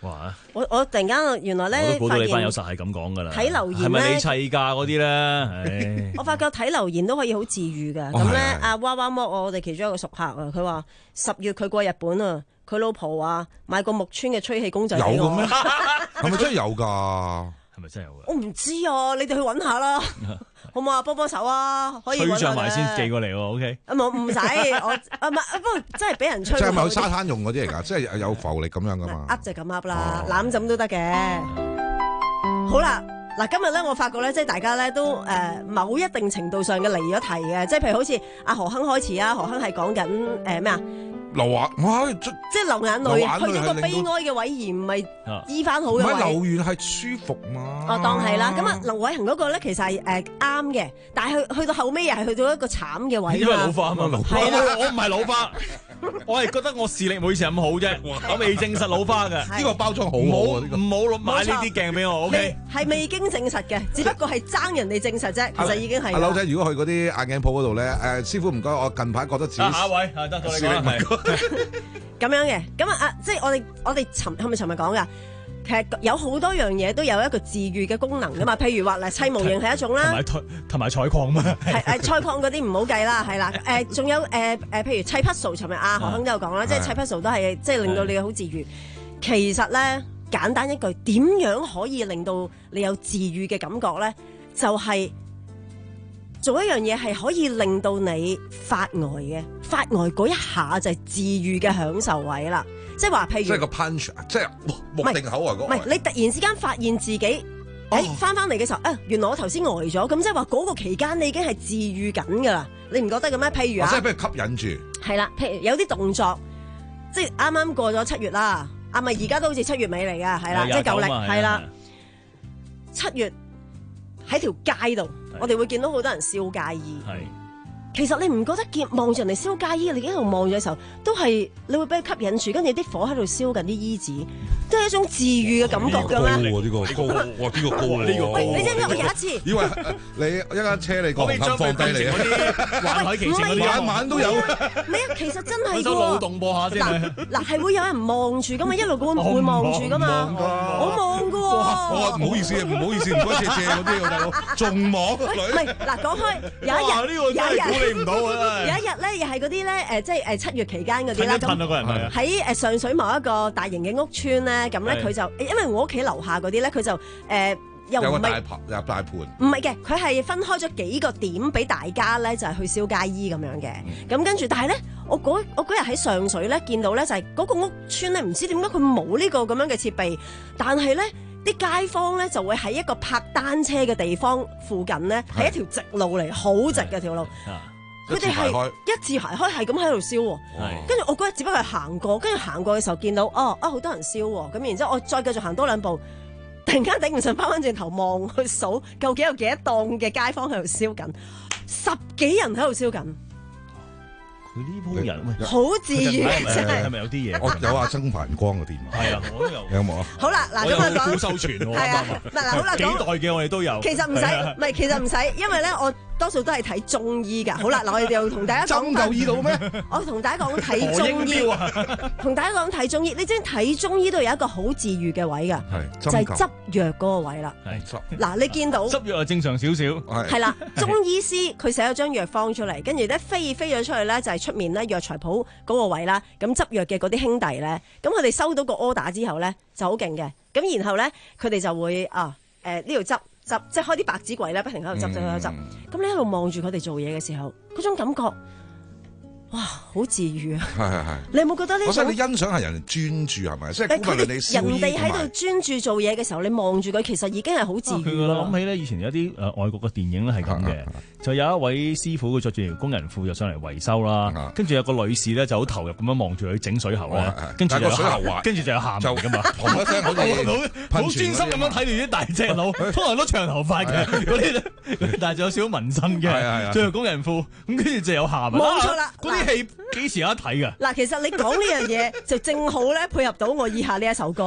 哇！ 我我突然間原來咧， 我都估到你班友實係咁講㗎啦。 睇留言咧， 係咪你砌㗎嗰啲咧？ 我發覺睇留言都可以好治癒㗎。咁咧，阿娃娃剝我哋其中一個熟客啊，佢話十月佢過日本啊，佢老婆話買個木村嘅吹氣公仔俾我。 有嘅咩？係咪真係有㗎？ 係咪真係有㗎？ 我唔知啊，你哋去揾下啦，好唔好啊？幫幫手啊，可以揾下。 吹脹埋先寄過嚟喎 ，OK？ 啊冇唔使，我啊唔係，不過真係俾人吹。 即係咪有沙灘用嗰啲嚟㗎？即係有浮力咁樣㗎嘛？ 噏就咁噏啦，攬枕都得嘅。好啦，嗱今日咧，我發覺咧，即係大家咧都誒某一定程度上嘅離咗題嘅，即係譬如好似阿何亨開始啊，何亨係講緊誒咩啊？ 流眼，哇！即係流眼淚，去到個悲哀嘅位而唔係醫翻好嘅位。 唔係流完係舒服嘛？ 哦，當係啦。咁啊，劉偉恒嗰個咧其實係誒啱嘅，但係去去到後尾又係去到一個慘嘅位。 因為老花啊嘛，老花。我唔係老花，我係覺得我視力冇以前咁好啫。我未證實老花嘅。 呢個包裝好好啊！ 唔好買呢啲鏡俾我。O K。 係未經證實嘅，只不過係爭人哋證實啫。其實已經係。 阿佬仔，如果去嗰啲眼鏡鋪嗰度咧，誒師傅唔該，我近排覺得自己下一位啊，得到你講。 咁樣嘅，咁啊啊，即係我哋我哋尋係咪尋日講噶？其實有好多樣嘢都有一個治癒嘅功能噶嘛，譬如話嗱，砌模型係一種啦， 同埋同埋採礦嘛， 係誒採礦嗰啲唔好計啦，係啦，誒仲有誒誒，譬如砌 puzzle，尋日阿何亨都有講啦，即係砌 puzzle 都係即係令到你好治癒。其實咧，簡單一句，點樣可以令到你有治癒嘅感覺咧？就係、是。做一樣嘢係可以令到你發呆嘅，發呆嗰一下就係治癒嘅享受位啦。即係話譬如， 即係個 punch，即係目定口呆嗰個。 唔係你突然之間發現自己，誒翻翻嚟嘅時候，啊原來我頭先呆咗，咁即係話嗰個期間你已經係治癒緊㗎啦。你唔覺得嘅咩？譬如啊， 即係俾佢吸引住。係啦，譬如有啲動作，即係啱啱過咗七月啦，啊咪而家都好似七月尾嚟㗎，係啦，即係舊歷係啦，七月喺條街度。我哋會見到好多人燒街衣，其實你唔覺得見望住人哋燒街衣，你喺度望住嘅時候，都係你會俾佢吸引住，跟住啲火喺度燒緊啲衣紙，都係一種治癒嘅感覺㗎咩？ 呢個高，哇！呢個高啊！呢個高。 你知唔知我有一次以為你一間車你個紅磡放低你啊？ 環海奇情嗰啲晚晚都有。 唔係啊，其實真係㗎喎。 腦動播下先。 嗱嗱係會有人望住㗎嘛，一路會會望住㗎嘛。我望㗎喎。 我話唔好意思啊，唔好意思，唔該借借嗰啲，我大佬仲望。 唔係嗱，講開有一日，有一日。 估你唔到啊！ 有一日咧，又係嗰啲咧，誒，即係誒七月期間嗰啲啦。 咁喺誒上水某一個大型嘅屋邨咧，咁咧佢就，因為我屋企樓下嗰啲咧，佢就誒又唔係有大盤，有大盤。 唔係嘅，佢係分開咗幾個點俾大家咧，就係去燒街衣咁樣嘅。咁跟住，但係咧，我嗰我嗰日喺上水咧見到咧，就係嗰個屋邨咧，唔知點解佢冇呢個咁樣嘅設備，但係咧。啲街坊咧就會喺一個泊單車嘅地方附近咧，係一條直路嚟，好直嘅條路。佢哋係一字排開，係咁喺度燒。跟住我嗰日只不過係行過，跟住行過嘅時候見到，哦啊好多人燒。咁然之後我再繼續行多兩步，突然間頂唔順，翻返轉頭望去數，究竟有幾多檔嘅街坊喺度燒緊？十幾人喺度燒緊。 佢呢鋪人好治癒，真係係咪有啲嘢？ 我有阿曾繁光嘅電話， 係啊，我都有。 有冇啊？ 好啦，嗱咁啊講， 古秀全喎， 係啊，嗱好啦， 幾代嘅我哋都有。 其實唔使，唔係其實唔使，因為咧我多數都係睇中醫㗎。好啦，嗱我哋就同大家講， 針灸醫到咩？ 我同大家講睇中醫，同大家講睇中醫。你知唔知睇中醫都有一個好治癒嘅位㗎？係就係執藥嗰個位啦。係嗱，你見到執藥係正常少少。 係啦，中醫師佢寫咗張藥方出嚟，跟住咧飛飛咗出去咧，就係出面咧藥材鋪嗰個位啦。咁執藥嘅嗰啲兄弟咧，咁佢哋收到個 order 之後咧就好勁嘅。咁然後咧佢哋就會啊誒呢度執。執即係開啲白紙櫃咧，不停喺度執執執執。咁、嗯、你喺度望住佢哋做嘢嘅時候，嗰種感覺，哇，好治癒啊！係係係。你有冇覺得呢種？ 我想你欣賞係人哋專注係咪？即係鼓勵人哋人哋喺度專注做嘢嘅時候，你望住佢，其實已經係好治癒咯。 我諗起咧，以前有啲誒外國嘅電影咧係咁嘅，就有一位師傅佢着住條工人褲就上嚟維修啦，跟住有個女士咧就好投入咁樣望住佢整水喉咧，跟住就水喉滑， 跟住就有喊就噶嘛， 同一聲好好專心咁樣睇住啲大隻佬，通常都長頭髮嘅嗰啲，但係仲有少少紋身嘅，着住工人褲，咁跟住就有喊。 冇錯啦， 嗰啲戲幾時有得睇㗎？ 嗱，其實你講呢樣嘢就正好咧配合到我以下呢一首歌。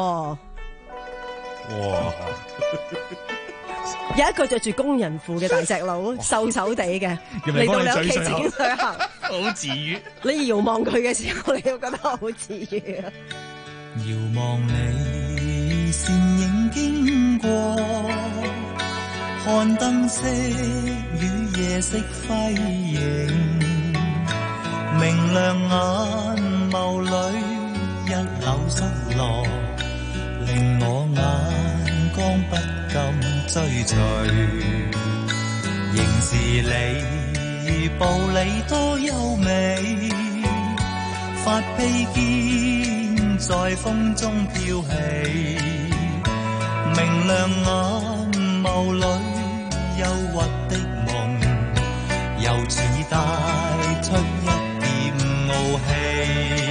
哇！ 有一個着住工人褲嘅大隻佬，瘦瘦地嘅，嚟到你屋企整水喉， 好治癒。 你遙望佢嘅時候，你會覺得好治癒啊！ 遙望你倩影經過，看燈飾與夜色輝映，明亮眼眸裏一縷失落，令我眼光不禁追隨。仍是你步履多優美，發披肩在風中飄起，明亮眼眸裏憂鬱的夢，又似帶出一點傲氣。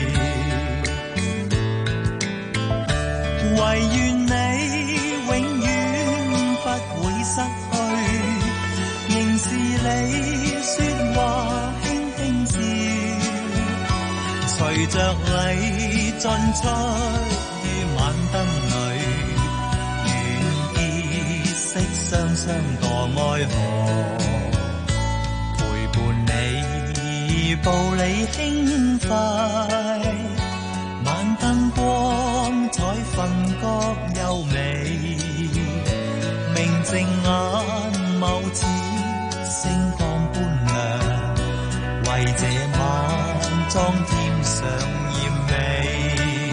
唯願你永遠不會失去，仍是你說話輕輕笑，隨着你進出於晚燈裏，願結識雙雙墮愛河，陪伴你步履輕快，晚燈光彩分覺優美，明淨眼眸似星光般亮，為這晚裝添上豔美。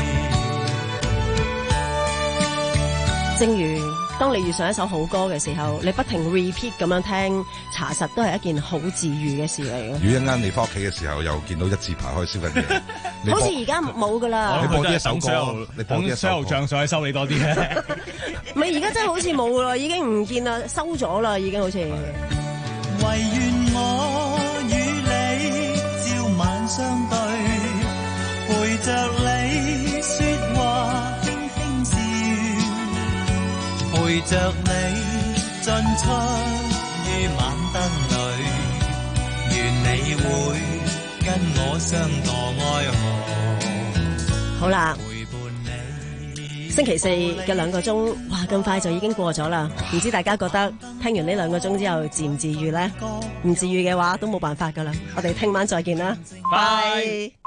正如當你遇上一首好歌嘅時候，你不停 repeat 咁樣聽，查實都係一件好治愈嘅事嚟嘅。 如果一陣你翻屋企嘅時候，又見到一字排開燒緊嘢， 好似而家冇噶啦。 你播呢一首歌，你播呢一首歌， 像上去收你多啲咧。 唔係而家真係好似冇啦，已經唔見啦，收咗啦，已經好似。 唯願我與你朝晚相對，陪着你說話輕輕笑，陪着你進出於晚燈裏，願你會跟我相墮愛河。 好啦，星期四嘅兩個鐘，哇咁快就已經過咗啦，唔知大家覺得聽完呢兩個鐘之後治唔治愈呢？唔治愈嘅話都冇辦法噶啦，我哋聽晚再見啦，拜。